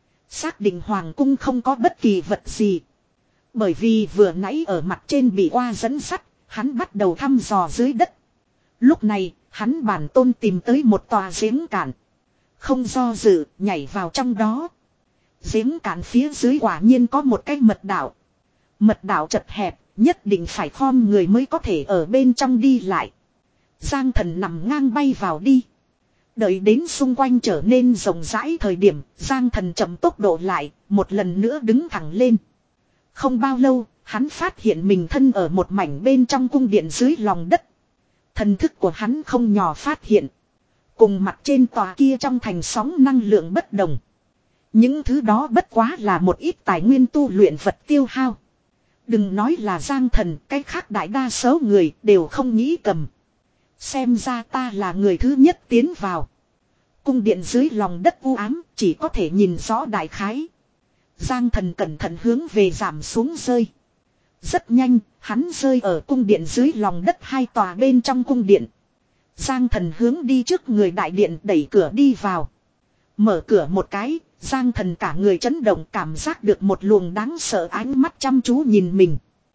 Xác định hoàng cung không có bất kỳ vật gì. Bởi vì vừa nãy ở mặt trên bị qua dẫn sắt, hắn bắt đầu thăm dò dưới đất. Lúc này, hắn bản tôn tìm tới một tòa giếng cạn. Không do dự, nhảy vào trong đó. Giếng cạn phía dưới quả nhiên có một cái mật đạo. Mật đạo chật hẹp, nhất định phải khom người mới có thể ở bên trong đi lại. Giang Thần nằm ngang bay vào đi. Đợi đến xung quanh trở nên rộng rãi thời điểm, Giang Thần chậm tốc độ lại, một lần nữa đứng thẳng lên. Không bao lâu, hắn phát hiện mình thân ở một mảnh bên trong cung điện dưới lòng đất. Thần thức của hắn không nhỏ phát hiện. Cùng mặt trên tòa kia trong thành sóng năng lượng bất đồng. Những thứ đó bất quá là một ít tài nguyên tu luyện vật tiêu hao. Đừng nói là Giang Thần, cái khác đại đa số người đều không nghĩ cầm. Xem ra ta là người thứ nhất tiến vào. Cung điện dưới lòng đất u ám, chỉ có thể nhìn rõ đại khái. Giang Thần cẩn thận hướng về giảm xuống rơi. Rất nhanh, hắn rơi ở cung điện dưới lòng đất hai tòa bên trong cung điện. Giang Thần hướng đi trước người đại điện đẩy cửa đi vào. Mở cửa một cái, Giang Thần cả người chấn động, cảm giác được một luồng đáng sợ ánh mắt chăm chú nhìn mình.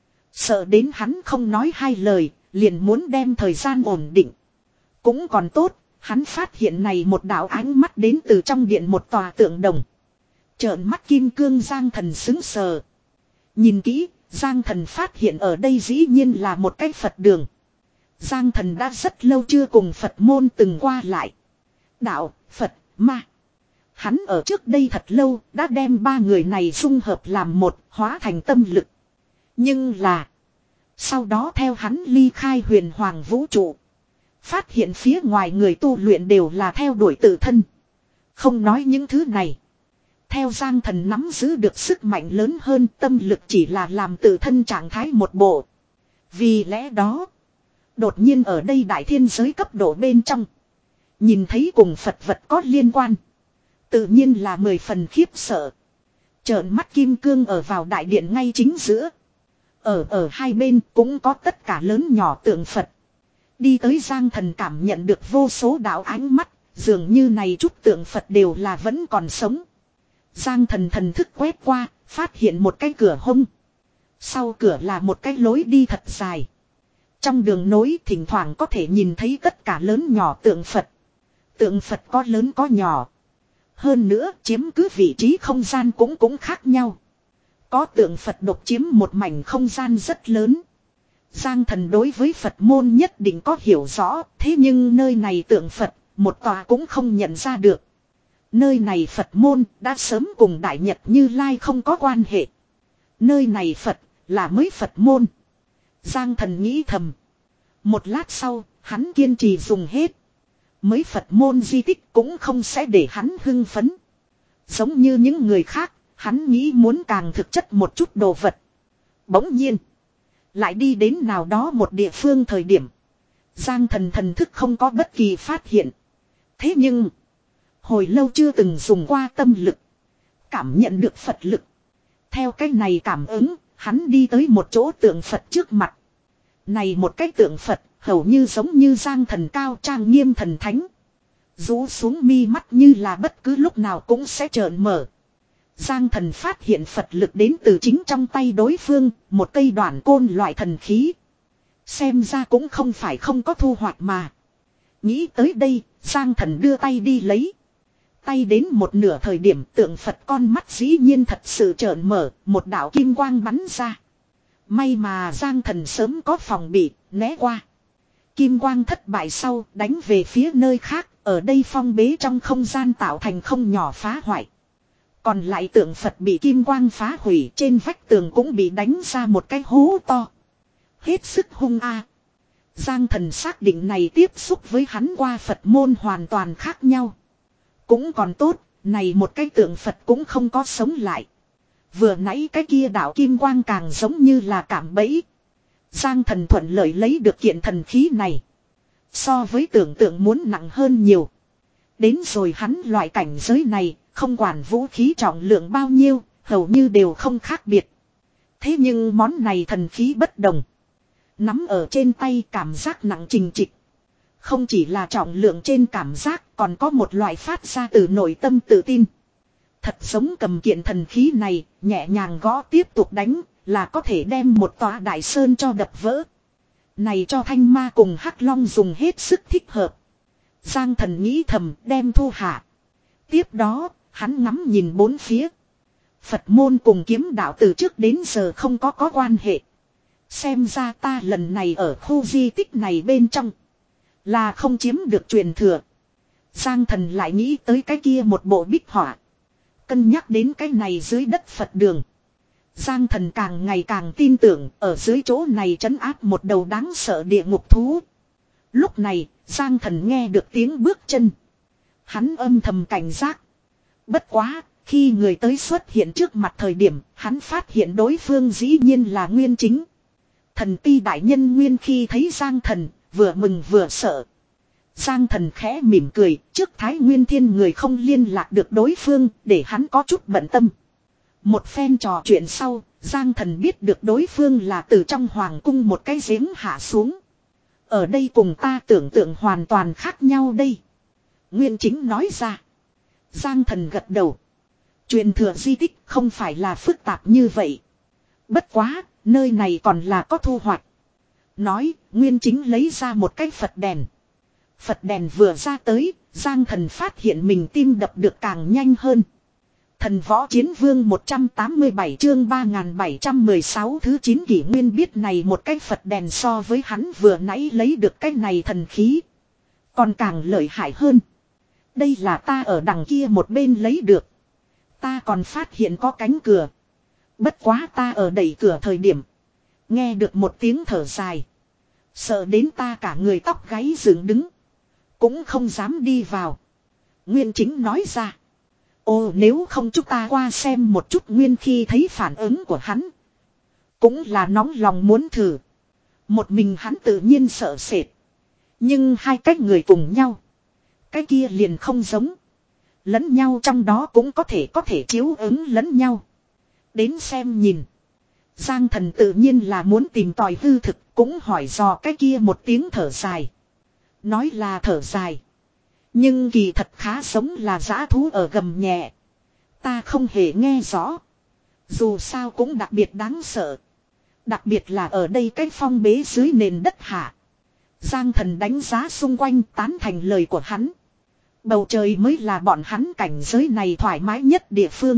Sợ đến hắn không nói hai lời, liền muốn đem thời gian ổn định. Cũng còn tốt, hắn phát hiện này một đạo ánh mắt đến từ trong điện một tòa tượng đồng. Trợn mắt kim cương, Giang Thần sững sờ. Nhìn kỹ, Giang Thần phát hiện ở đây dĩ nhiên là một cái Phật đường. Giang Thần đã rất lâu chưa cùng Phật môn từng qua lại. Đạo, Phật, Ma. Hắn ở trước đây thật lâu đã đem ba người này dung hợp làm một, hóa thành tâm lực. Nhưng là, sau đó theo hắn ly khai huyền hoàng vũ trụ, phát hiện phía ngoài người tu luyện đều là theo đuổi tự thân. Không nói những thứ này. Theo Giang Thần nắm giữ được sức mạnh lớn hơn, tâm lực chỉ là làm tự thân trạng thái một bộ. Vì lẽ đó, đột nhiên ở đây đại thiên giới cấp độ bên trong, nhìn thấy cùng Phật vật có liên quan, tự nhiên là mười phần khiếp sợ. Trợn mắt kim cương ở vào đại điện ngay chính giữa. Ở ở hai bên cũng có tất cả lớn nhỏ tượng Phật. Đi tới Giang Thần cảm nhận được vô số đạo ánh mắt, dường như này chút tượng Phật đều là vẫn còn sống. Giang Thần thần thức quét qua, phát hiện một cái cửa hông. Sau cửa là một cái lối đi thật dài. Trong đường nối thỉnh thoảng có thể nhìn thấy tất cả lớn nhỏ tượng Phật. Tượng Phật có lớn có nhỏ. Hơn nữa chiếm cứ vị trí không gian cũng cũng khác nhau. Có tượng Phật độc chiếm một mảnh không gian rất lớn. Giang Thần đối với Phật môn nhất định có hiểu rõ, thế nhưng nơi này tượng Phật, một tòa cũng không nhận ra được. Nơi này Phật môn đã sớm cùng Đại Nhật Như Lai không có quan hệ. Nơi này Phật là mới Phật môn. Giang Thần nghĩ thầm. Một lát sau, hắn kiên trì dùng hết. Mới Phật môn di tích cũng không sẽ để hắn hưng phấn. Giống như những người khác, hắn nghĩ muốn càng thực chất một chút đồ vật. Bỗng nhiên, lại đi đến nào đó một địa phương thời điểm, Giang Thần thần thức không có bất kỳ phát hiện. Thế nhưng, hồi lâu chưa từng dùng qua tâm lực, cảm nhận được Phật lực. Theo cái này cảm ứng, hắn đi tới một chỗ tượng Phật trước mặt. Này một cái tượng Phật, hầu như giống như Giang Thần cao trang nghiêm thần thánh. Rũ xuống mi mắt như là bất cứ lúc nào cũng sẽ trợn mở. Giang Thần phát hiện Phật lực đến từ chính trong tay đối phương, một cây đoạn côn loại thần khí. Xem ra cũng không phải không có thu hoạch mà. Nghĩ tới đây, Giang Thần đưa tay đi lấy. Tay đến một nửa thời điểm tượng Phật con mắt dĩ nhiên thật sự trợn mở, một đạo kim quang bắn ra. May mà Giang Thần sớm có phòng bị, né qua. Kim quang thất bại sau, đánh về phía nơi khác, ở đây phong bế trong không gian tạo thành không nhỏ phá hoại. Còn lại tượng Phật bị kim quang phá hủy, trên vách tường cũng bị đánh ra một cái hố to. Hết sức hung a. Giang Thần xác định này tiếp xúc với hắn qua Phật môn hoàn toàn khác nhau. Cũng còn tốt, này một cái tượng Phật cũng không có sống lại. Vừa nãy cái kia đạo kim quang càng giống như là cảm bẫy. Giang Thần thuận lợi lấy được kiện thần khí này. So với tưởng tượng muốn nặng hơn nhiều. Đến rồi hắn loại cảnh giới này, không quản vũ khí trọng lượng bao nhiêu, hầu như đều không khác biệt. Thế nhưng món này thần khí bất đồng. Nắm ở trên tay cảm giác nặng trình trịch. Không chỉ là trọng lượng trên cảm giác, còn có một loại phát ra từ nội tâm tự tin. Thật giống cầm kiện thần khí này, nhẹ nhàng gõ tiếp tục đánh, là có thể đem một tòa đại sơn cho đập vỡ. Này cho Thanh Ma cùng Hắc Long dùng hết sức thích hợp. Giang Thần nghĩ thầm đem thu hạ. Tiếp đó, hắn ngắm nhìn bốn phía. Phật môn cùng kiếm đạo từ trước đến giờ không có có quan hệ. Xem ra ta lần này ở khu di tích này bên trong, Là không chiếm được truyền thừa. Giang Thần lại nghĩ tới cái kia một bộ bích họa. Cân nhắc đến cái này dưới đất Phật đường. Giang Thần càng ngày càng tin tưởng ở dưới chỗ này trấn áp một đầu đáng sợ địa ngục thú. Lúc này, Giang Thần nghe được tiếng bước chân. Hắn âm thầm cảnh giác. Bất quá, khi người tới xuất hiện trước mặt thời điểm, hắn phát hiện đối phương dĩ nhiên là Nguyên Chính. Thần ti đại nhân Nguyên khi thấy Giang Thần, vừa mừng vừa sợ. Giang Thần khẽ mỉm cười, trước Thái Nguyên Thiên người không liên lạc được đối phương, để hắn có chút bận tâm. Một phen trò chuyện sau, Giang Thần biết được đối phương là từ trong hoàng cung một cái giếng hạ xuống. Ở đây cùng ta tưởng tượng hoàn toàn khác nhau đây. Nguyên Chính nói ra. Giang Thần gật đầu. Truyền thừa di tích không phải là phức tạp như vậy. Bất quá, nơi này còn là có thu hoạch. Nói, Nguyên Chính lấy ra một cái Phật đèn. Phật đèn vừa ra tới, Giang Thần phát hiện mình tim đập được càng nhanh hơn. Thần Võ Chiến Vương một trăm tám mươi bảy chương ba nghìn bảy trăm mười sáu thứ chín kỷ nguyên biết này một cái Phật đèn so với hắn vừa nãy lấy được cái này thần khí. Còn càng lợi hại hơn. Đây là ta ở đằng kia một bên lấy được. Ta còn phát hiện có cánh cửa. Bất quá ta ở đẩy cửa thời điểm. Nghe được một tiếng thở dài. Sợ đến ta cả người tóc gáy dựng đứng. Cũng không dám đi vào. Nguyên Chính nói ra. Ồ, nếu không chúng ta qua xem một chút. Nguyên khi thấy phản ứng của hắn. Cũng là nóng lòng muốn thử. Một mình hắn tự nhiên sợ sệt. Nhưng hai cách người cùng nhau. Cái kia liền không giống. Lẫn nhau trong đó cũng có thể có thể chiếu ứng lẫn nhau. Đến xem nhìn. Giang Thần tự nhiên là muốn tìm tòi hư thực. Cũng hỏi dò cái kia một tiếng thở dài. Nói là thở dài. Nhưng kỳ thật khá giống là dã thú ở gầm nhẹ. Ta không hề nghe rõ. Dù sao cũng đặc biệt đáng sợ. Đặc biệt là ở đây cái phong bế dưới nền đất hạ. Giang Thần đánh giá xung quanh tán thành lời của hắn. Bầu trời mới là bọn hắn cảnh giới này thoải mái nhất địa phương.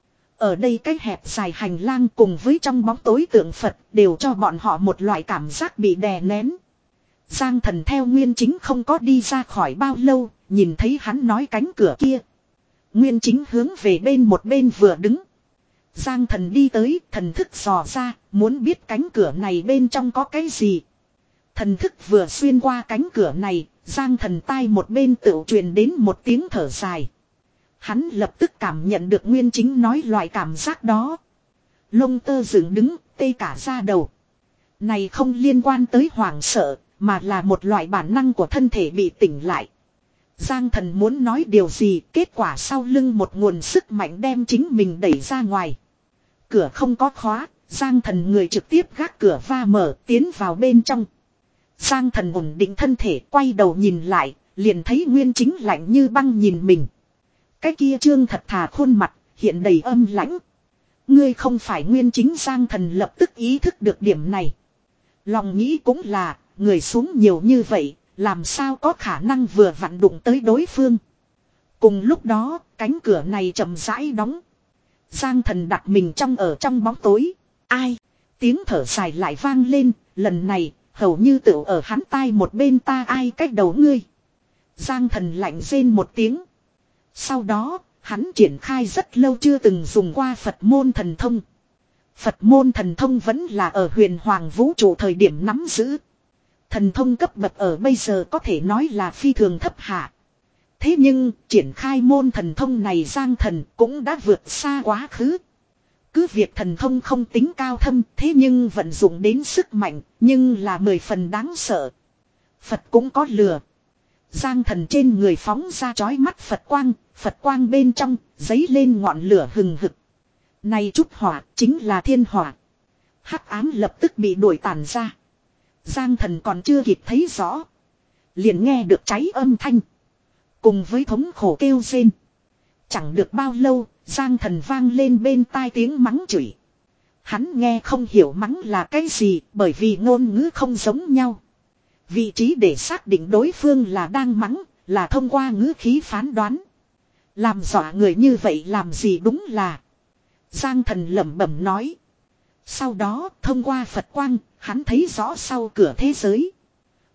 Ở đây cái hẹp dài hành lang cùng với trong bóng tối tượng Phật đều cho bọn họ một loại cảm giác bị đè nén. Giang Thần theo Nguyên Chính không có đi ra khỏi bao lâu, nhìn thấy hắn nói cánh cửa kia. Nguyên Chính hướng về bên một bên vừa đứng. Giang Thần đi tới, thần thức dò ra, muốn biết cánh cửa này bên trong có cái gì. Thần thức vừa xuyên qua cánh cửa này, Giang Thần tai một bên tựu truyền đến một tiếng thở dài. Hắn lập tức cảm nhận được Nguyên Chính nói loại cảm giác đó. Lông tơ dựng đứng, tê cả da đầu. Này không liên quan tới hoảng sợ, mà là một loại bản năng của thân thể bị tỉnh lại. Giang Thần muốn nói điều gì, kết quả sau lưng một nguồn sức mạnh đem chính mình đẩy ra ngoài. Cửa không có khóa, Giang Thần người trực tiếp gác cửa va mở, tiến vào bên trong. Giang Thần ổn định thân thể, quay đầu nhìn lại, liền thấy Nguyên Chính lạnh như băng nhìn mình. Cái kia trương thật thà khuôn mặt, hiện đầy âm lãnh. Ngươi không phải Nguyên Chính. Giang Thần lập tức ý thức được điểm này. Lòng nghĩ cũng là, người xuống nhiều như vậy, làm sao có khả năng vừa vặn đụng tới đối phương. Cùng lúc đó, cánh cửa này chậm rãi đóng. Giang Thần đặt mình trong ở trong bóng tối. Ai? Tiếng thở dài lại vang lên, lần này, hầu như tựu ở hắn tai một bên. Ta ai cách đầu ngươi. Giang Thần lạnh rên một tiếng. Sau đó, hắn triển khai rất lâu chưa từng dùng qua Phật môn thần thông. Phật môn thần thông vẫn là ở huyền hoàng vũ trụ thời điểm nắm giữ. Thần thông cấp bậc ở bây giờ có thể nói là phi thường thấp hạ. Thế nhưng, triển khai môn thần thông này Giang Thần cũng đã vượt xa quá khứ. Cứ việc thần thông không tính cao thâm, thế nhưng vận dụng đến sức mạnh, nhưng là mười phần đáng sợ. Phật cũng có lừa. Giang Thần trên người phóng ra chói mắt Phật quang, Phật quang bên trong, giấy lên ngọn lửa hừng hực. Này chút hỏa, chính là thiên hỏa. Hắc ám lập tức bị đuổi tàn ra. Giang Thần còn chưa kịp thấy rõ. Liền nghe được cháy âm thanh. Cùng với thống khổ kêu rên. Chẳng được bao lâu, Giang Thần vang lên bên tai tiếng mắng chửi. Hắn nghe không hiểu mắng là cái gì, bởi vì ngôn ngữ không giống nhau. Vị trí để xác định đối phương là đang mắng, là thông qua ngữ khí phán đoán. Làm dọa người như vậy làm gì đúng là. Giang Thần lẩm bẩm nói. Sau đó, thông qua Phật quang, hắn thấy rõ sau cửa thế giới.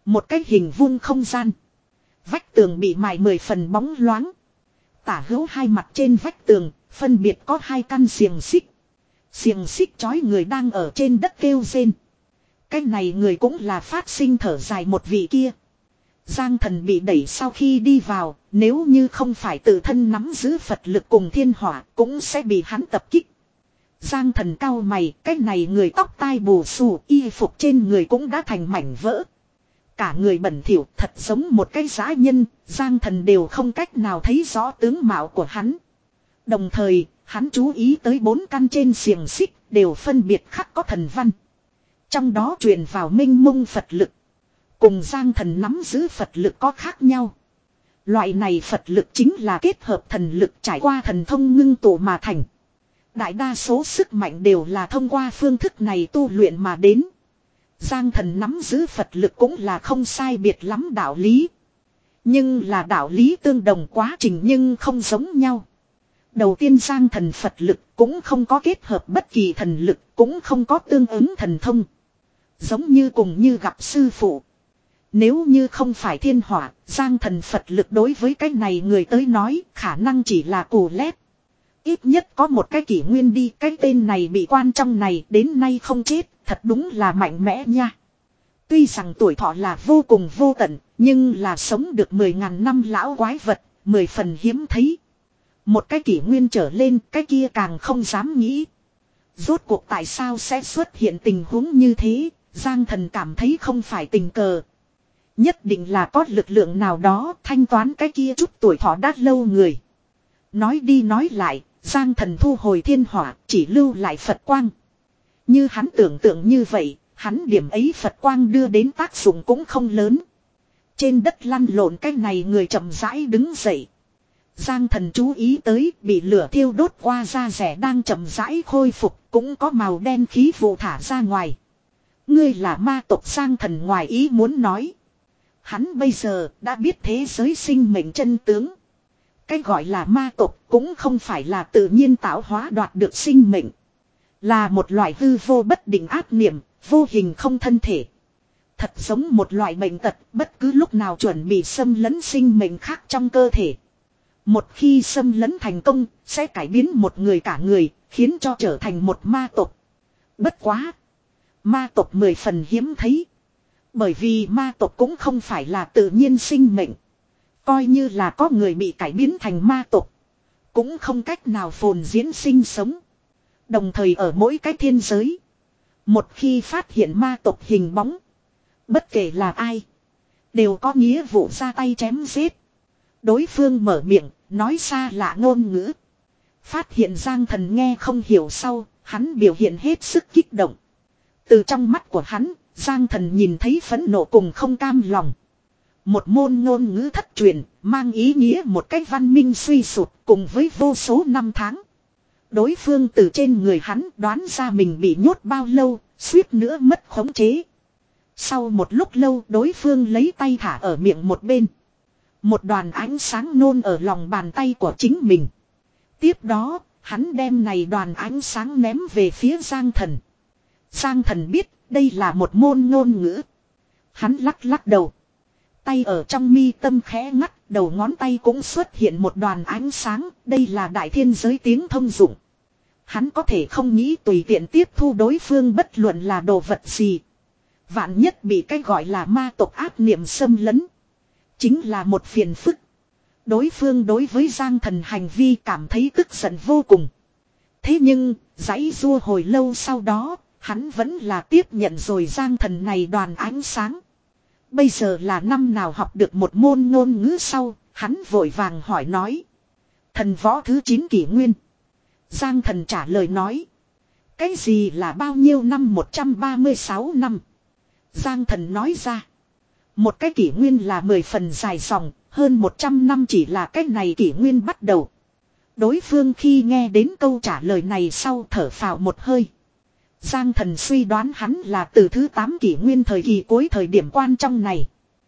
Một cái hình vuông không gian. Vách tường bị mài mười phần bóng loáng. Tả hữu hai mặt trên vách tường, phân biệt có hai căn xiềng xích. Xiềng xích trói người đang ở trên đất kêu rên. Cái này người cũng là phát sinh thở dài một vị kia. Giang Thần bị đẩy sau khi đi vào, nếu như không phải tự thân nắm giữ Phật lực cùng thiên hỏa, cũng sẽ bị hắn tập kích. Giang Thần cau mày, cái này người tóc tai bù xù, y phục trên người cũng đã thành mảnh vỡ. Cả người bẩn thỉu, thật giống một cái dã nhân, Giang Thần đều không cách nào thấy rõ tướng mạo của hắn. Đồng thời, hắn chú ý tới bốn căn trên xiềng xích, đều phân biệt khắc có thần văn. Trong đó truyền vào minh mông Phật lực. Cùng Giang Thần nắm giữ Phật lực có khác nhau. Loại này Phật lực chính là kết hợp thần lực trải qua thần thông ngưng tụ mà thành. Đại đa số sức mạnh đều là thông qua phương thức này tu luyện mà đến. Giang Thần nắm giữ Phật lực cũng là không sai biệt lắm đạo lý. Nhưng là đạo lý tương đồng, quá trình nhưng không giống nhau. Đầu tiên Giang Thần Phật lực cũng không có kết hợp bất kỳ thần lực, cũng không có tương ứng thần thông. Giống như cùng như gặp sư phụ. Nếu như không phải thiên hỏa, Giang Thần Phật lực đối với cái này người tới nói khả năng chỉ là cù lét. Ít nhất có một cái kỷ nguyên đi, cái tên này bị quan trong này đến nay không chết, thật đúng là mạnh mẽ nha. Tuy rằng tuổi thọ là vô cùng vô tận, nhưng là sống được mười ngàn năm lão quái vật, mười phần hiếm thấy. Một cái kỷ nguyên trở lên, cái kia càng không dám nghĩ. Rốt cuộc tại sao sẽ xuất hiện tình huống như thế, Giang Thần cảm thấy không phải tình cờ. Nhất định là có lực lượng nào đó thanh toán cái kia chút tuổi thọ đã lâu người. Nói đi nói lại, Giang Thần thu hồi thiên hỏa, chỉ lưu lại Phật quang. Như hắn tưởng tượng như vậy, hắn điểm ấy Phật quang đưa đến tác dụng cũng không lớn. Trên đất lăn lộn cái này người chậm rãi đứng dậy. Giang Thần chú ý tới bị lửa thiêu đốt qua da rẻ đang chậm rãi khôi phục, cũng có màu đen khí vụ thả ra ngoài. Ngươi là ma tộc, Giang Thần ngoài ý muốn nói. Hắn bây giờ đã biết thế giới sinh mệnh chân tướng. Cái gọi là ma tộc cũng không phải là tự nhiên tạo hóa đoạt được sinh mệnh. Là một loại hư vô bất định ác niệm, vô hình không thân thể. Thật giống một loại bệnh tật, bất cứ lúc nào chuẩn bị xâm lấn sinh mệnh khác trong cơ thể. Một khi xâm lấn thành công, sẽ cải biến một người cả người, khiến cho trở thành một ma tộc. Bất quá! Ma tộc mười phần hiếm thấy. Bởi vì ma tộc cũng không phải là tự nhiên sinh mệnh. Coi như là có người bị cải biến thành ma tộc, cũng không cách nào phồn diễn sinh sống. Đồng thời ở mỗi cái thiên giới, một khi phát hiện ma tộc hình bóng, bất kể là ai, đều có nghĩa vụ ra tay chém giết. Đối phương mở miệng, nói xa lạ ngôn ngữ. Phát hiện Giang Thần nghe không hiểu sau, hắn biểu hiện hết sức kích động. Từ trong mắt của hắn, Giang Thần nhìn thấy phẫn nộ cùng không cam lòng. Một môn ngôn ngữ thất truyền, mang ý nghĩa một cách văn minh suy sụp cùng với vô số năm tháng. Đối phương từ trên người hắn đoán ra mình bị nhốt bao lâu, suýt nữa mất khống chế. Sau một lúc lâu đối phương lấy tay thả ở miệng một bên. Một đoàn ánh sáng nôn ở lòng bàn tay của chính mình. Tiếp đó, hắn đem này đoàn ánh sáng ném về phía Giang Thần. Giang Thần biết đây là một môn ngôn ngữ. Hắn lắc lắc đầu. Tay ở trong mi tâm khẽ ngắt, đầu ngón tay cũng xuất hiện một đoàn ánh sáng, đây là đại thiên giới tiếng thông dụng. Hắn có thể không nghĩ tùy tiện tiếp thu đối phương bất luận là đồ vật gì. Vạn nhất bị cái gọi là ma tộc ác niệm xâm lấn. Chính là một phiền phức. Đối phương đối với Giang Thần hành vi cảm thấy tức giận vô cùng. Thế nhưng, giãy giụa hồi lâu sau đó, hắn vẫn là tiếp nhận rồi Giang Thần này đoàn ánh sáng. Bây giờ là năm nào học được một môn ngôn ngữ sau, hắn vội vàng hỏi nói. Thần võ thứ chín kỷ nguyên. Giang Thần trả lời nói. Cái gì là bao nhiêu năm? Một trăm ba mươi sáu năm. Giang Thần nói ra. Một cái kỷ nguyên là mười phần dài dòng, hơn một trăm năm chỉ là cái này kỷ nguyên bắt đầu. Đối phương khi nghe đến câu trả lời này sau thở phào một hơi. Giang Thần suy đoán hắn là từ thứ tám kỷ nguyên thời kỳ cuối thời điểm quan trọng này.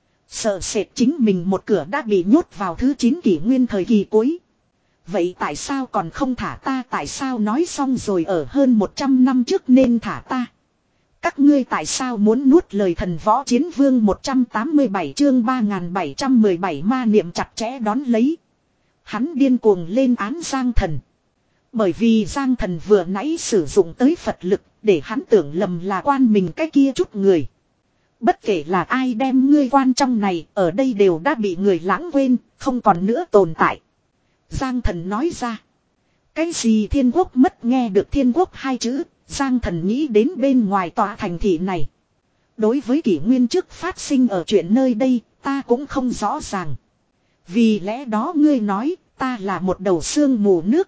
Sợ sệt chính mình một cửa đã bị nhốt vào thứ chín kỷ nguyên thời kỳ cuối. Vậy tại sao còn không thả ta? Tại sao nói xong rồi ở hơn một trăm năm trước nên thả ta? Các ngươi tại sao muốn nuốt lời thần võ chiến vương một trăm tám mươi bảy chương ba nghìn bảy trăm mười bảy ma niệm chặt chẽ đón lấy. Hắn điên cuồng lên án Giang Thần. Bởi vì Giang Thần vừa nãy sử dụng tới Phật lực để hắn tưởng lầm là quan mình cái kia chút người. Bất kể là ai đem ngươi quan trong này ở đây đều đã bị người lãng quên, không còn nữa tồn tại. Giang Thần nói ra. Cái gì thiên quốc mất nghe được thiên quốc hai chữ, Giang Thần nghĩ đến bên ngoài tòa thành thị này. Đối với kỷ nguyên trước phát sinh ở chuyện nơi đây, ta cũng không rõ ràng. Vì lẽ đó ngươi nói, ta là một đầu xương mù nước.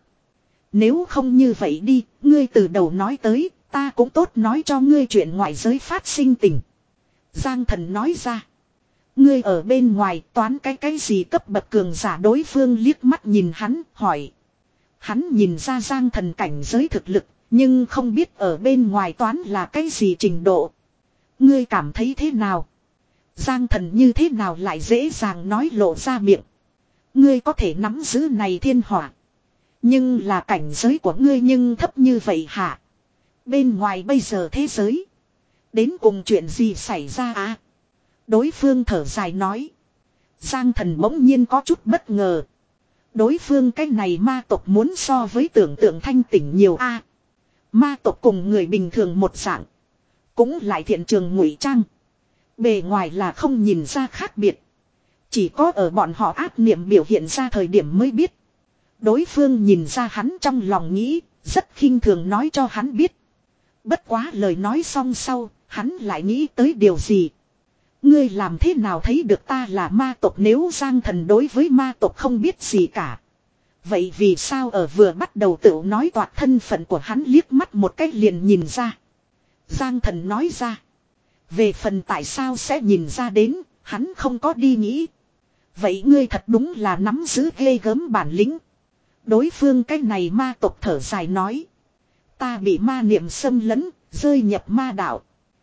Nếu không như vậy đi, ngươi từ đầu nói tới, ta cũng tốt nói cho ngươi chuyện ngoại giới phát sinh tình. Giang Thần nói ra. Ngươi ở bên ngoài toán cái cái gì cấp bậc cường giả, đối phương liếc mắt nhìn hắn, hỏi. Hắn nhìn ra Giang Thần cảnh giới thực lực, nhưng không biết ở bên ngoài toán là cái gì trình độ. Ngươi cảm thấy thế nào? Giang Thần như thế nào lại dễ dàng nói lộ ra miệng. Ngươi có thể nắm giữ này thiên hỏa. Nhưng là cảnh giới của ngươi nhưng thấp như vậy hả? Bên ngoài bây giờ thế giới. Đến cùng chuyện gì xảy ra à? Đối phương thở dài nói. Giang Thần bỗng nhiên có chút bất ngờ. Đối phương cái này ma tộc muốn so với tưởng tượng thanh tỉnh nhiều a. Ma tộc cùng người bình thường một dạng. Cũng lại thiện trường ngụy trang. Bề ngoài là không nhìn ra khác biệt. Chỉ có ở bọn họ ác niệm biểu hiện ra thời điểm mới biết. Đối phương nhìn ra hắn trong lòng nghĩ, rất khinh thường nói cho hắn biết. Bất quá lời nói xong sau, hắn lại nghĩ tới điều gì. Ngươi làm thế nào thấy được ta là ma tộc, nếu Giang Thần đối với ma tộc không biết gì cả. Vậy vì sao ở vừa bắt đầu tự nói toạc thân phận của hắn, liếc mắt một cách liền nhìn ra. Giang Thần nói ra. Về phần tại sao sẽ nhìn ra đến, hắn không có đi nghĩ. Vậy ngươi thật đúng là nắm giữ ghê gớm bản lĩnh. Đối phương cái này ma tộc thở dài nói. Ta bị ma niệm xâm lấn, rơi nhập ma đạo.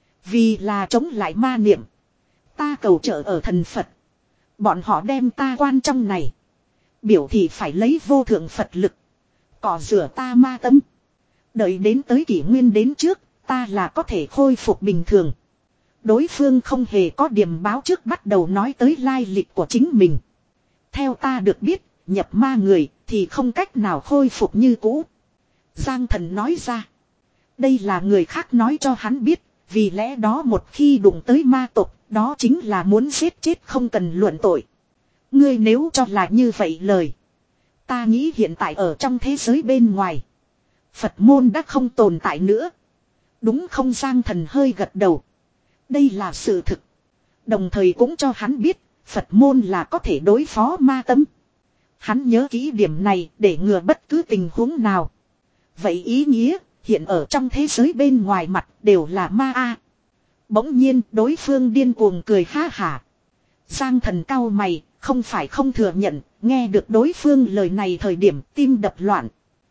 Vì là chống lại ma niệm. Ta cầu trợ ở thần Phật. Bọn họ đem ta quan trong này. Biểu thị phải lấy vô thượng Phật lực. Cỏ rửa ta ma tâm. Đợi đến tới kỷ nguyên đến trước, ta là có thể khôi phục bình thường. Đối phương không hề có điểm báo trước bắt đầu nói tới lai lịch của chính mình. Theo ta được biết, nhập ma người thì không cách nào khôi phục như cũ. Giang Thần nói ra. Đây là người khác nói cho hắn biết, vì lẽ đó một khi đụng tới ma tộc, đó chính là muốn giết chết không cần luận tội. Ngươi nếu cho là như vậy lời. Ta nghĩ hiện tại ở trong thế giới bên ngoài. Phật môn đã không tồn tại nữa. Đúng không? Giang Thần hơi gật đầu. Đây là sự thực. Đồng thời cũng cho hắn biết, Phật môn là có thể đối phó ma tâm. Hắn nhớ kỹ điểm này để ngừa bất cứ tình huống nào. Vậy ý nghĩa, hiện ở trong thế giới bên ngoài mặt đều là ma a. Bỗng nhiên đối phương điên cuồng cười ha hả. Giang Thần cau mày, không phải không thừa nhận, nghe được đối phương lời này thời điểm tim đập loạn.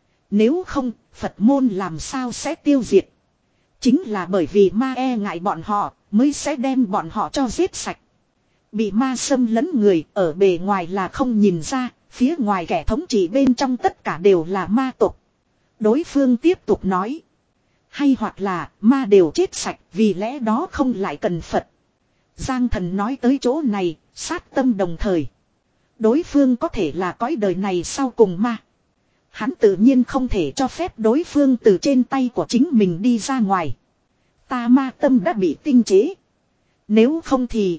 Nếu không, Phật môn làm sao sẽ tiêu diệt? Chính là bởi vì ma e ngại bọn họ, mới sẽ đem bọn họ cho giết sạch. Bị ma xâm lấn người ở bề ngoài là không nhìn ra, phía ngoài kẻ thống trị bên trong tất cả đều là ma tộc. Đối phương tiếp tục nói. Hay hoặc là ma đều chết sạch, vì lẽ đó không lại cần Phật. Giang Thần nói tới chỗ này, sát tâm đồng thời. Đối phương có thể là cõi đời này sau cùng ma. Hắn tự nhiên không thể cho phép đối phương từ trên tay của chính mình đi ra ngoài. Ta ma tâm đã bị tinh chế. Nếu không thì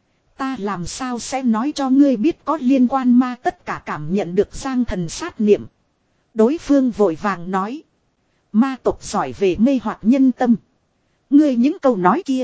ta làm sao sẽ nói cho ngươi biết có liên quan ma tất cả cảm nhận được Giang Thần sát niệm. Đối phương vội vàng nói. Ma tộc giỏi về mê hoặc nhân tâm. Ngươi những câu nói kia.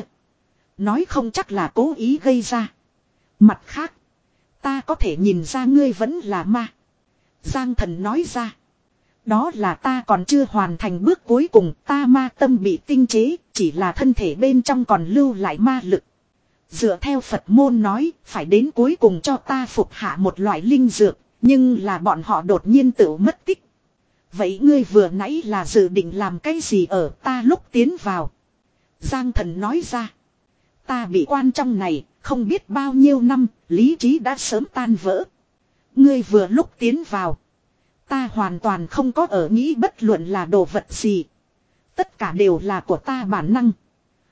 Nói không chắc là cố ý gây ra. Mặt khác. Ta có thể nhìn ra ngươi vẫn là ma. Giang Thần nói ra. Đó là ta còn chưa hoàn thành bước cuối cùng. Ta ma tâm bị tinh chế. Chỉ là thân thể bên trong còn lưu lại ma lực. Dựa theo Phật môn nói. Phải đến cuối cùng cho ta phục hạ một loại linh dược. Nhưng là bọn họ đột nhiên tự mất tích. Vậy ngươi vừa nãy là dự định làm cái gì ở ta lúc tiến vào? Giang Thần nói ra. Ta bị quan trong này, không biết bao nhiêu năm, lý trí đã sớm tan vỡ. Ngươi vừa lúc tiến vào. Ta hoàn toàn không có ở nghĩ bất luận là đồ vật gì. Tất cả đều là của ta bản năng.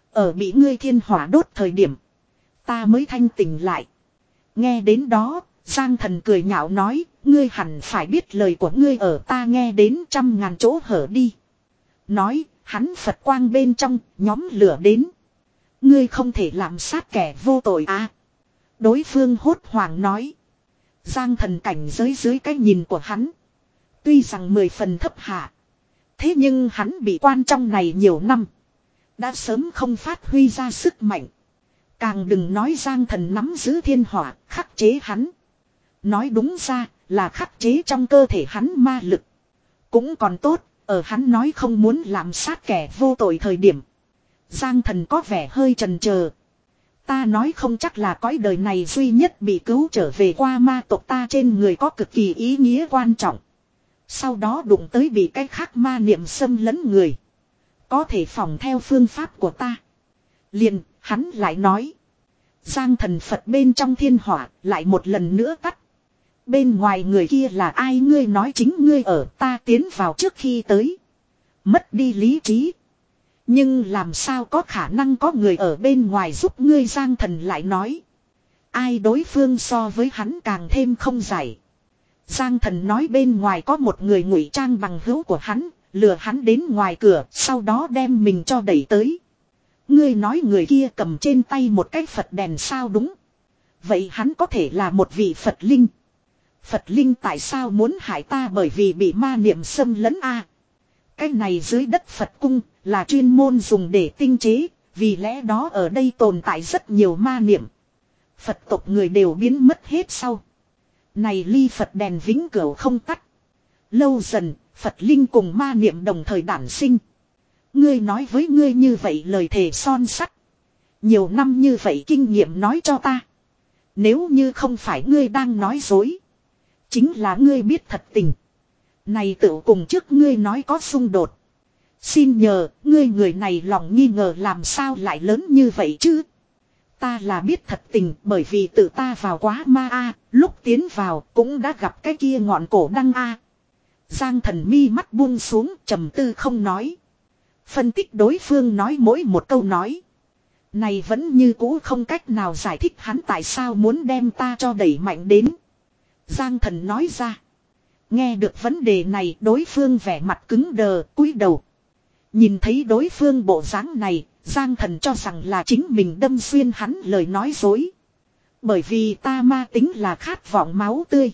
Ở bị ngươi thiên hỏa đốt thời điểm. Ta mới thanh tỉnh lại. Nghe đến đó, Giang Thần cười nhạo nói, ngươi hẳn phải biết lời của ngươi ở ta nghe đến trăm ngàn chỗ hở đi. Nói, hắn Phật quang bên trong, nhóm lửa đến. Ngươi không thể làm sát kẻ vô tội à. Đối phương hốt hoảng nói. Giang Thần cảnh giới dưới cái nhìn của hắn. Tuy rằng mười phần thấp hạ. Thế nhưng hắn bị quan trong này nhiều năm. Đã sớm không phát huy ra sức mạnh. Càng đừng nói Giang Thần nắm giữ thiên hỏa, khắc chế hắn. Nói đúng ra là khắc chế trong cơ thể hắn ma lực. Cũng còn tốt, ở hắn nói không muốn làm sát kẻ vô tội thời điểm. Giang Thần có vẻ hơi chần chờ. Ta nói không chắc là cõi đời này duy nhất bị cứu trở về qua ma tộc ta trên người có cực kỳ ý nghĩa quan trọng. Sau đó đụng tới bị cái khác ma niệm xâm lấn người. Có thể phòng theo phương pháp của ta. Liền, hắn lại nói. Giang Thần Phật bên trong thiên hỏa lại một lần nữa tắt. Bên ngoài người kia là ai ngươi nói chính ngươi ở ta tiến vào trước khi tới. Mất đi lý trí. Nhưng làm sao có khả năng có người ở bên ngoài giúp ngươi Giang Thần lại nói. Ai đối phương so với hắn càng thêm không giải. Giang Thần nói bên ngoài có một người ngụy trang bằng hữu của hắn, lừa hắn đến ngoài cửa, sau đó đem mình cho đẩy tới. Ngươi nói người kia cầm trên tay một cái Phật đèn sao đúng. Vậy hắn có thể là một vị Phật linh. Phật linh tại sao muốn hại ta bởi vì bị ma niệm xâm lấn a? Cái này dưới đất Phật cung là chuyên môn dùng để tinh chế, vì lẽ đó ở đây tồn tại rất nhiều ma niệm. Phật tộc người đều biến mất hết sau. Này ly Phật đèn vĩnh cửu không tắt. Lâu dần, Phật linh cùng ma niệm đồng thời đản sinh. Ngươi nói với ngươi như vậy lời thề son sắt. Nhiều năm như vậy kinh nghiệm nói cho ta. Nếu như không phải ngươi đang nói dối. Chính là ngươi biết thật tình. Này tự cùng trước ngươi nói có xung đột. Xin nhờ, ngươi người này lòng nghi ngờ làm sao lại lớn như vậy chứ? Ta là biết thật tình bởi vì tự ta vào quá ma a, lúc tiến vào cũng đã gặp cái kia ngọn cổ đăng a. Giang Thần mi mắt buông xuống trầm tư không nói. Phân tích đối phương nói mỗi một câu nói. Này vẫn như cũ không cách nào giải thích hắn tại sao muốn đem ta cho đẩy mạnh đến. Giang Thần nói ra. Nghe được vấn đề này đối phương vẻ mặt cứng đờ cúi đầu. Nhìn thấy đối phương bộ dáng này, Giang Thần cho rằng là chính mình đâm xuyên hắn lời nói dối. Bởi vì ta ma tính là khát vọng máu tươi.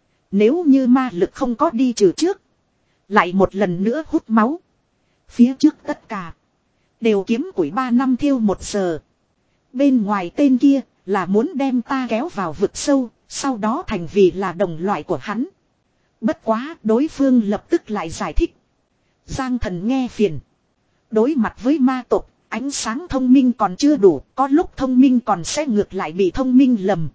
Nếu như ma lực không có đi trừ trước. Lại một lần nữa hút máu. Phía trước tất cả. Đều kiếm củi ba năm thiêu một giờ. Bên ngoài tên kia là muốn đem ta kéo vào vực sâu. Sau đó thành vì là đồng loại của hắn. Bất quá đối phương lập tức lại giải thích. Giang Thần nghe phiền. Đối mặt với ma tộc, ánh sáng thông minh còn chưa đủ. Có lúc thông minh còn sẽ ngược lại bị thông minh lầm.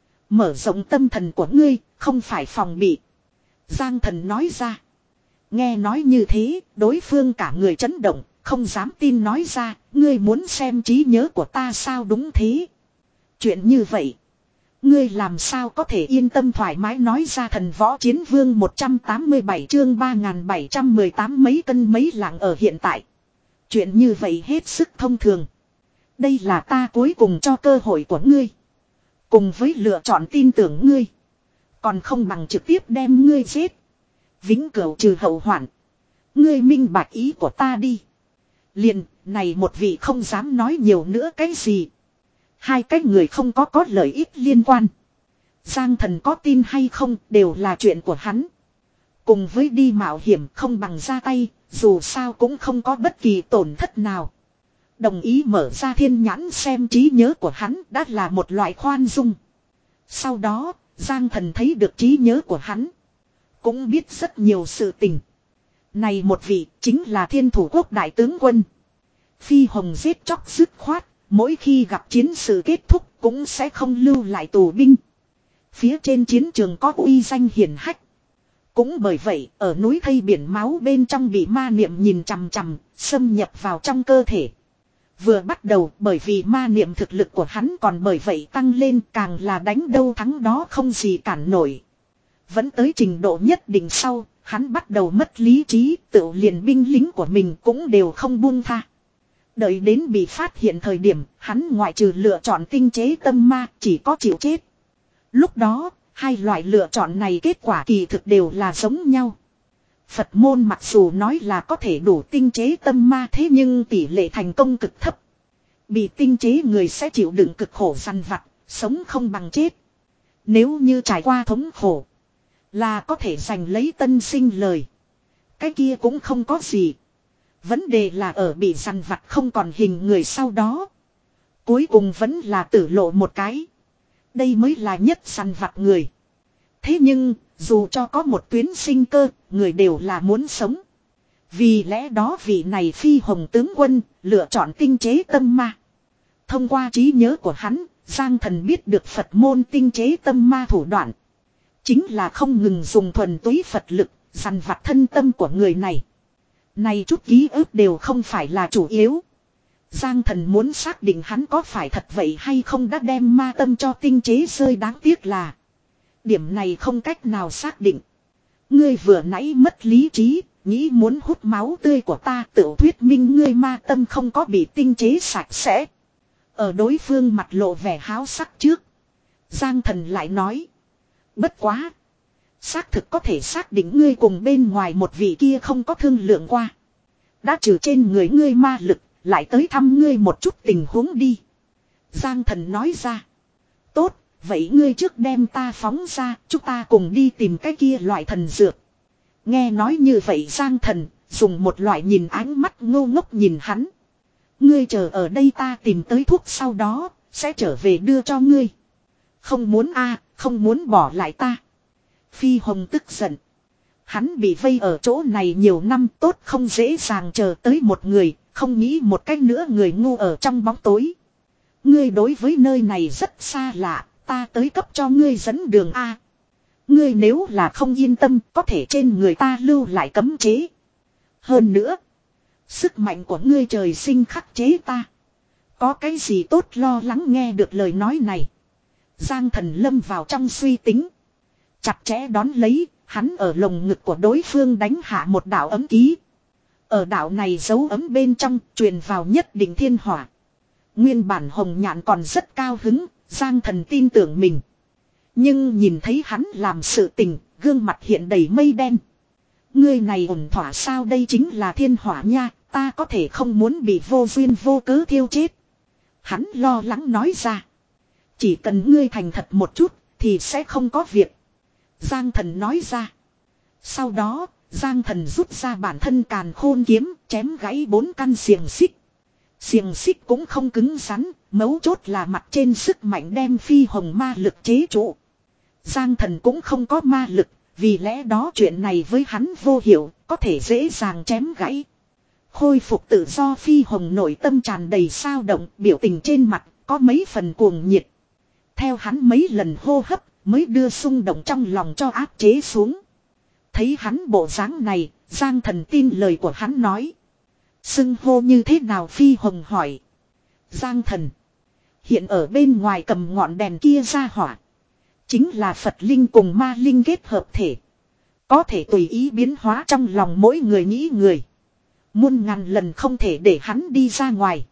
Mở rộng tâm thần của ngươi, không phải phòng bị. Giang Thần nói ra. Nghe nói như thế, đối phương cả người chấn động, không dám tin nói ra. Ngươi muốn xem trí nhớ của ta sao đúng thế. Chuyện như vậy. Ngươi làm sao có thể yên tâm thoải mái nói ra Thần Võ Chiến Vương một trăm tám mươi bảy chương ba nghìn bảy trăm mười tám mấy cân mấy lạng ở hiện tại. Chuyện như vậy hết sức thông thường. Đây là ta cuối cùng cho cơ hội của ngươi. Cùng với lựa chọn tin tưởng ngươi. Còn không bằng trực tiếp đem ngươi giết. Vĩnh cửu trừ hậu hoạn. Ngươi minh bạch ý của ta đi. Liền, này một vị không dám nói nhiều nữa cái gì. Hai cái người không có có lợi ích liên quan. Giang Thần có tin hay không đều là chuyện của hắn. Cùng với đi mạo hiểm không bằng ra tay, dù sao cũng không có bất kỳ tổn thất nào. Đồng ý mở ra thiên nhãn xem trí nhớ của hắn đã là một loại khoan dung. Sau đó, Giang Thần thấy được trí nhớ của hắn. Cũng biết rất nhiều sự tình. Này một vị chính là Thiên Thủ Quốc đại tướng quân. Phi hồng giết chóc dứt khoát. Mỗi khi gặp chiến sự kết thúc cũng sẽ không lưu lại tù binh. Phía trên chiến trường có uy danh hiển hách. Cũng bởi vậy ở núi thây biển máu bên trong bị ma niệm nhìn chằm chằm, xâm nhập vào trong cơ thể. Vừa bắt đầu bởi vì ma niệm thực lực của hắn còn bởi vậy tăng lên càng là đánh đâu thắng đó không gì cản nổi. Vẫn tới trình độ nhất định sau, hắn bắt đầu mất lý trí, tự liền binh lính của mình cũng đều không buông tha. Đợi đến bị phát hiện thời điểm, hắn ngoại trừ lựa chọn tinh chế tâm ma, chỉ có chịu chết. Lúc đó, hai loại lựa chọn này kết quả kỳ thực đều là giống nhau. Phật môn mặc dù nói là có thể đủ tinh chế tâm ma, thế nhưng tỷ lệ thành công cực thấp. Bị tinh chế người sẽ chịu đựng cực khổ dằn vặt, sống không bằng chết. Nếu như trải qua thống khổ, là có thể giành lấy tân sinh lời. Cái kia cũng không có gì. Vấn đề là ở bị dằn vặt không còn hình người sau đó. Cuối cùng vẫn là tử lộ một cái. Đây mới là nhất dằn vặt người. Thế nhưng, dù cho có một tuyến sinh cơ, người đều là muốn sống. Vì lẽ đó vị này phi hồng tướng quân, lựa chọn tinh chế tâm ma. Thông qua trí nhớ của hắn, Giang Thần biết được Phật môn tinh chế tâm ma thủ đoạn. Chính là không ngừng dùng thuần túy Phật lực, dằn vặt thân tâm của người này. Này chút ký ức đều không phải là chủ yếu. Giang Thần muốn xác định hắn có phải thật vậy hay không đã đem ma tâm cho tinh chế rơi, đáng tiếc là điểm này không cách nào xác định. Ngươi vừa nãy mất lý trí, nghĩ muốn hút máu tươi của ta, tự thuyết minh ngươi ma tâm không có bị tinh chế sạch sẽ. Ở đối phương mặt lộ vẻ háo sắc trước, Giang Thần lại nói. Bất quá, xác thực có thể xác định ngươi cùng bên ngoài một vị kia không có thương lượng qua. Đã trừ trên người ngươi ma lực, lại tới thăm ngươi một chút tình huống đi. Giang Thần nói ra. Tốt, vậy ngươi trước đem ta phóng ra, chúng ta cùng đi tìm cái kia loại thần dược. Nghe nói như vậy Giang Thần, dùng một loại nhìn ánh mắt ngô ngốc nhìn hắn. Ngươi chờ ở đây, ta tìm tới thuốc sau đó, sẽ trở về đưa cho ngươi. Không muốn a, không muốn bỏ lại ta. Phi Hồng tức giận. Hắn bị vây ở chỗ này nhiều năm, tốt không dễ dàng chờ tới một người, không nghĩ một cách nữa người ngu ở trong bóng tối. Ngươi đối với nơi này rất xa lạ, ta tới cấp cho ngươi dẫn đường a. Ngươi nếu là không yên tâm, có thể trên người ta lưu lại cấm chế. Hơn nữa, sức mạnh của ngươi trời sinh khắc chế ta. Có cái gì tốt lo lắng. Nghe được lời nói này, Giang Thần lâm vào trong suy tính. Chặt chẽ đón lấy, hắn ở lồng ngực của đối phương đánh hạ một đạo ấm ký. Ở đạo này dấu ấm bên trong, truyền vào nhất định thiên hỏa. Nguyên bản Hồng Nhạn còn rất cao hứng, Giang Thần tin tưởng mình. Nhưng nhìn thấy hắn làm sự tình, gương mặt hiện đầy mây đen. Ngươi này ổn thỏa sao, đây chính là thiên hỏa nha, ta có thể không muốn bị vô duyên vô cớ thiêu chết. Hắn lo lắng nói ra. Chỉ cần ngươi thành thật một chút, thì sẽ không có việc. Giang Thần nói ra. Sau đó, Giang Thần rút ra bản thân càn khôn kiếm, chém gãy bốn căn xiềng xích. Xiềng xích cũng không cứng rắn, mấu chốt là mặt trên sức mạnh đem phi hồng ma lực chế trụ. Giang Thần cũng không có ma lực, vì lẽ đó chuyện này với hắn vô hiệu, có thể dễ dàng chém gãy. Khôi phục tự do phi hồng nội tâm tràn đầy sao động, biểu tình trên mặt có mấy phần cuồng nhiệt. Theo hắn mấy lần hô hấp, mới đưa xung động trong lòng cho áp chế xuống. Thấy hắn bộ dáng này, Giang Thần tin lời của hắn nói. Xưng hô như thế nào, phi hồng hỏi. Giang Thần. Hiện ở bên ngoài cầm ngọn đèn kia ra hỏa. Chính là Phật Linh cùng Ma Linh kết hợp thể. Có thể tùy ý biến hóa trong lòng mỗi người nghĩ người. Muôn ngàn lần không thể để hắn đi ra ngoài.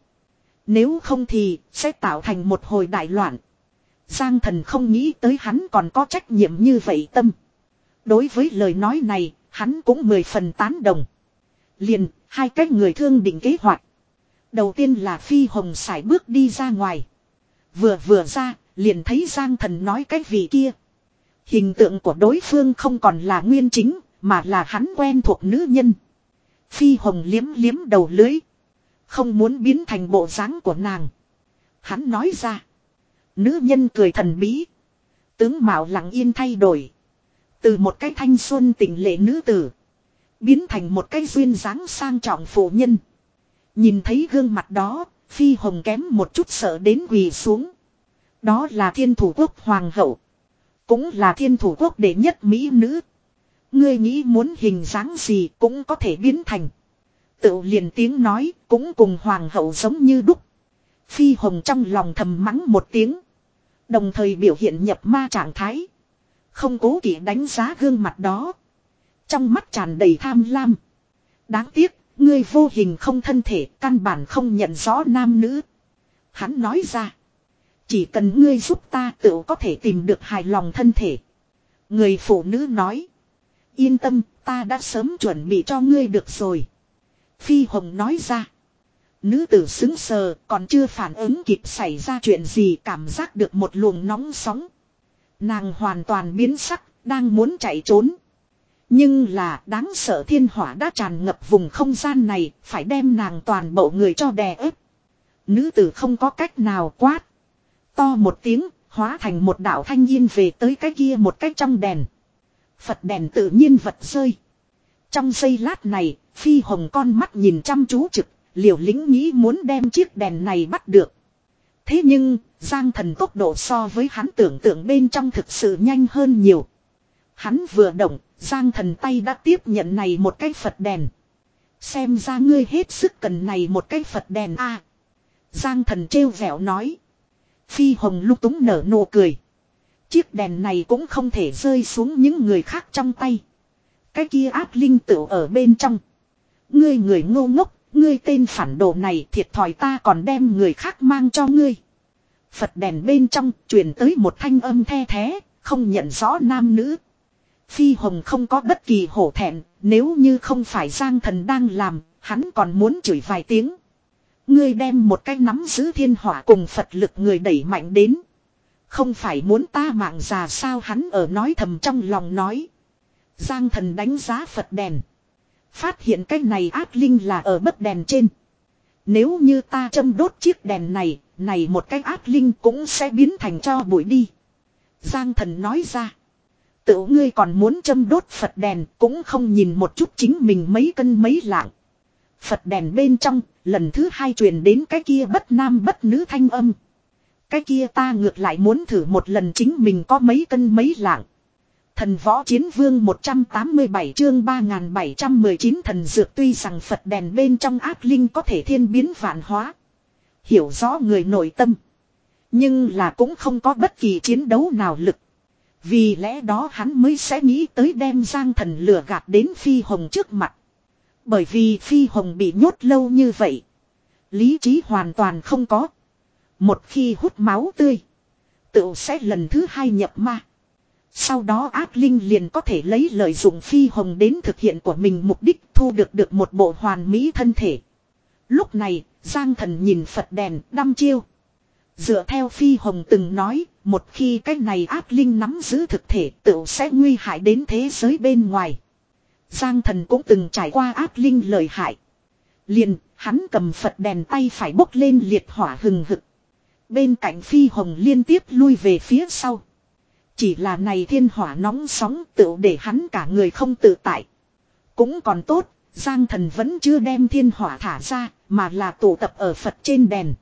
Nếu không thì sẽ tạo thành một hồi đại loạn. Giang Thần không nghĩ tới hắn còn có trách nhiệm như vậy tâm. Đối với lời nói này, hắn cũng mười phần tán đồng. Liền, hai cái người thương định kế hoạch. Đầu tiên là phi hồng sải bước đi ra ngoài. Vừa vừa ra, liền thấy Giang Thần nói cái vị kia. Hình tượng của đối phương không còn là nguyên chính, mà là hắn quen thuộc nữ nhân. Phi hồng liếm liếm đầu lưới. Không muốn biến thành bộ dáng của nàng. Hắn nói ra. Nữ nhân cười thần bí. Tướng mạo lặng yên thay đổi. Từ một cái thanh xuân tỉnh lệ nữ tử. Biến thành một cái duyên dáng sang trọng phụ nhân. Nhìn thấy gương mặt đó, Phi Hồng kém một chút sợ đến quỳ xuống. Đó là Thiên Thủ Quốc Hoàng hậu. Cũng là Thiên Thủ Quốc đệ nhất mỹ nữ. Ngươi nghĩ muốn hình dáng gì cũng có thể biến thành. Tự liền tiếng nói cũng cùng Hoàng hậu giống như đúc. Phi Hồng trong lòng thầm mắng một tiếng. Đồng thời biểu hiện nhập ma trạng thái. Không cố kỵ đánh giá gương mặt đó. Trong mắt tràn đầy tham lam. Đáng tiếc, Ngươi vô hình không thân thể, căn bản không nhận rõ nam nữ. Hắn nói ra. Chỉ cần ngươi giúp ta tự có thể tìm được hài lòng thân thể. Người phụ nữ nói. Yên tâm, ta đã sớm chuẩn bị cho ngươi được rồi. Phi Hồng nói ra. Nữ tử xứng sờ, còn chưa phản ứng kịp xảy ra chuyện gì, cảm giác được một luồng nóng sóng. Nàng hoàn toàn biến sắc, đang muốn chạy trốn. Nhưng là đáng sợ thiên hỏa đã tràn ngập vùng không gian này, phải đem nàng toàn bộ người cho đè ép. Nữ tử không có cách nào quát. To một tiếng, hóa thành một đạo thanh yên về tới cái kia một cách trong đèn. Phật đèn tự nhiên vật rơi. Trong giây lát này, Phi Hồng con mắt nhìn chăm chú trực, liều lĩnh nghĩ muốn đem chiếc đèn này bắt được. Thế nhưng, Giang Thần tốc độ so với hắn tưởng tượng bên trong thực sự nhanh hơn nhiều. Hắn vừa động, Giang Thần tay đã tiếp nhận này một cái Phật đèn. Xem ra ngươi hết sức cần này một cái Phật đèn a. À, Giang Thần trêu vẻo nói. Phi Hồng lúc túng nở nụ cười. Chiếc đèn này cũng không thể rơi xuống những người khác trong tay. Cái kia ác linh tựu ở bên trong. Ngươi người ngô ngốc, ngươi tên phản đồ này thiệt thòi ta còn đem người khác mang cho ngươi. Phật đèn bên trong truyền tới một thanh âm the thé, không nhận rõ nam nữ. Phi Hồng không có bất kỳ hổ thẹn, nếu như không phải Giang Thần đang làm, hắn còn muốn chửi vài tiếng. Ngươi đem một cái nắm giữ thiên hỏa cùng Phật lực người đẩy mạnh đến. Không phải muốn ta mạng già sao, hắn ở nói thầm trong lòng nói. Giang Thần đánh giá Phật đèn. Phát hiện cái này ác linh là ở bấc đèn trên. Nếu như ta châm đốt chiếc đèn này, này một cái ác linh cũng sẽ biến thành tro bụi đi. Giang Thần nói ra. Tự ngươi còn muốn châm đốt Phật đèn cũng không nhìn một chút chính mình mấy cân mấy lạng. Phật đèn bên trong, lần thứ hai truyền đến cái kia bất nam bất nữ thanh âm. Cái kia ta ngược lại muốn thử một lần chính mình có mấy cân mấy lạng. Thần võ chiến vương một trăm tám mươi bảy chương ba nghìn bảy trăm mười chín thần dược, tuy rằng Phật đèn bên trong ác linh có thể thiên biến vạn hóa. Hiểu rõ người nội tâm. Nhưng là cũng không có bất kỳ chiến đấu nào lực. Vì lẽ đó hắn mới sẽ nghĩ tới đem Giang Thần lừa gạt đến Phi Hồng trước mặt. Bởi vì Phi Hồng bị nhốt lâu như vậy. Lý trí hoàn toàn không có. Một khi hút máu tươi, tự sẽ lần thứ hai nhập ma. Sau đó ác linh liền có thể lấy lợi dụng Phi Hồng đến thực hiện của mình mục đích, thu được được một bộ hoàn mỹ thân thể. Lúc này, Giang Thần nhìn Phật đèn đăm chiêu. Dựa theo Phi Hồng từng nói, một khi cái này ác linh nắm giữ thực thể tự sẽ nguy hại đến thế giới bên ngoài. Giang Thần cũng từng trải qua ác linh lợi hại. Liền, hắn cầm Phật đèn tay phải bốc lên liệt hỏa hừng hực. Bên cạnh Phi Hồng liên tiếp lui về phía sau. Chỉ là này thiên hỏa nóng sóng tự để hắn cả người không tự tại. Cũng còn tốt, Giang Thần vẫn chưa đem thiên hỏa thả ra, mà là tụ tập ở Phật trên đèn.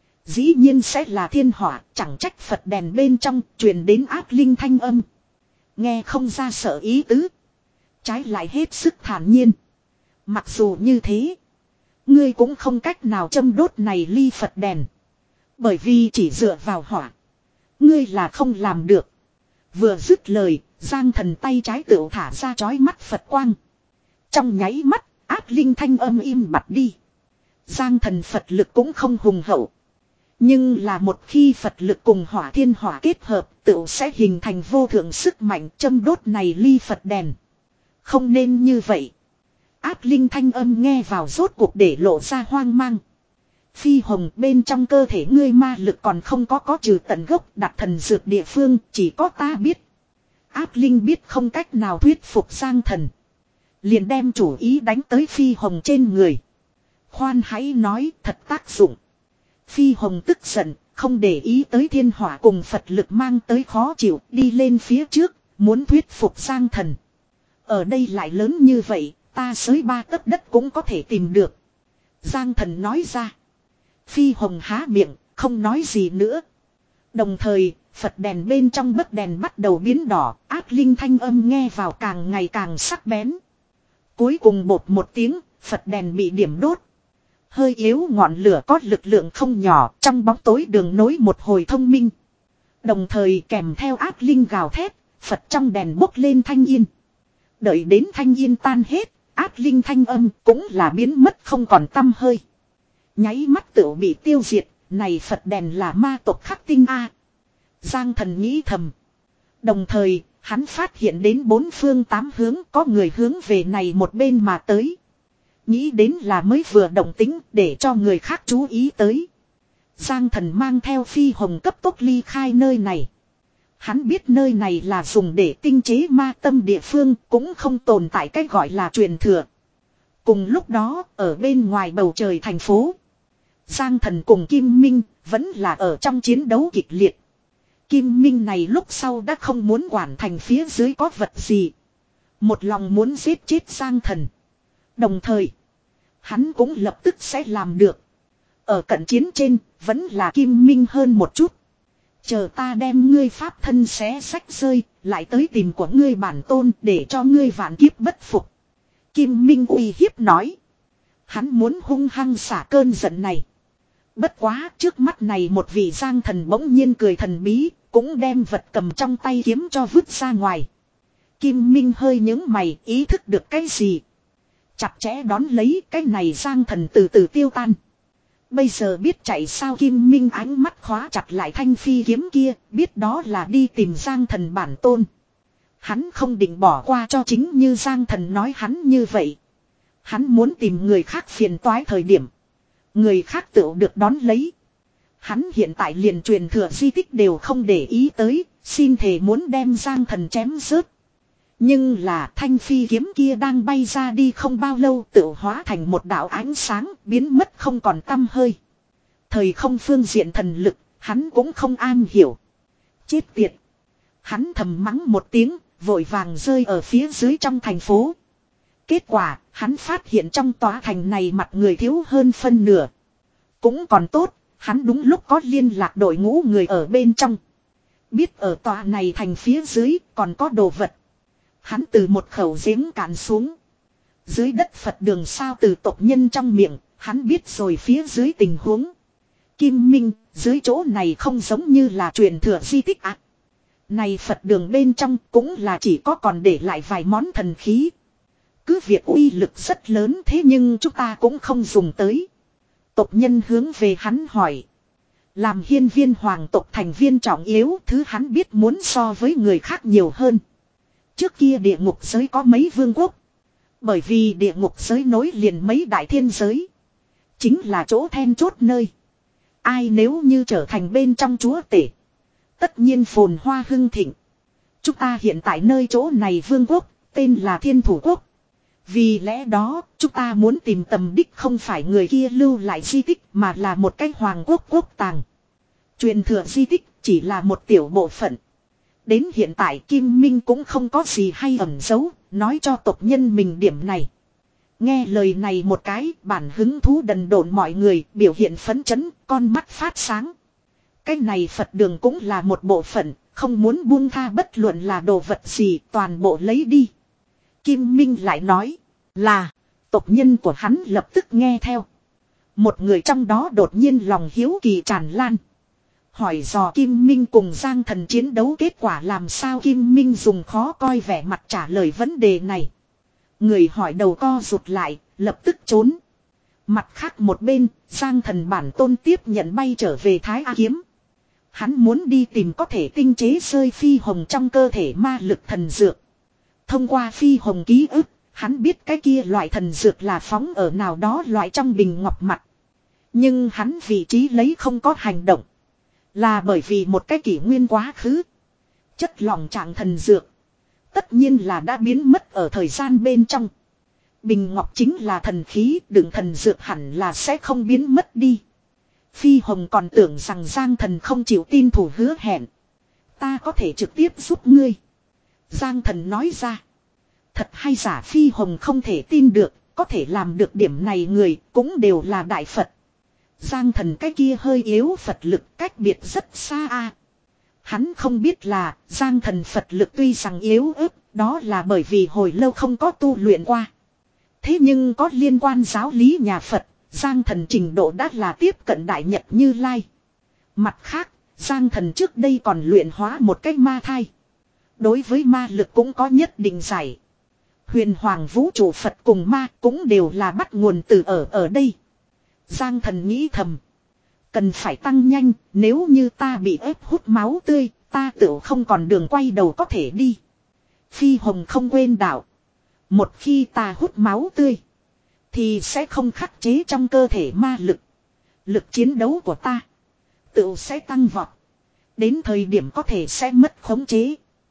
Dĩ nhiên sẽ là thiên hỏa, chẳng trách Phật đèn bên trong truyền đến ác linh thanh âm. Nghe không ra sợ ý tứ. Trái lại hết sức thản nhiên. Mặc dù như thế, ngươi cũng không cách nào châm đốt này ly Phật đèn. Bởi vì chỉ dựa vào hỏa, ngươi là không làm được. Vừa dứt lời, Giang Thần tay trái tựu thả ra chói mắt Phật quang. Trong nháy mắt, ác linh thanh âm im bặt đi. Giang Thần Phật lực cũng không hùng hậu. Nhưng là một khi Phật lực cùng hỏa thiên hỏa kết hợp, tựu sẽ hình thành vô thượng sức mạnh châm đốt này ly Phật đèn. Không nên như vậy. Ác linh thanh âm nghe vào rốt cuộc để lộ ra hoang mang. Phi Hồng, bên trong cơ thể ngươi ma lực còn không có có trừ tận gốc đặt thần dược địa phương, chỉ có ta biết. Ác linh biết không cách nào thuyết phục Giang Thần. Liền đem chủ ý đánh tới Phi Hồng trên người. Khoan hãy nói, thật tác dụng. Phi Hồng tức giận, không để ý tới thiên hỏa cùng Phật lực mang tới khó chịu, đi lên phía trước, muốn thuyết phục Giang Thần. Ở đây lại lớn như vậy, ta xới ba tấc đất cũng có thể tìm được. Giang Thần nói ra. Phi Hồng há miệng, không nói gì nữa. Đồng thời, Phật đèn bên trong bấc đèn bắt đầu biến đỏ, ác linh thanh âm nghe vào càng ngày càng sắc bén. Cuối cùng bột một tiếng, Phật đèn bị điểm đốt. Hơi yếu ngọn lửa có lực lượng không nhỏ, trong bóng tối đường nối một hồi thông minh. Đồng thời kèm theo ác linh gào thét, Phật trong đèn bốc lên thanh yên. Đợi đến thanh yên tan hết, át linh thanh âm cũng là biến mất không còn tăm hơi. Nháy mắt tựu bị tiêu diệt, này Phật đèn là ma tộc khắc tinh a. Giang thần nghĩ thầm. Đồng thời, hắn phát hiện đến bốn phương tám hướng có người hướng về này một bên mà tới. Nghĩ đến là mới vừa động tính để cho người khác chú ý tới. Giang thần mang theo phi hồng cấp tốc ly khai nơi này. Hắn biết nơi này là dùng để tinh chế ma tâm địa phương, cũng không tồn tại cái gọi là truyền thừa. Cùng lúc đó, ở bên ngoài bầu trời thành phố, Giang thần cùng Kim Minh vẫn là ở trong chiến đấu kịch liệt. Kim Minh này lúc sau đã không muốn quản thành phía dưới có vật gì. Một lòng muốn giết chết Giang thần. Đồng thời, hắn cũng lập tức sẽ làm được. Ở cận chiến trên, vẫn là Kim Minh hơn một chút. Chờ ta đem ngươi pháp thân xé sách rơi, lại tới tìm của ngươi bản tôn để cho ngươi vạn kiếp bất phục. Kim Minh uy hiếp nói. Hắn muốn hung hăng xả cơn giận này. Bất quá trước mắt này một vị Giang thần bỗng nhiên cười thần bí, cũng đem vật cầm trong tay kiếm cho vứt ra ngoài. Kim Minh hơi nhướng mày, ý thức được cái gì. Chặt chẽ đón lấy cái này Giang thần từ từ tiêu tan. Bây giờ biết chạy sao, Kim Minh ánh mắt khóa chặt lại thanh phi kiếm kia, biết đó là đi tìm Giang thần bản tôn. Hắn không định bỏ qua cho chính như Giang thần nói hắn như vậy. Hắn muốn tìm người khác phiền toái thời điểm. Người khác tự được đón lấy. Hắn hiện tại liền truyền thừa di tích đều không để ý tới, xin thề muốn đem Giang thần chém rớt. Nhưng là thanh phi kiếm kia đang bay ra đi không bao lâu tự hóa thành một đạo ánh sáng biến mất không còn tăm hơi. Thời không phương diện thần lực, hắn cũng không an hiểu. Chết tiệt. Hắn thầm mắng một tiếng, vội vàng rơi ở phía dưới trong thành phố. Kết quả, hắn phát hiện trong tòa thành này mặt người thiếu hơn phân nửa. Cũng còn tốt, hắn đúng lúc có liên lạc đội ngũ người ở bên trong. Biết ở tòa này thành phía dưới còn có đồ vật. Hắn từ một khẩu giếng cạn xuống. Dưới đất Phật đường sao từ tộc nhân trong miệng, hắn biết rồi phía dưới tình huống. Kim Minh, dưới chỗ này không giống như là truyền thừa di tích ạ. À. Này Phật đường bên trong cũng là chỉ có còn để lại vài món thần khí. Cứ việc uy lực rất lớn thế nhưng chúng ta cũng không dùng tới. Tộc nhân hướng về hắn hỏi. Làm hiên viên hoàng tộc thành viên trọng yếu, thứ hắn biết muốn so với người khác nhiều hơn. Trước kia địa ngục giới có mấy vương quốc. Bởi vì địa ngục giới nối liền mấy đại thiên giới. Chính là chỗ then chốt nơi. Ai nếu như trở thành bên trong chúa tể. Tất nhiên phồn hoa hưng thịnh. Chúng ta hiện tại nơi chỗ này vương quốc, tên là Thiên Thủ Quốc. Vì lẽ đó, chúng ta muốn tìm tầm đích không phải người kia lưu lại di tích mà là một cái hoàng quốc quốc tàng. Truyền thừa di tích chỉ là một tiểu bộ phận. Đến hiện tại Kim Minh cũng không có gì hay ẩn giấu, nói cho tộc nhân mình điểm này. Nghe lời này một cái, bản hứng thú đần độn mọi người, biểu hiện phấn chấn, con mắt phát sáng. Cái này Phật đường cũng là một bộ phận, không muốn buông tha bất luận là đồ vật gì, toàn bộ lấy đi. Kim Minh lại nói, là, tộc nhân của hắn lập tức nghe theo. Một người trong đó đột nhiên lòng hiếu kỳ tràn lan. Hỏi dò Kim Minh cùng Giang thần chiến đấu kết quả làm sao, Kim Minh dùng khó coi vẻ mặt trả lời vấn đề này. Người hỏi đầu co rụt lại, lập tức trốn. Mặt khác một bên, Giang thần bản tôn tiếp nhận bay trở về Thái A Kiếm. Hắn muốn đi tìm có thể tinh chế rơi phi hồng trong cơ thể ma lực thần dược. Thông qua phi hồng ký ức, hắn biết cái kia loại thần dược là phóng ở nào đó loại trong bình ngọc mặt. Nhưng hắn vị trí lấy không có hành động. Là bởi vì một cái kỷ nguyên quá khứ. Chất lỏng trạng thần dược. Tất nhiên là đã biến mất ở thời gian bên trong. Bình ngọc chính là thần khí, đựng thần dược hẳn là sẽ không biến mất đi. Phi Hồng còn tưởng rằng Giang thần không chịu tin thủ hứa hẹn. Ta có thể trực tiếp giúp ngươi. Giang thần nói ra. Thật hay giả Phi Hồng không thể tin được, có thể làm được điểm này người cũng đều là đại Phật. Giang thần cái kia hơi yếu Phật lực cách biệt rất xa a. Hắn không biết là Giang thần Phật lực tuy rằng yếu ớt, đó là bởi vì hồi lâu không có tu luyện qua. Thế nhưng có liên quan giáo lý nhà Phật, Giang thần trình độ đã là tiếp cận Đại Nhật Như Lai. Mặt khác, Giang thần trước đây còn luyện hóa một cái ma thai. Đối với ma lực cũng có nhất định giải. Huyền hoàng vũ trụ Phật cùng ma cũng đều là bắt nguồn từ ở ở đây. Giang thần nghĩ thầm. Cần phải tăng nhanh, nếu như ta bị ép hút máu tươi, ta tự không còn đường quay đầu có thể đi. Phi hồng không quên đạo. Một khi ta hút máu tươi, thì sẽ không khắc chế trong cơ thể ma lực. Lực chiến đấu của ta tự sẽ tăng vọt. Đến thời điểm có thể sẽ mất khống chế.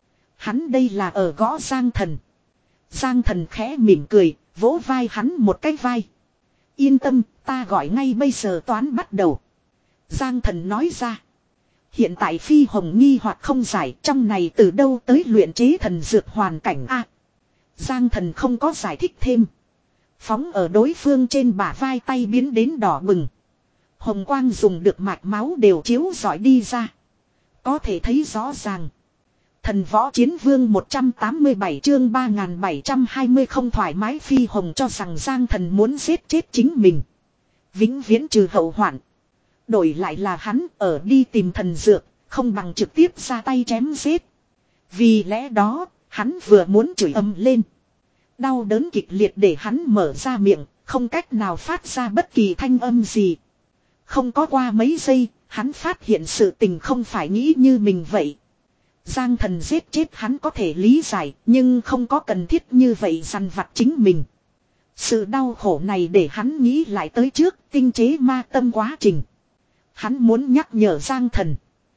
Hắn đây là ở gõ Giang thần. Giang thần khẽ mỉm cười, vỗ vai hắn một cái vai. Yên tâm, ta gọi ngay bây giờ toán bắt đầu. Giang thần nói ra. Hiện tại Phi hồng nghi hoặc không giải, trong này từ đâu tới luyện chế thần dược hoàn cảnh a? Giang thần không có giải thích thêm. Phóng ở đối phương trên bả vai tay biến đến đỏ bừng. Hồng quang dùng được mạch máu đều chiếu rọi đi ra. Có thể thấy rõ ràng. Thần võ chiến vương một trăm tám mươi bảy chương ba nghìn bảy trăm hai mươi không thoải mái. Phi hồng cho rằng Giang thần muốn giết chết chính mình. Vĩnh viễn trừ hậu hoạn. Đổi lại là hắn ở đi tìm thần dược, không bằng trực tiếp ra tay chém giết. Vì lẽ đó, hắn vừa muốn chửi ầm lên. Đau đớn kịch liệt để hắn mở ra miệng, không cách nào phát ra bất kỳ thanh âm gì. Không có qua mấy giây, hắn phát hiện sự tình không phải nghĩ như mình vậy. Giang thần giết chết hắn có thể lý giải, nhưng không có cần thiết như vậy dằn vặt chính mình. Sự đau khổ này để hắn nghĩ lại tới trước tinh chế ma tâm quá trình. Hắn muốn nhắc nhở Giang thần.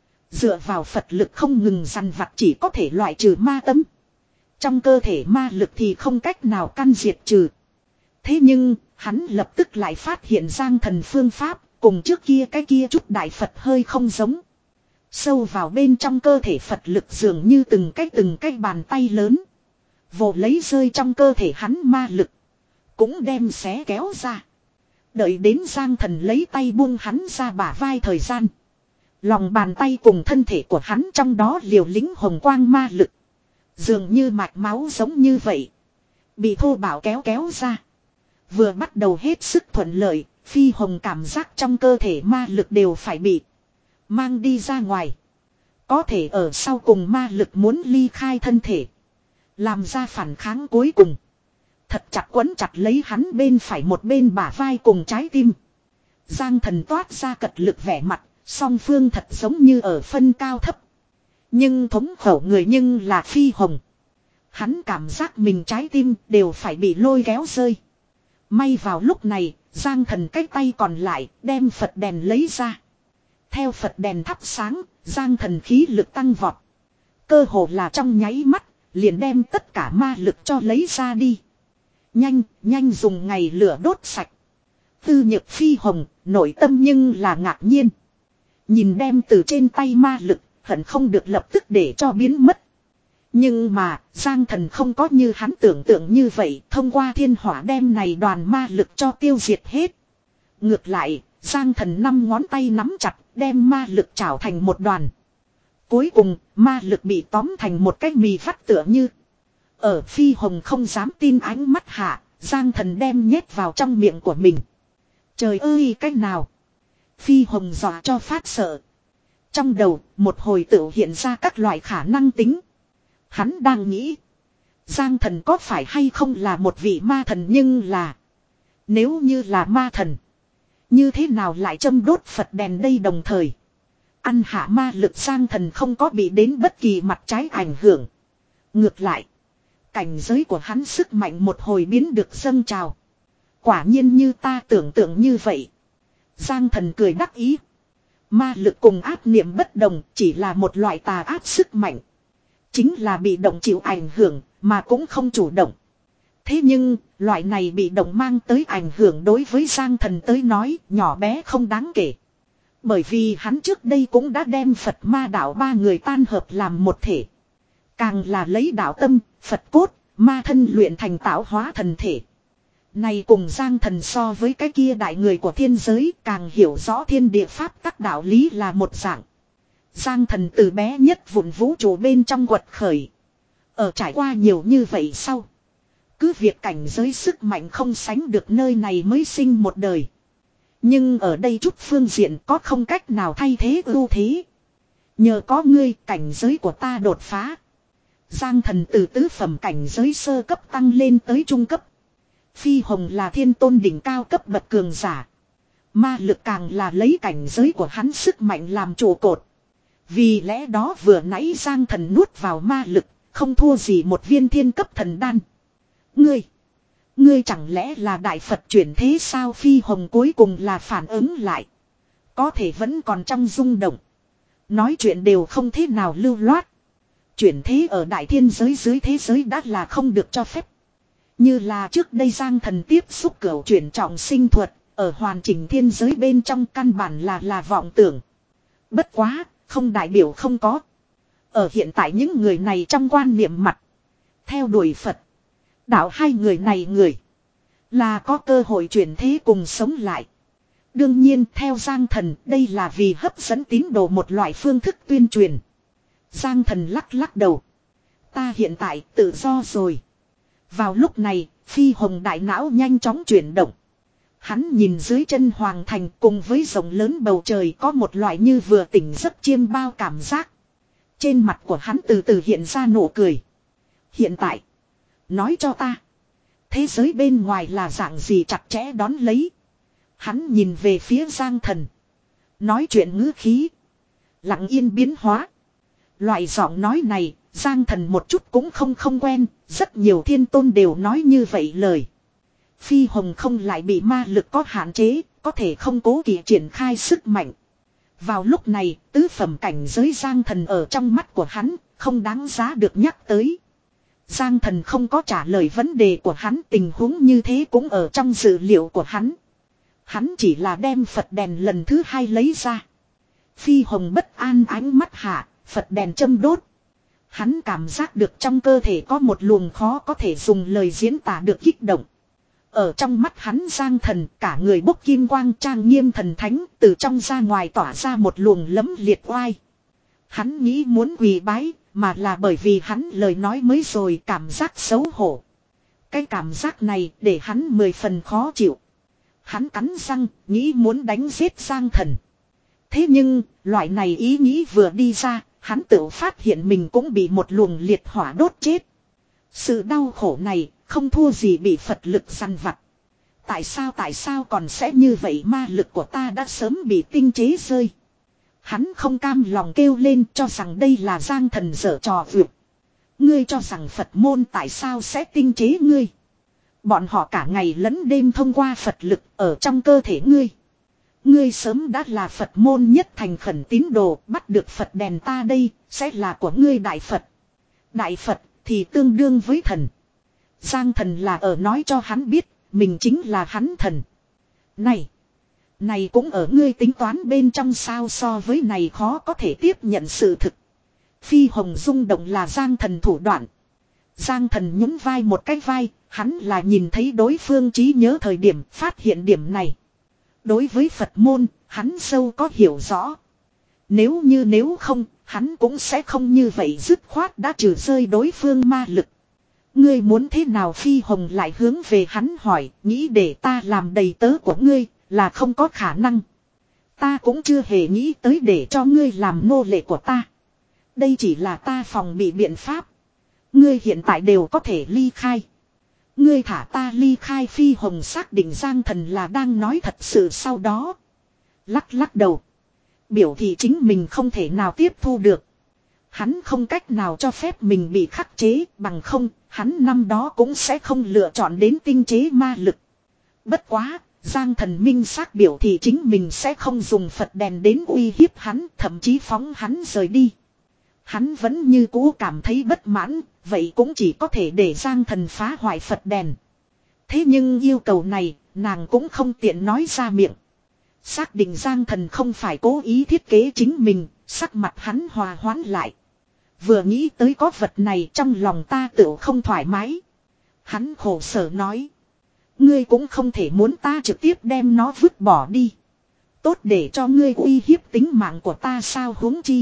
Dựa vào Phật lực không ngừng dằn vặt chỉ có thể loại trừ ma tâm. Trong cơ thể ma lực thì không cách nào căn diệt trừ. Thế nhưng, hắn lập tức lại phát hiện Giang thần phương pháp, cùng trước kia cái kia chút đại Phật hơi không giống. Sâu vào bên trong cơ thể Phật lực dường như từng cái từng cái bàn tay lớn. Vồ lấy rơi trong cơ thể hắn ma lực. Cũng đem xé kéo ra. Đợi đến Giang thần lấy tay buông hắn ra bả vai thời gian. Lòng bàn tay cùng thân thể của hắn trong đó liều lĩnh hồng quang ma lực. Dường như mạch máu giống như vậy. Bị thô bảo kéo kéo ra. Vừa bắt đầu hết sức thuận lợi. Phi hồng cảm giác trong cơ thể ma lực đều phải bị mang đi ra ngoài. Có thể ở sau cùng ma lực muốn ly khai thân thể. Làm ra phản kháng cuối cùng. Thật chặt quấn chặt lấy hắn bên phải một bên bả vai cùng trái tim. Giang thần toát ra cật lực vẻ mặt. Song phương thật giống như ở phân cao thấp. Nhưng thống khẩu người nhưng là Phi hồng. Hắn cảm giác mình trái tim đều phải bị lôi kéo rơi. May vào lúc này, Giang thần cái tay còn lại đem Phật đèn lấy ra. Theo Phật đèn thắp sáng, Giang thần khí lực tăng vọt. Cơ hồ là trong nháy mắt, liền đem tất cả ma lực cho lấy ra đi. Nhanh, nhanh dùng ngày lửa đốt sạch. Tư Nhược Phi hồng, nội tâm nhưng là ngạc nhiên. Nhìn đem từ trên tay ma lực, hận không được lập tức để cho biến mất. Nhưng mà, Giang thần không có như hắn tưởng tượng như vậy, thông qua thiên hỏa đem này đoàn ma lực cho tiêu diệt hết. Ngược lại, Giang thần năm ngón tay nắm chặt, đem ma lực trảo thành một đoàn. Cuối cùng, ma lực bị tóm thành một cái mì vắt tựa như. Ở Phi hồng không dám tin ánh mắt hạ, Giang thần đem nhét vào trong miệng của mình. Trời ơi cách nào? Phi hồng dọa cho phát sợ. Trong đầu, một hồi tự hiện ra các loại khả năng tính. Hắn đang nghĩ. Giang thần có phải hay không là một vị ma thần nhưng là. Nếu như là ma thần. Như thế nào lại châm đốt Phật đèn đây đồng thời. Ăn hạ ma lực Giang thần không có bị đến bất kỳ mặt trái ảnh hưởng. Ngược lại. Cảnh giới của hắn sức mạnh một hồi biến được dâng trào. Quả nhiên như ta tưởng tượng như vậy. Giang thần cười đắc ý. Ma lực cùng áp niệm bất đồng chỉ là một loại tà áp sức mạnh. Chính là bị động chịu ảnh hưởng mà cũng không chủ động. Thế nhưng loại này bị động mang tới ảnh hưởng đối với Giang thần tới nói nhỏ bé không đáng kể. Bởi vì hắn trước đây cũng đã đem Phật ma đạo ba người tan hợp làm một thể. Càng là lấy đạo tâm, Phật cốt, ma thân luyện thành tạo hóa thần thể. Này cùng Giang thần so với cái kia đại người của thiên giới càng hiểu rõ thiên địa pháp các đạo lý là một dạng. Giang thần từ bé nhất vụn vũ trụ bên trong quật khởi. Ở trải qua nhiều như vậy sau. Cứ việc cảnh giới sức mạnh không sánh được nơi này mới sinh một đời. Nhưng ở đây chút phương diện có không cách nào thay thế ưu thế. Nhờ có ngươi cảnh giới của ta đột phá. Giang thần từ tứ phẩm cảnh giới sơ cấp tăng lên tới trung cấp. Phi hồng là thiên tôn đỉnh cao cấp bậc cường giả. Ma lực càng là lấy cảnh giới của hắn sức mạnh làm trụ cột. Vì lẽ đó vừa nãy Giang thần nuốt vào ma lực, không thua gì một viên thiên cấp thần đan. Ngươi, ngươi chẳng lẽ là đại Phật chuyển thế sao? Phi hồng cuối cùng là phản ứng lại. Có thể vẫn còn trong rung động. Nói chuyện đều không thế nào lưu loát. Chuyển thế ở đại thiên giới dưới thế giới đã là không được cho phép. Như là trước đây Giang thần tiếp xúc cửu chuyển trọng sinh thuật. Ở hoàn chỉnh thiên giới bên trong căn bản là là vọng tưởng. Bất quá, không đại biểu không có. Ở hiện tại những người này trong quan niệm mặt. Theo đuổi Phật. Đạo hai người này người. Là có cơ hội chuyển thế cùng sống lại. Đương nhiên theo Giang thần đây là vì hấp dẫn tín đồ một loại phương thức tuyên truyền. Giang thần lắc lắc đầu. Ta hiện tại tự do rồi. Vào lúc này, phi hồng đại não nhanh chóng chuyển động. Hắn nhìn dưới chân hoàng thành cùng với rộng lớn bầu trời có một loại như vừa tỉnh giấc chiêm bao cảm giác. Trên mặt của hắn từ từ hiện ra nụ cười. Hiện tại, nói cho ta, thế giới bên ngoài là dạng gì chặt chẽ đón lấy. Hắn nhìn về phía Giang thần. Nói chuyện ngữ khí. Lặng yên biến hóa. Loại giọng nói này, Giang thần một chút cũng không không quen. Rất nhiều thiên tôn đều nói như vậy lời. Phi hồng không lại bị ma lực có hạn chế, có thể không cố kỵ triển khai sức mạnh. Vào lúc này, tứ phẩm cảnh giới Giang thần ở trong mắt của hắn, không đáng giá được nhắc tới. Giang thần không có trả lời vấn đề của hắn, tình huống như thế cũng ở trong dự liệu của hắn. Hắn chỉ là đem Phật đèn lần thứ hai lấy ra. Phi hồng bất an ánh mắt hạ, Phật đèn châm đốt. Hắn cảm giác được trong cơ thể có một luồng khó có thể dùng lời diễn tả được kích động. Ở trong mắt hắn Giang thần cả người bốc kim quang trang nghiêm thần thánh từ trong ra ngoài tỏa ra một luồng lẫm liệt oai. Hắn nghĩ muốn quỳ bái mà là bởi vì hắn lời nói mới rồi cảm giác xấu hổ. Cái cảm giác này để hắn mười phần khó chịu. Hắn cắn răng nghĩ muốn đánh giết Giang thần. Thế nhưng loại này ý nghĩ vừa đi ra hắn tự phát hiện mình cũng bị một luồng liệt hỏa đốt chết. Sự đau khổ này không thua gì bị Phật lực săn vặt. Tại sao tại sao còn sẽ như vậy, ma lực của ta đã sớm bị tinh chế rơi. Hắn không cam lòng kêu lên cho rằng đây là Giang thần giở trò vượt. Ngươi cho rằng Phật môn tại sao sẽ tinh chế ngươi. Bọn họ cả ngày lẫn đêm thông qua Phật lực ở trong cơ thể ngươi. Ngươi sớm đã là Phật môn nhất thành khẩn tín đồ, bắt được Phật đèn ta đây sẽ là của ngươi đại Phật. Đại Phật thì tương đương với thần. Giang thần là ở nói cho hắn biết, mình chính là hắn thần. Này, này cũng ở ngươi tính toán bên trong sao, so với này khó có thể tiếp nhận sự thực. Phi hồng rung động là Giang thần thủ đoạn. Giang thần nhún vai một cái vai, hắn là nhìn thấy đối phương trí nhớ thời điểm phát hiện điểm này. Đối với Phật môn, hắn sâu có hiểu rõ. Nếu như nếu không, hắn cũng sẽ không như vậy dứt khoát đã trừ rơi đối phương ma lực. Ngươi muốn thế nào? Phi hồng lại hướng về hắn hỏi, nghĩ để ta làm đầy tớ của ngươi là không có khả năng. Ta cũng chưa hề nghĩ tới để cho ngươi làm nô lệ của ta. Đây chỉ là ta phòng bị biện pháp. Ngươi hiện tại đều có thể ly khai. Ngươi thả ta ly khai. Phi hồng xác định Giang thần là đang nói thật sự, sau đó lắc lắc đầu, biểu thị chính mình không thể nào tiếp thu được. Hắn không cách nào cho phép mình bị khắc chế, bằng không, hắn năm đó cũng sẽ không lựa chọn đến tinh chế ma lực. Bất quá, Giang thần minh xác biểu thị chính mình sẽ không dùng Phật đèn đến uy hiếp hắn, thậm chí phóng hắn rời đi. Hắn vẫn như cũ cảm thấy bất mãn, vậy cũng chỉ có thể để Giang thần phá hoại Phật đèn. Thế nhưng yêu cầu này, nàng cũng không tiện nói ra miệng. Xác định Giang thần không phải cố ý thiết kế chính mình, sắc mặt hắn hòa hoãn lại. Vừa nghĩ tới có vật này trong lòng ta tự không thoải mái. Hắn khổ sở nói. Ngươi cũng không thể muốn ta trực tiếp đem nó vứt bỏ đi. Tốt để cho ngươi uy hiếp tính mạng của ta sao, huống chi.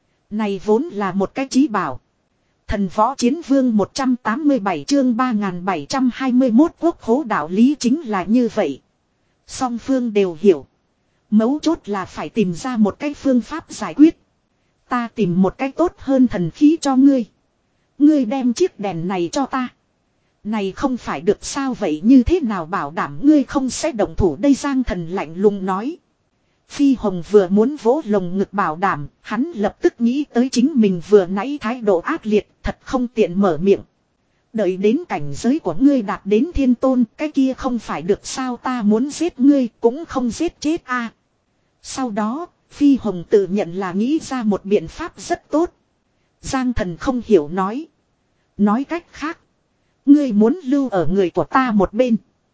Này vốn là một cái chí bảo. Thần võ chiến vương một trăm tám mươi bảy chương ba nghìn bảy trăm hai mươi mốt quốc khố đạo lý chính là như vậy. Song phương đều hiểu. Mấu chốt là phải tìm ra một cái phương pháp giải quyết. Ta tìm một cách tốt hơn thần khí cho ngươi. Ngươi đem chiếc đèn này cho ta. Này không phải được sao vậy, như thế nào bảo đảm ngươi không sẽ động thủ đây, Giang Thần lạnh lùng nói. Phi Hồng vừa muốn vỗ lồng ngực bảo đảm, hắn lập tức nghĩ tới chính mình vừa nãy thái độ ác liệt, thật không tiện mở miệng. Đợi đến cảnh giới của ngươi đạt đến thiên tôn, cái kia không phải được sao, ta muốn giết ngươi cũng không giết chết a. Sau đó, Phi Hồng tự nhận là nghĩ ra một biện pháp rất tốt. Giang Thần không hiểu nói. Nói cách khác, ngươi muốn lưu ở người của ta một bên.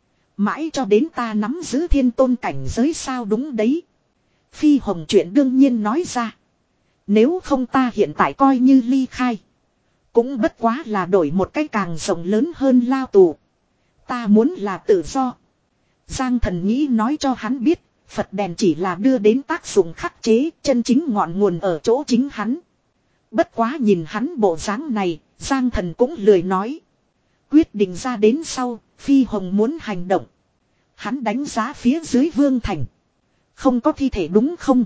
Mãi cho đến ta nắm giữ thiên tôn cảnh giới sao? Đúng đấy. Phi Hồng chuyện đương nhiên nói ra. Nếu không ta hiện tại coi như ly khai. Cũng bất quá là đổi một cái càng rộng lớn hơn lao tù. Ta muốn là tự do. Giang Thần nghĩ nói cho hắn biết. Phật đèn chỉ là đưa đến tác dụng khắc chế. Chân chính ngọn nguồn ở chỗ chính hắn. Bất quá nhìn hắn bộ dáng này. Giang Thần cũng lười nói. Quyết định ra đến sau. Phi Hồng muốn hành động. Hắn đánh giá phía dưới Vương Thành. Không có thi thể đúng không?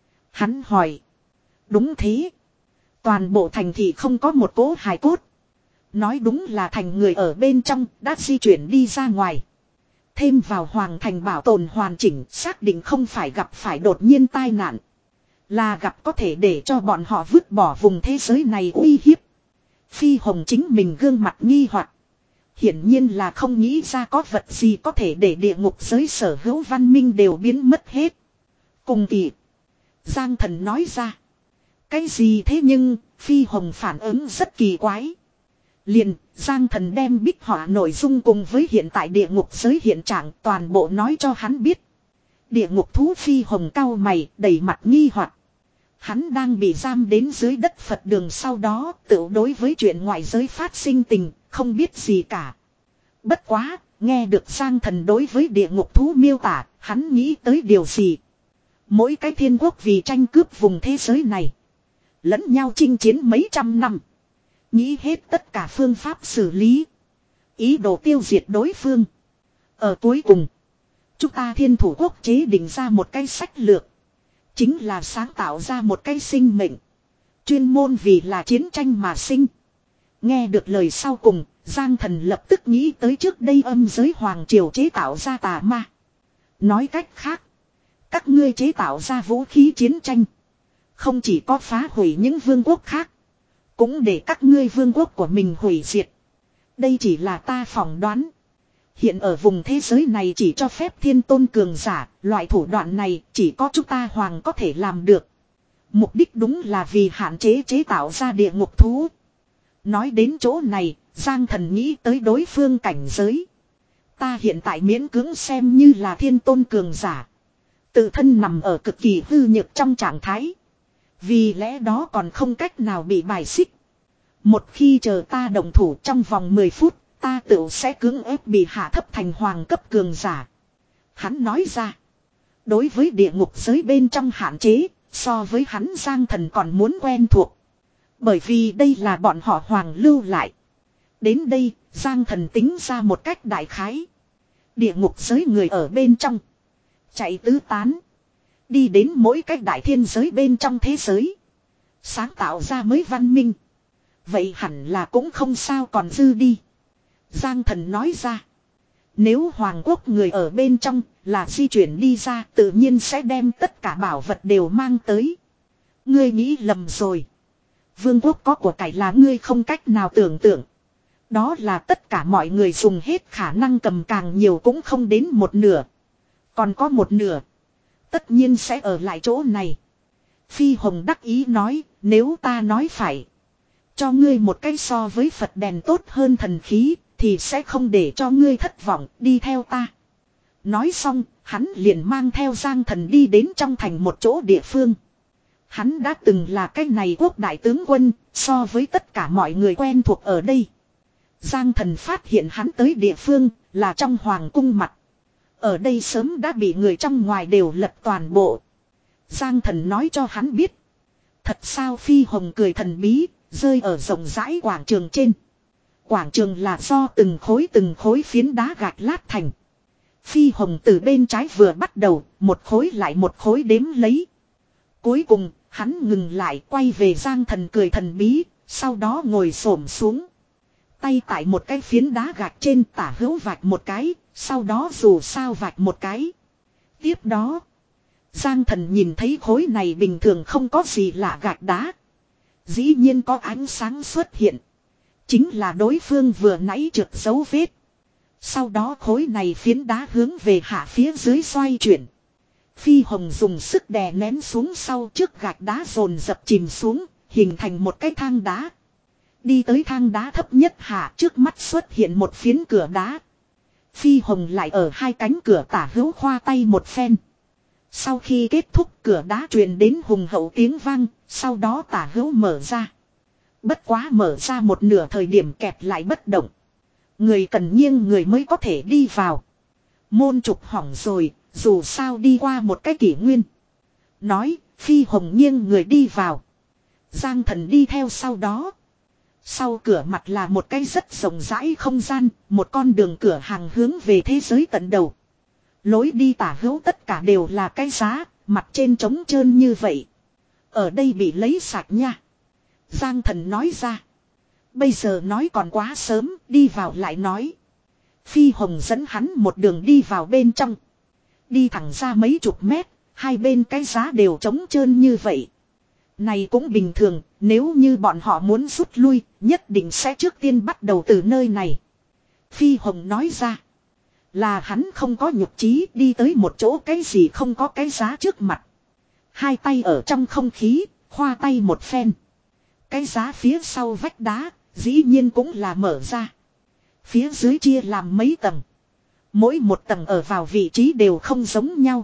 Hắn hỏi. Đúng thế. Toàn bộ thành thị không có một cố hài cốt. Nói đúng là thành người ở bên trong đã di chuyển đi ra ngoài. Thêm vào Hoàng Thành bảo tồn hoàn chỉnh, xác định không phải gặp phải đột nhiên tai nạn. Là gặp có thể để cho bọn họ vứt bỏ vùng thế giới này uy hiếp. Phi Hồng chính mình gương mặt nghi hoặc. Hiển nhiên là không nghĩ ra có vật gì có thể để địa ngục giới sở hữu văn minh đều biến mất hết. Cùng kỳ. Giang Thần nói ra. Cái gì thế, nhưng Phi Hồng phản ứng rất kỳ quái. Liền, Giang Thần đem bích họa nội dung cùng với hiện tại địa ngục giới hiện trạng toàn bộ nói cho hắn biết. Địa ngục thú Phi Hồng cau mày, đầy mặt nghi hoặc. Hắn đang bị giam đến dưới đất Phật đường, sau đó tự đối với chuyện ngoại giới phát sinh tình, không biết gì cả. Bất quá, nghe được Giang Thần đối với địa ngục thú miêu tả, hắn nghĩ tới điều gì. Mỗi cái thiên quốc vì tranh cướp vùng thế giới này. Lẫn nhau chinh chiến mấy trăm năm. Nghĩ hết tất cả phương pháp xử lý. Ý đồ tiêu diệt đối phương. Ở cuối cùng, chúng ta thiên thủ quốc chế định ra một cái sách lược. Chính là sáng tạo ra một cái sinh mệnh. Chuyên môn vì là chiến tranh mà sinh. Nghe được lời sau cùng, Giang Thần lập tức nghĩ tới trước đây âm giới hoàng triều chế tạo ra tà ma. Nói cách khác, các ngươi chế tạo ra vũ khí chiến tranh. Không chỉ có phá hủy những vương quốc khác. Cũng để các ngươi vương quốc của mình hủy diệt. Đây chỉ là ta phỏng đoán. Hiện ở vùng thế giới này chỉ cho phép thiên tôn cường giả. Loại thủ đoạn này chỉ có chúng ta hoàng có thể làm được. Mục đích đúng là vì hạn chế chế tạo ra địa ngục thú. Nói đến chỗ này, Giang Thần nghĩ tới đối phương cảnh giới. Ta hiện tại miễn cưỡng xem như là thiên tôn cường giả. Tự thân nằm ở cực kỳ hư nhược trong trạng thái. Vì lẽ đó còn không cách nào bị bài xích. Một khi chờ ta đồng thủ trong vòng mười phút, ta tự sẽ cưỡng ép bị hạ thấp thành hoàng cấp cường giả. Hắn nói ra. Đối với địa ngục giới bên trong hạn chế, so với hắn Giang Thần còn muốn quen thuộc. Bởi vì đây là bọn họ hoàng lưu lại. Đến đây, Giang Thần tính ra một cách đại khái. Địa ngục giới người ở bên trong. Chạy tứ tán. Đi đến mỗi cách đại thiên giới bên trong thế giới. Sáng tạo ra mới văn minh. Vậy hẳn là cũng không sao còn dư đi. Giang Thần nói ra. Nếu hoàng quốc người ở bên trong là di chuyển đi ra, tự nhiên sẽ đem tất cả bảo vật đều mang tới. Ngươi nghĩ lầm rồi. Vương quốc có của cải là ngươi không cách nào tưởng tượng. Đó là tất cả mọi người dùng hết khả năng cầm càng nhiều cũng không đến một nửa. Còn có một nửa. Tất nhiên sẽ ở lại chỗ này. Phi Hồng đắc ý nói, nếu ta nói phải. Cho ngươi một cái so với Phật đèn tốt hơn thần khí, thì sẽ không để cho ngươi thất vọng, đi theo ta. Nói xong, hắn liền mang theo Giang Thần đi đến trong thành một chỗ địa phương. Hắn đã từng là cái này quốc đại tướng quân, so với tất cả mọi người quen thuộc ở đây. Giang Thần phát hiện hắn tới địa phương, là trong hoàng cung mặt. Ở đây sớm đã bị người trong ngoài đều lật toàn bộ. Giang Thần nói cho hắn biết. Thật sao? Phi Hồng cười thần bí, rơi ở rộng rãi quảng trường trên. Quảng trường là do từng khối từng khối phiến đá gạch lát thành. Phi Hồng từ bên trái vừa bắt đầu, một khối lại một khối đếm lấy. Cuối cùng, hắn ngừng lại quay về Giang Thần cười thần bí, Sau đó ngồi xổm xuống. Tay tại một cái phiến đá gạch trên tả hữu vạch một cái. Sau đó dù sao vạch một cái. Tiếp đó. Giang Thần nhìn thấy khối này bình thường không có gì lạ gạch đá. Dĩ nhiên có ánh sáng xuất hiện. Chính là đối phương vừa nãy trượt dấu vết. Sau đó khối này phiến đá hướng về hạ phía dưới xoay chuyển. Phi Hồng dùng sức đè nén xuống sau trước gạch đá dồn dập chìm xuống, hình thành một cái thang đá. Đi tới thang đá thấp nhất hạ, trước mắt xuất hiện một phiến cửa đá. Phi Hồng lại ở hai cánh cửa tả hữu khoa tay một phen. Sau khi kết thúc, cửa đá truyền đến hùng hậu tiếng vang, sau đó tả hữu mở ra. Bất quá mở ra một nửa thời điểm kẹp lại bất động. Người cần nghiêng người mới có thể đi vào. Môn trục hỏng rồi, dù sao đi qua một cái kỷ nguyên. Nói, Phi Hồng nghiêng người đi vào. Giang Thần đi theo sau đó. Sau cửa mặt là một cái rất rộng rãi không gian, một con đường cửa hàng hướng về thế giới tận đầu. Lối đi tả hữu tất cả đều là cái giá, mặt trên trống trơn như vậy. Ở đây bị lấy sạch nha. Giang Thần nói ra. Bây giờ nói còn quá sớm, đi vào lại nói. Phi Hồng dẫn hắn một đường đi vào bên trong. Đi thẳng ra mấy chục mét, hai bên cái giá đều trống trơn như vậy. Này cũng bình thường, nếu như bọn họ muốn rút lui, nhất định sẽ trước tiên bắt đầu từ nơi này. Phi Hồng nói ra. Là hắn không có nhục trí đi tới một chỗ cái gì không có cái giá trước mặt. Hai tay ở trong không khí, khoa tay một phen. Cái giá phía sau vách đá, dĩ nhiên cũng là mở ra. Phía dưới chia làm mấy tầng. Mỗi một tầng ở vào vị trí đều không giống nhau.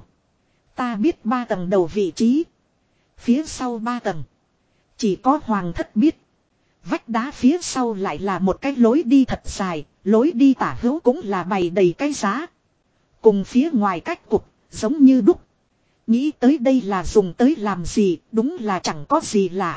Ta biết ba tầng đầu vị trí. Phía sau ba tầng. Chỉ có Hoàng Thất biết. Vách đá phía sau lại là một cái lối đi thật dài. Lối đi tả hữu cũng là bày đầy cái giá. Cùng phía ngoài cách cục, giống như đúc. Nghĩ tới đây là dùng tới làm gì, đúng là chẳng có gì lạ.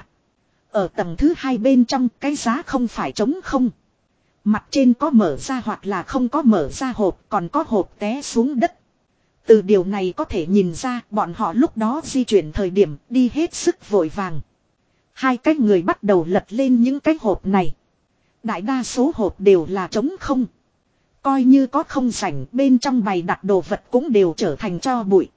Ở tầng thứ hai bên trong cái giá không phải trống không. Mặt trên có mở ra hoặc là không có mở ra hộp, còn có hộp té xuống đất. Từ điều này có thể nhìn ra bọn họ lúc đó di chuyển thời điểm đi hết sức vội vàng. Hai cái người bắt đầu lật lên những cái hộp này. Đại đa số hộp đều là trống không. Coi như có không rảnh bên trong bày đặt đồ vật cũng đều trở thành tro bụi.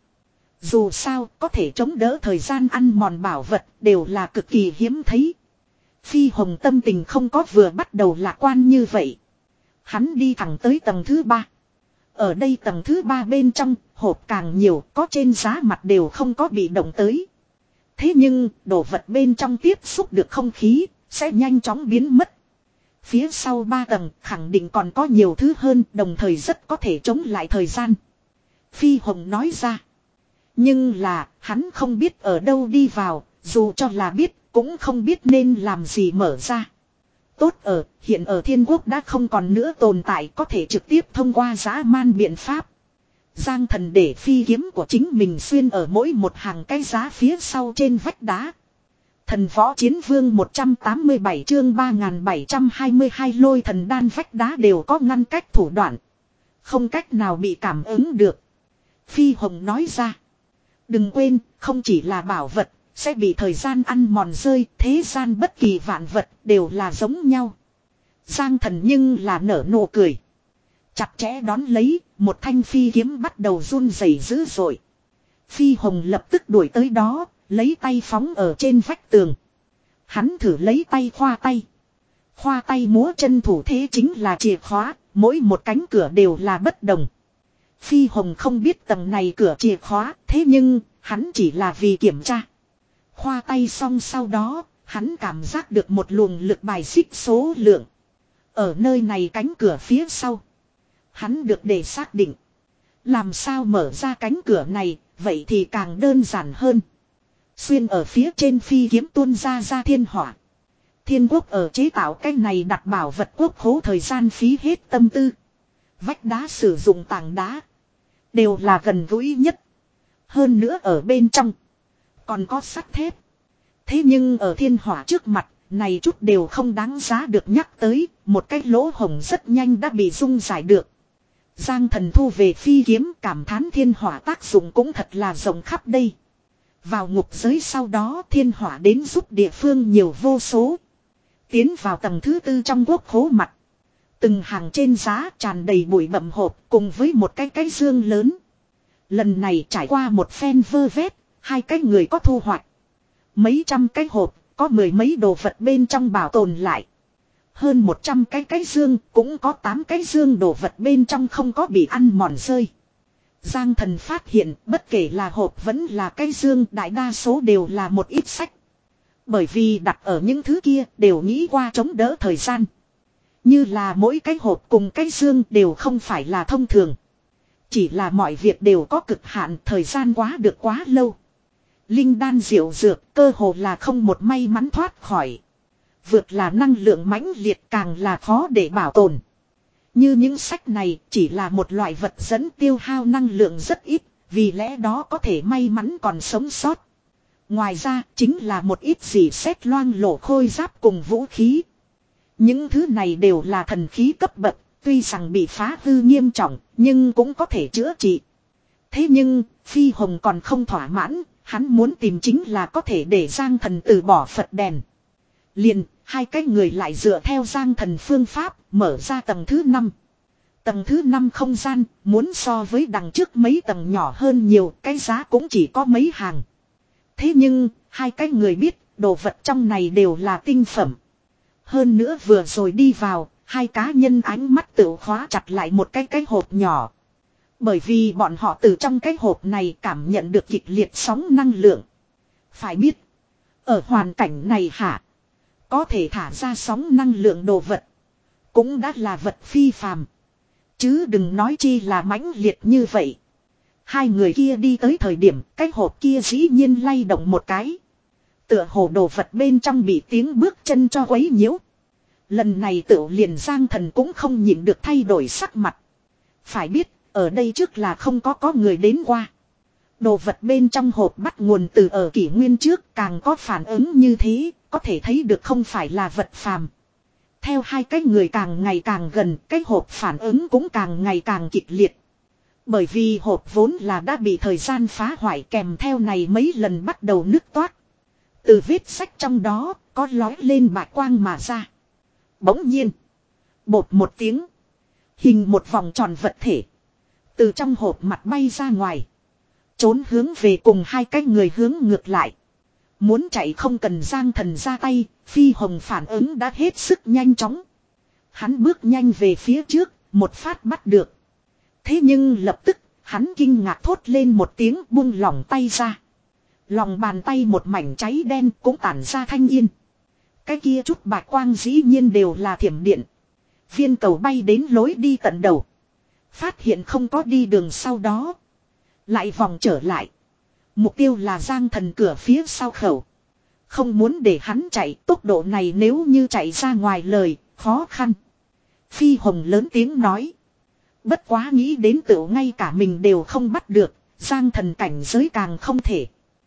Dù sao có thể chống đỡ thời gian ăn mòn bảo vật đều là cực kỳ hiếm thấy. Phi Hồng tâm tình không có vừa bắt đầu lạc quan như vậy. Hắn đi thẳng tới tầng thứ ba. Ở đây tầng thứ ba bên trong hộp càng nhiều, có trên giá mặt đều không có bị động tới. Thế nhưng đồ vật bên trong tiếp xúc được không khí sẽ nhanh chóng biến mất. Phía sau ba tầng khẳng định còn có nhiều thứ hơn, đồng thời rất có thể chống lại thời gian. Phi Hồng nói ra. Nhưng là hắn không biết ở đâu đi vào, dù cho là biết cũng không biết nên làm gì mở ra. Tốt ở, hiện ở thiên quốc đã không còn nữa tồn tại, có thể trực tiếp thông qua dã man biện pháp. Giang Thần để phi kiếm của chính mình xuyên ở mỗi một hàng cái giá phía sau trên vách đá. Thần Võ Chiến Vương một trăm tám mươi bảy chương ba nghìn bảy trăm hai mươi hai lôi thần đan vách đá đều có ngăn cách thủ đoạn. Không cách nào bị cảm ứng được. Phi Hồng nói ra. Đừng quên, không chỉ là bảo vật, sẽ bị thời gian ăn mòn rơi, thế gian bất kỳ vạn vật đều là giống nhau. Giang Thần nhưng là nở nụ cười. Chặt chẽ đón lấy, một thanh phi kiếm bắt đầu run rẩy dữ dội. Phi Hồng lập tức đuổi tới đó, lấy tay phóng ở trên vách tường. Hắn thử lấy tay khoa tay. Khoa tay múa chân thủ thế chính là chìa khóa, mỗi một cánh cửa đều là bất đồng. Phi Hồng không biết tầng này cửa chìa khóa, thế nhưng hắn chỉ là vì kiểm tra. Khoa tay xong sau đó, hắn cảm giác được một luồng lực bài xích số lượng. Ở nơi này cánh cửa phía sau. Hắn được để xác định. Làm sao mở ra cánh cửa này, vậy thì càng đơn giản hơn. Xuyên ở phía trên phi kiếm tuôn ra ra thiên hỏa. Thiên quốc ở chế tạo cái này đặt bảo vật quốc khố thời gian phí hết tâm tư. Vách đá sử dụng tảng đá. Đều là gần gũi nhất. Hơn nữa ở bên trong. Còn có sắt thép. Thế nhưng ở thiên hỏa trước mặt. Này chút đều không đáng giá được nhắc tới. Một cái lỗ hổng rất nhanh đã bị dung giải được. Giang Thần thu về phi kiếm, cảm thán thiên hỏa tác dụng cũng thật là rộng khắp đây. Vào ngục giới sau đó thiên hỏa đến giúp địa phương nhiều vô số. Tiến vào tầng thứ tư trong quốc khố mặt. Từng hàng trên giá tràn đầy bụi bặm hộp cùng với một cái cái dương lớn. Lần này trải qua một phen vơ vét, hai cái người có thu hoạch. Mấy trăm cái hộp, có mười mấy đồ vật bên trong bảo tồn lại. Hơn một trăm cái cái dương, cũng có tám cái dương đồ vật bên trong không có bị ăn mòn rơi. Giang Thần phát hiện bất kể là hộp vẫn là cái dương, đại đa số đều là một ít sách. Bởi vì đặt ở những thứ kia đều nghĩ qua chống đỡ thời gian. Như là mỗi cái hộp cùng cái dương đều không phải là thông thường. Chỉ là mọi việc đều có cực hạn, thời gian quá được quá lâu. Linh đan diệu dược cơ hồ là không một may mắn thoát khỏi. Vượt là năng lượng mãnh liệt càng là khó để bảo tồn. Như những sách này chỉ là một loại vật dẫn tiêu hao năng lượng rất ít, vì lẽ đó có thể may mắn còn sống sót. Ngoài ra chính là một ít gì sét loang lổ khôi giáp cùng vũ khí. Những thứ này đều là thần khí cấp bậc, tuy rằng bị phá hư nghiêm trọng, nhưng cũng có thể chữa trị. Thế nhưng, Phi Hồng còn không thỏa mãn, hắn muốn tìm chính là có thể để Giang Thần từ bỏ Phật đèn. Liền, hai cái người lại dựa theo Giang Thần phương pháp, mở ra tầng thứ năm. Tầng thứ năm không gian, muốn so với đằng trước mấy tầng nhỏ hơn nhiều, cái giá cũng chỉ có mấy hàng. Thế nhưng, hai cái người biết, đồ vật trong này đều là tinh phẩm. Hơn nữa vừa rồi đi vào, hai cá nhân ánh mắt tự khóa chặt lại một cái cái hộp nhỏ. Bởi vì bọn họ từ trong cái hộp này cảm nhận được kịch liệt sóng năng lượng. Phải biết, ở hoàn cảnh này hả, có thể thả ra sóng năng lượng đồ vật, cũng đã là vật phi phàm. Chứ đừng nói chi là mãnh liệt như vậy. Hai người kia đi tới thời điểm, cái hộp kia dĩ nhiên lay động một cái. Tựa hồ đồ vật bên trong bị tiếng bước chân cho quấy nhiễu. Lần này tựu liền Giang Thần cũng không nhịn được thay đổi sắc mặt. Phải biết, ở đây trước là không có có người đến qua. Đồ vật bên trong hộp bắt nguồn từ ở kỷ nguyên trước, càng có phản ứng như thế, có thể thấy được không phải là vật phàm. Theo hai cái người càng ngày càng gần, cái hộp phản ứng cũng càng ngày càng kịch liệt. Bởi vì hộp vốn là đã bị thời gian phá hoại, kèm theo này mấy lần bắt đầu nứt toát. Từ vết sách trong đó, có lói lên bạch quang mà ra. Bỗng nhiên, bột một tiếng, hình một vòng tròn vật thể từ trong hộp mặt bay ra ngoài, trốn hướng về cùng hai cái người hướng ngược lại. Muốn chạy không cần Giang Thần ra tay, Phi Hồng phản ứng đã hết sức nhanh chóng. Hắn bước nhanh về phía trước, một phát bắt được. Thế nhưng lập tức, hắn kinh ngạc thốt lên một tiếng, buông lỏng tay ra. Lòng bàn tay một mảnh cháy đen cũng tản ra thanh yên. Cái kia chút bạch quang dĩ nhiên đều là thiểm điện. Viên cầu bay đến lối đi tận đầu. Phát hiện không có đi đường sau đó, lại vòng trở lại. Mục tiêu là Giang Thần cửa phía sau khẩu. Không muốn để hắn chạy, tốc độ này nếu như chạy ra ngoài lời, khó khăn. Phi Hồng lớn tiếng nói. Bất quá nghĩ đến tựu ngay cả mình đều không bắt được, Giang Thần cảnh giới càng không thể.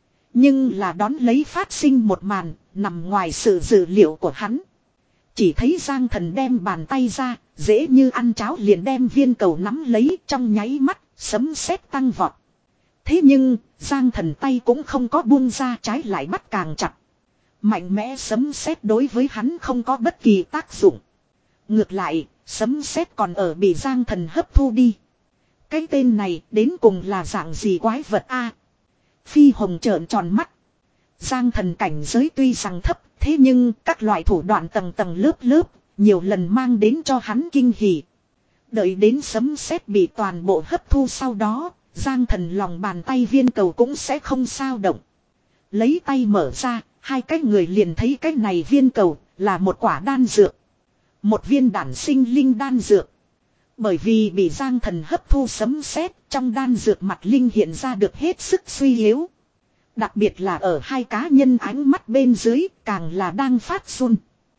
Nhưng là đón lấy phát sinh một màn, nằm ngoài sự dự liệu của hắn. Chỉ thấy Giang Thần đem bàn tay ra, dễ như ăn cháo liền đem viên cầu nắm lấy, trong nháy mắt, sấm sét tăng vọt. Thế nhưng, Giang Thần tay cũng không có buông ra, trái lại bắt càng chặt. Mạnh mẽ sấm sét đối với hắn không có bất kỳ tác dụng. Ngược lại, sấm sét còn ở bị Giang Thần hấp thu đi. Cái tên này đến cùng là dạng gì quái vật a? Phi Hồng trợn tròn mắt. Giang Thần cảnh giới tuy rằng thấp, thế nhưng các loại thủ đoạn tầng tầng lớp lớp, nhiều lần mang đến cho hắn kinh hỉ. Đợi đến sấm sét bị toàn bộ hấp thu sau đó, Giang Thần lòng bàn tay viên cầu cũng sẽ không sao động. Lấy tay mở ra, hai cái người liền thấy cái này viên cầu là một quả đan dược. Một viên đản sinh linh đan dược. Bởi vì bị Giang Thần hấp thu sấm sét, trong đan dược mặt linh hiện ra được hết sức suy yếu. Đặc biệt là ở hai cá nhân ánh mắt bên dưới, càng là đang phát run.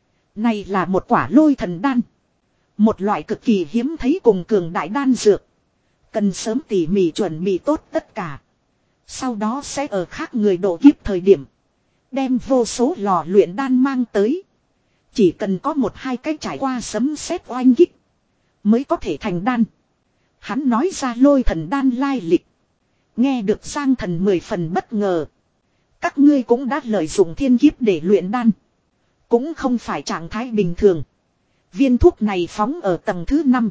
Này là một quả lôi thần đan. Một loại cực kỳ hiếm thấy cùng cường đại đan dược. Cần sớm tỉ mỉ chuẩn bị tốt tất cả. Sau đó sẽ ở khác người độ kiếp thời điểm, đem vô số lò luyện đan mang tới. Chỉ cần có một hai cái trải qua sấm sét oanh kích, mới có thể thành đan. Hắn nói ra lôi thần đan lai lịch. Nghe được Giang Thần mười phần bất ngờ. Các ngươi cũng đã lợi dụng thiên kiếp để luyện đan. Cũng không phải trạng thái bình thường. Viên thuốc này phóng ở tầng thứ năm.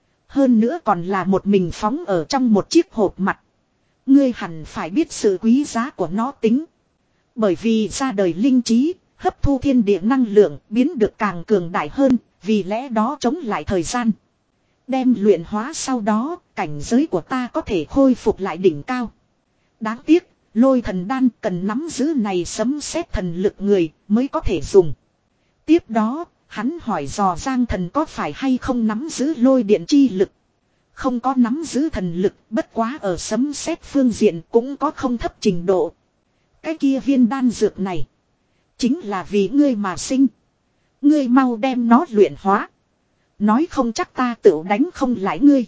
Hơn nữa còn là một mình phóng ở trong một chiếc hộp mặt. Ngươi hẳn phải biết sự quý giá của nó tính. Bởi vì ra đời linh trí, hấp thu thiên địa năng lượng biến được càng cường đại hơn, vì lẽ đó chống lại thời gian. Đem luyện hóa sau đó, cảnh giới của ta có thể khôi phục lại đỉnh cao. Đáng tiếc, lôi thần đan cần nắm giữ này sấm sét thần lực người mới có thể dùng. Tiếp đó, hắn hỏi dò Giang Thần có phải hay không nắm giữ lôi điện chi lực. Không có nắm giữ thần lực, bất quá ở sấm sét phương diện cũng có không thấp trình độ. Cái kia viên đan dược này, chính là vì ngươi mà sinh. Ngươi mau đem nó luyện hóa. Nói không chắc ta tự đánh không lại ngươi.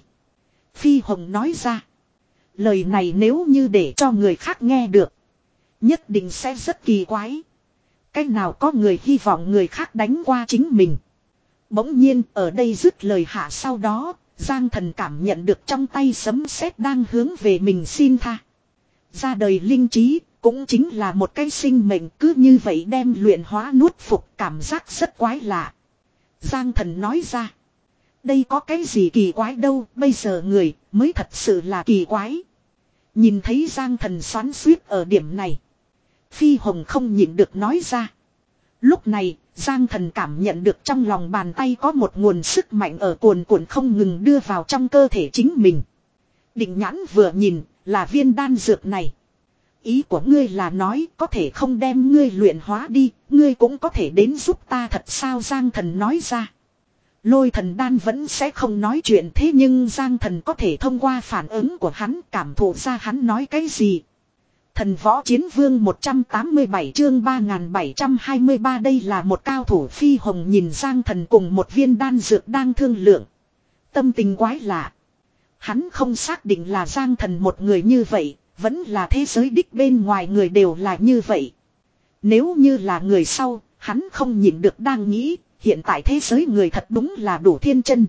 Phi Hồng nói ra. Lời này nếu như để cho người khác nghe được, nhất định sẽ rất kỳ quái. Cách nào có người hy vọng người khác đánh qua chính mình. Bỗng nhiên ở đây dứt lời hạ sau đó, Giang Thần cảm nhận được trong tay sấm sét đang hướng về mình xin tha. Ra đời linh trí, cũng chính là một cái sinh mệnh cứ như vậy đem luyện hóa nuốt phục, cảm giác rất quái lạ. Giang Thần nói ra. Đây có cái gì kỳ quái đâu, bây giờ người mới thật sự là kỳ quái. Nhìn thấy Giang Thần xoắn xuýt ở điểm này, Phi Hồng không nhịn được nói ra. Lúc này, Giang Thần cảm nhận được trong lòng bàn tay có một nguồn sức mạnh ở cuồn cuộn không ngừng đưa vào trong cơ thể chính mình. Định nhãn vừa nhìn, là viên đan dược này. Ý của ngươi là nói có thể không đem ngươi luyện hóa đi, ngươi cũng có thể đến giúp ta thật sao? Giang Thần nói ra. Lôi thần đan vẫn sẽ không nói chuyện, thế nhưng Giang Thần có thể thông qua phản ứng của hắn cảm thụ ra hắn nói cái gì. Thần võ chiến vương một trăm tám mươi bảy chương ba nghìn bảy trăm hai mươi ba, đây là một cao thủ. Phi Hồng nhìn Giang Thần cùng một viên đan dược đang thương lượng. Tâm tình quái lạ. Hắn không xác định là Giang Thần một người như vậy, vẫn là thế giới đích bên ngoài người đều là như vậy. Nếu như là người sau, hắn không nhịn được đang nghĩ, hiện tại thế giới người thật đúng là đủ thiên chân.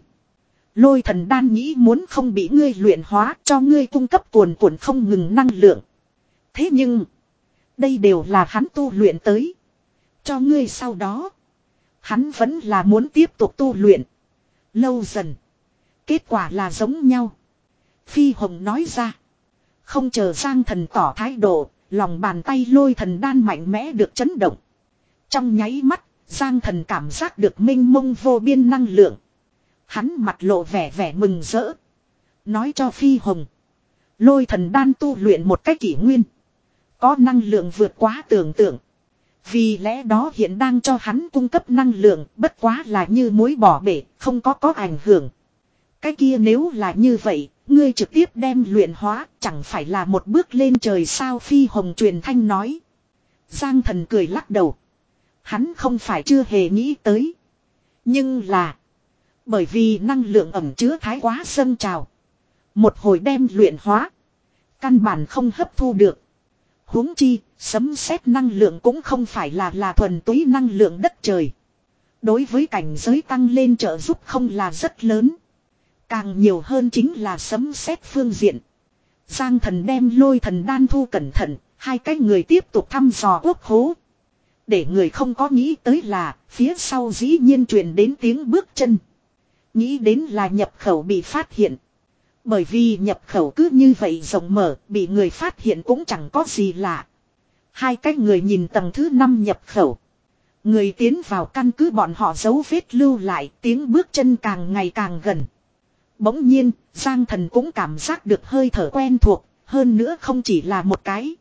Lôi thần đan nghĩ muốn không bị ngươi luyện hóa, cho ngươi cung cấp cuồn cuộn không ngừng năng lượng. Thế nhưng, đây đều là hắn tu luyện tới. Cho ngươi sau đó, hắn vẫn là muốn tiếp tục tu luyện. Lâu dần, kết quả là giống nhau. Phi Hồng nói ra. Không chờ Giang Thần tỏ thái độ, lòng bàn tay lôi thần đan mạnh mẽ được chấn động. Trong nháy mắt, Giang Thần cảm giác được mênh mông vô biên năng lượng. Hắn mặt lộ vẻ vẻ mừng rỡ. Nói cho Phi Hồng. Lôi thần đan tu luyện một cách kỷ nguyên. Có năng lượng vượt quá tưởng tượng. Vì lẽ đó hiện đang cho hắn cung cấp năng lượng, bất quá là như muối bỏ bể, không có có ảnh hưởng. Cái kia nếu là như vậy, ngươi trực tiếp đem luyện hóa, chẳng phải là một bước lên trời sao? Phi Hồng truyền thanh nói. Giang Thần cười lắc đầu. Hắn không phải chưa hề nghĩ tới. Nhưng là, bởi vì năng lượng ẩm chứa thái quá dâng trào. Một hồi đem luyện hóa, căn bản không hấp thu được. Huống chi, sấm sét năng lượng cũng không phải là là thuần túy năng lượng đất trời. Đối với cảnh giới tăng lên trợ giúp không là rất lớn. Càng nhiều hơn chính là sấm sét phương diện. Giang Thần đem lôi thần đan thu cẩn thận, hai cái người tiếp tục thăm dò quốc hố. Để người không có nghĩ tới là, phía sau dĩ nhiên truyền đến tiếng bước chân. Nghĩ đến là nhập khẩu bị phát hiện. Bởi vì nhập khẩu cứ như vậy rộng mở, bị người phát hiện cũng chẳng có gì lạ. Hai cái người nhìn tầng thứ năm nhập khẩu. Người tiến vào căn cứ bọn họ dấu vết lưu lại, tiếng bước chân càng ngày càng gần. Bỗng nhiên, Giang Thần cũng cảm giác được hơi thở quen thuộc, hơn nữa không chỉ là một cái.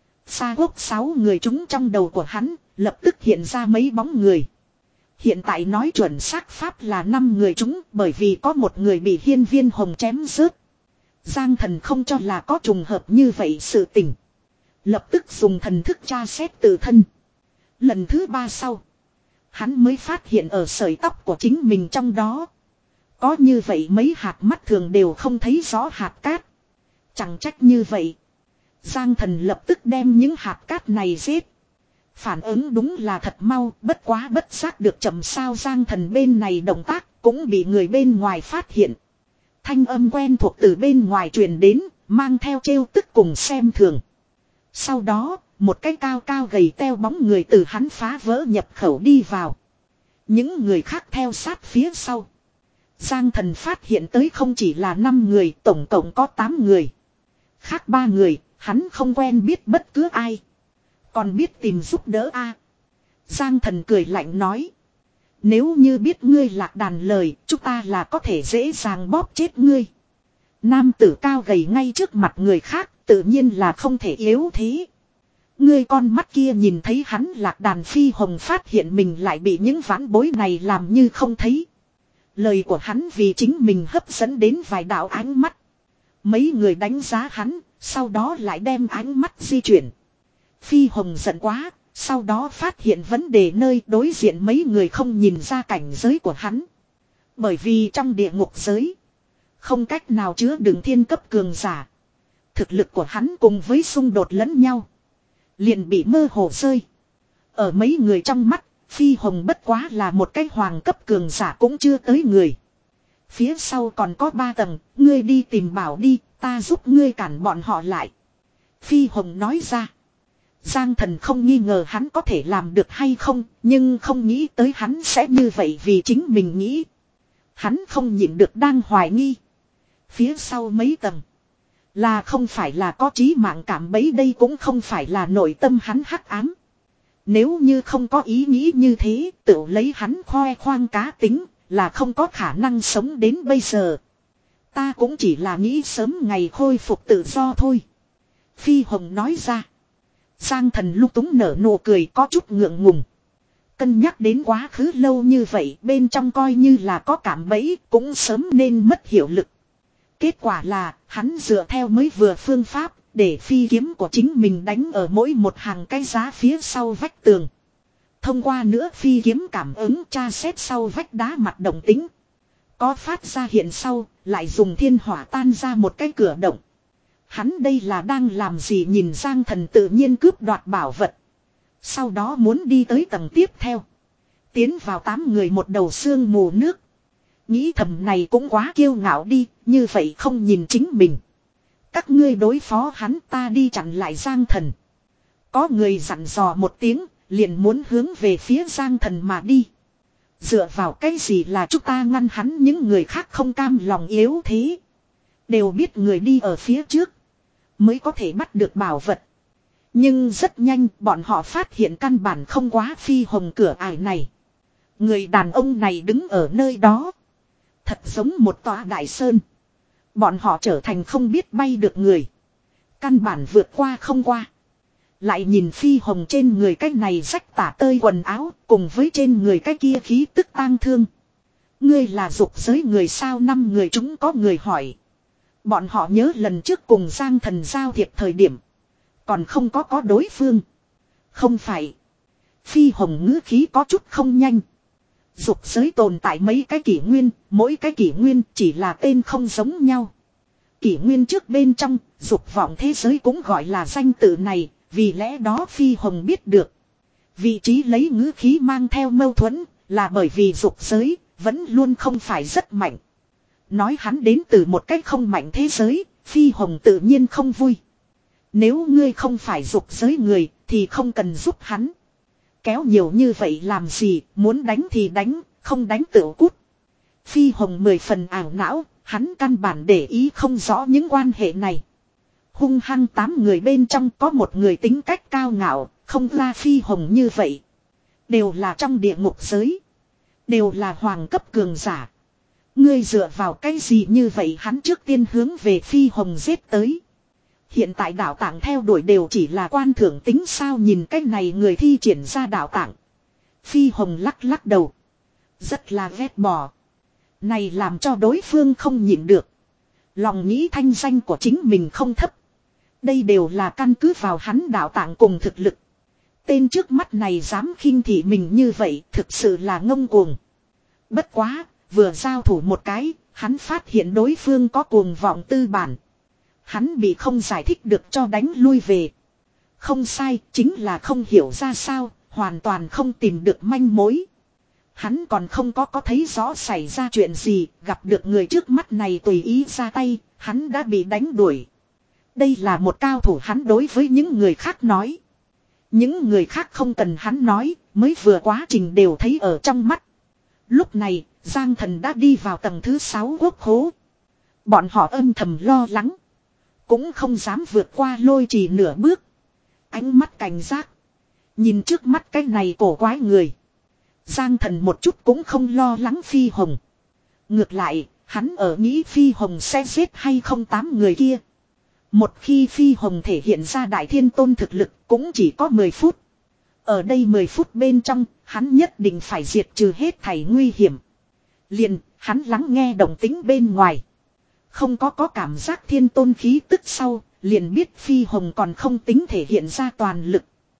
Xa quốc sáu người chúng trong đầu của hắn, lập tức hiện ra mấy bóng người. Hiện tại nói chuẩn xác pháp là năm người chúng, bởi vì có một người bị Hiên Viên Hồng chém rớt. Giang Thần không cho là có trùng hợp như vậy sự tình. Lập tức dùng thần thức tra xét tự thân. Lần thứ ba sau, hắn mới phát hiện ở sợi tóc của chính mình trong đó. Có như vậy mấy hạt mắt thường đều không thấy rõ hạt cát. Chẳng trách như vậy. Giang Thần lập tức đem những hạt cát này giết. Phản ứng đúng là thật mau, bất quá bất giác được chậm sao. Giang Thần bên này động tác cũng bị người bên ngoài phát hiện. Thanh âm quen thuộc từ bên ngoài truyền đến, mang theo trêu tức cùng xem thường. Sau đó, một cái cao cao gầy teo bóng người từ hắn phá vỡ nhập khẩu đi vào. Những người khác theo sát phía sau. Giang Thần phát hiện tới không chỉ là năm người, tổng cộng có tám người. Khác ba người, hắn không quen biết bất cứ ai. Còn biết tìm giúp đỡ a. Giang Thần cười lạnh nói. Nếu như biết ngươi lạc đàn lời, chúng ta là có thể dễ dàng bóp chết ngươi. Nam tử cao gầy ngay trước mặt người khác, tự nhiên là không thể yếu thế. Ngươi con mắt kia nhìn thấy hắn lạc đàn, Phi Hồng phát hiện mình lại bị những vãn bối này làm như không thấy. Lời của hắn vì chính mình hấp dẫn đến vài đạo ánh mắt. Mấy người đánh giá hắn, sau đó lại đem ánh mắt di chuyển. Phi Hồng giận quá, sau đó phát hiện vấn đề nơi đối diện mấy người không nhìn ra cảnh giới của hắn. Bởi vì trong địa ngục giới, không cách nào chứa đựng thiên cấp cường giả. Thực lực của hắn cùng với xung đột lẫn nhau, liền bị mơ hồ rơi. Ở mấy người trong mắt, Phi Hồng bất quá là một cái hoàng cấp cường giả cũng chưa tới người. Phía sau còn có ba tầng, ngươi đi tìm bảo đi, ta giúp ngươi cản bọn họ lại. Phi Hồng nói ra. Giang Thần không nghi ngờ hắn có thể làm được hay không, nhưng không nghĩ tới hắn sẽ như vậy vì chính mình nghĩ. Hắn không nhịn được đang hoài nghi. Phía sau mấy tầng, là không phải là có trí mạng cảm bấy, đây cũng không phải là nội tâm hắn hắc ám. Nếu như không có ý nghĩ như thế, tự lấy hắn khoe khoang cá tính, là không có khả năng sống đến bây giờ. Ta cũng chỉ là nghĩ sớm ngày khôi phục tự do thôi. Phi Hồng nói ra. Giang Thần lung túng nở nụ cười có chút ngượng ngùng. Cân nhắc đến quá khứ lâu như vậy, bên trong coi như là có cảm bẫy, cũng sớm nên mất hiệu lực. Kết quả là, hắn dựa theo mới vừa phương pháp, để phi kiếm của chính mình đánh ở mỗi một hàng cái giá phía sau vách tường. Thông qua nữa phi kiếm cảm ứng tra xét sau vách đá mặt động tính. Có phát ra hiện sau, lại dùng thiên hỏa tan ra một cái cửa động. Hắn đây là đang làm gì, nhìn Giang Thần tự nhiên cướp đoạt bảo vật. Sau đó muốn đi tới tầng tiếp theo. Tiến vào tám người một đầu xương mù nước. Nghĩ thầm này cũng quá kiêu ngạo đi, như vậy không nhìn chính mình. Các ngươi đối phó hắn, ta đi chặn lại Giang Thần. Có người dặn dò một tiếng, liền muốn hướng về phía Giang Thần mà đi. Dựa vào cái gì là chúng ta ngăn hắn, những người khác không cam lòng yếu thế. Đều biết người đi ở phía trước mới có thể bắt được bảo vật. Nhưng rất nhanh bọn họ phát hiện căn bản không quá Phi Hồng cửa ải này. Người đàn ông này đứng ở nơi đó, thật giống một tòa đại sơn. Bọn họ trở thành không biết bay được người, căn bản vượt qua không qua. Lại nhìn Phi Hồng trên người cái này rách tả tơi quần áo, cùng với trên người cái kia khí tức tang thương. Ngươi là dục giới người sao? Năm người chúng có người hỏi. Bọn họ nhớ lần trước cùng Giang Thần giao thiệp thời điểm, còn không có có đối phương. Không phải. Phi Hồng ngữ khí có chút không nhanh. Dục giới tồn tại mấy cái kỷ nguyên, mỗi cái kỷ nguyên chỉ là tên không giống nhau. Kỷ nguyên trước bên trong, dục vọng thế giới cũng gọi là danh tự này, vì lẽ đó Phi Hồng biết được. Vị trí lấy ngữ khí mang theo mâu thuẫn, là bởi vì dục giới vẫn luôn không phải rất mạnh. Nói hắn đến từ một cách không mạnh thế giới, Phi Hồng tự nhiên không vui. Nếu ngươi không phải dục giới người, thì không cần giúp hắn. Kéo nhiều như vậy làm gì, muốn đánh thì đánh, không đánh tựu cút. Phi Hồng mười phần ảo não, hắn căn bản để ý không rõ những quan hệ này. Hung hăng tám người bên trong có một người tính cách cao ngạo, không ra Phi Hồng như vậy. Đều là trong địa ngục giới. Đều là hoàng cấp cường giả. Ngươi dựa vào cái gì như vậy, hắn trước tiên hướng về Phi Hồng giết tới. Hiện tại đạo tạng theo đuổi đều chỉ là quan thưởng tính sao, nhìn cái này người thi triển ra đạo tạng. Phi Hồng lắc lắc đầu. Rất là ghét bỏ. Này làm cho đối phương không nhịn được. Lòng nghĩ thanh danh của chính mình không thấp. Đây đều là căn cứ vào hắn đạo tạng cùng thực lực. Tên trước mắt này dám khinh thị mình như vậy thực sự là ngông cuồng. Bất quá, vừa giao thủ một cái, hắn phát hiện đối phương có cuồng vọng tư bản. Hắn bị không giải thích được cho đánh lui về. Không sai, chính là không hiểu ra sao, hoàn toàn không tìm được manh mối. Hắn còn không có có thấy rõ xảy ra chuyện gì, gặp được người trước mắt này tùy ý ra tay, hắn đã bị đánh đuổi. Đây là một cao thủ, hắn đối với những người khác nói. Những người khác không cần hắn nói, mới vừa quá trình đều thấy ở trong mắt. Lúc này, Giang Thần đã đi vào tầng thứ sáu quốc khố. Bọn họ âm thầm lo lắng. Cũng không dám vượt qua lôi trì nửa bước. Ánh mắt cảnh giác. Nhìn trước mắt cái này cổ quái người. Giang Thần một chút cũng không lo lắng Phi Hồng. Ngược lại, hắn ở nghĩ Phi Hồng sẽ giết hay không tám người kia. Một khi Phi Hồng thể hiện ra Đại Thiên Tôn thực lực cũng chỉ có mười phút. Ở đây mười phút bên trong, hắn nhất định phải diệt trừ hết thảy nguy hiểm. Liền, hắn lắng nghe động tĩnh bên ngoài. Không có có cảm giác Thiên Tôn khí tức sau, liền biết Phi Hồng còn không tính thể hiện ra toàn lực.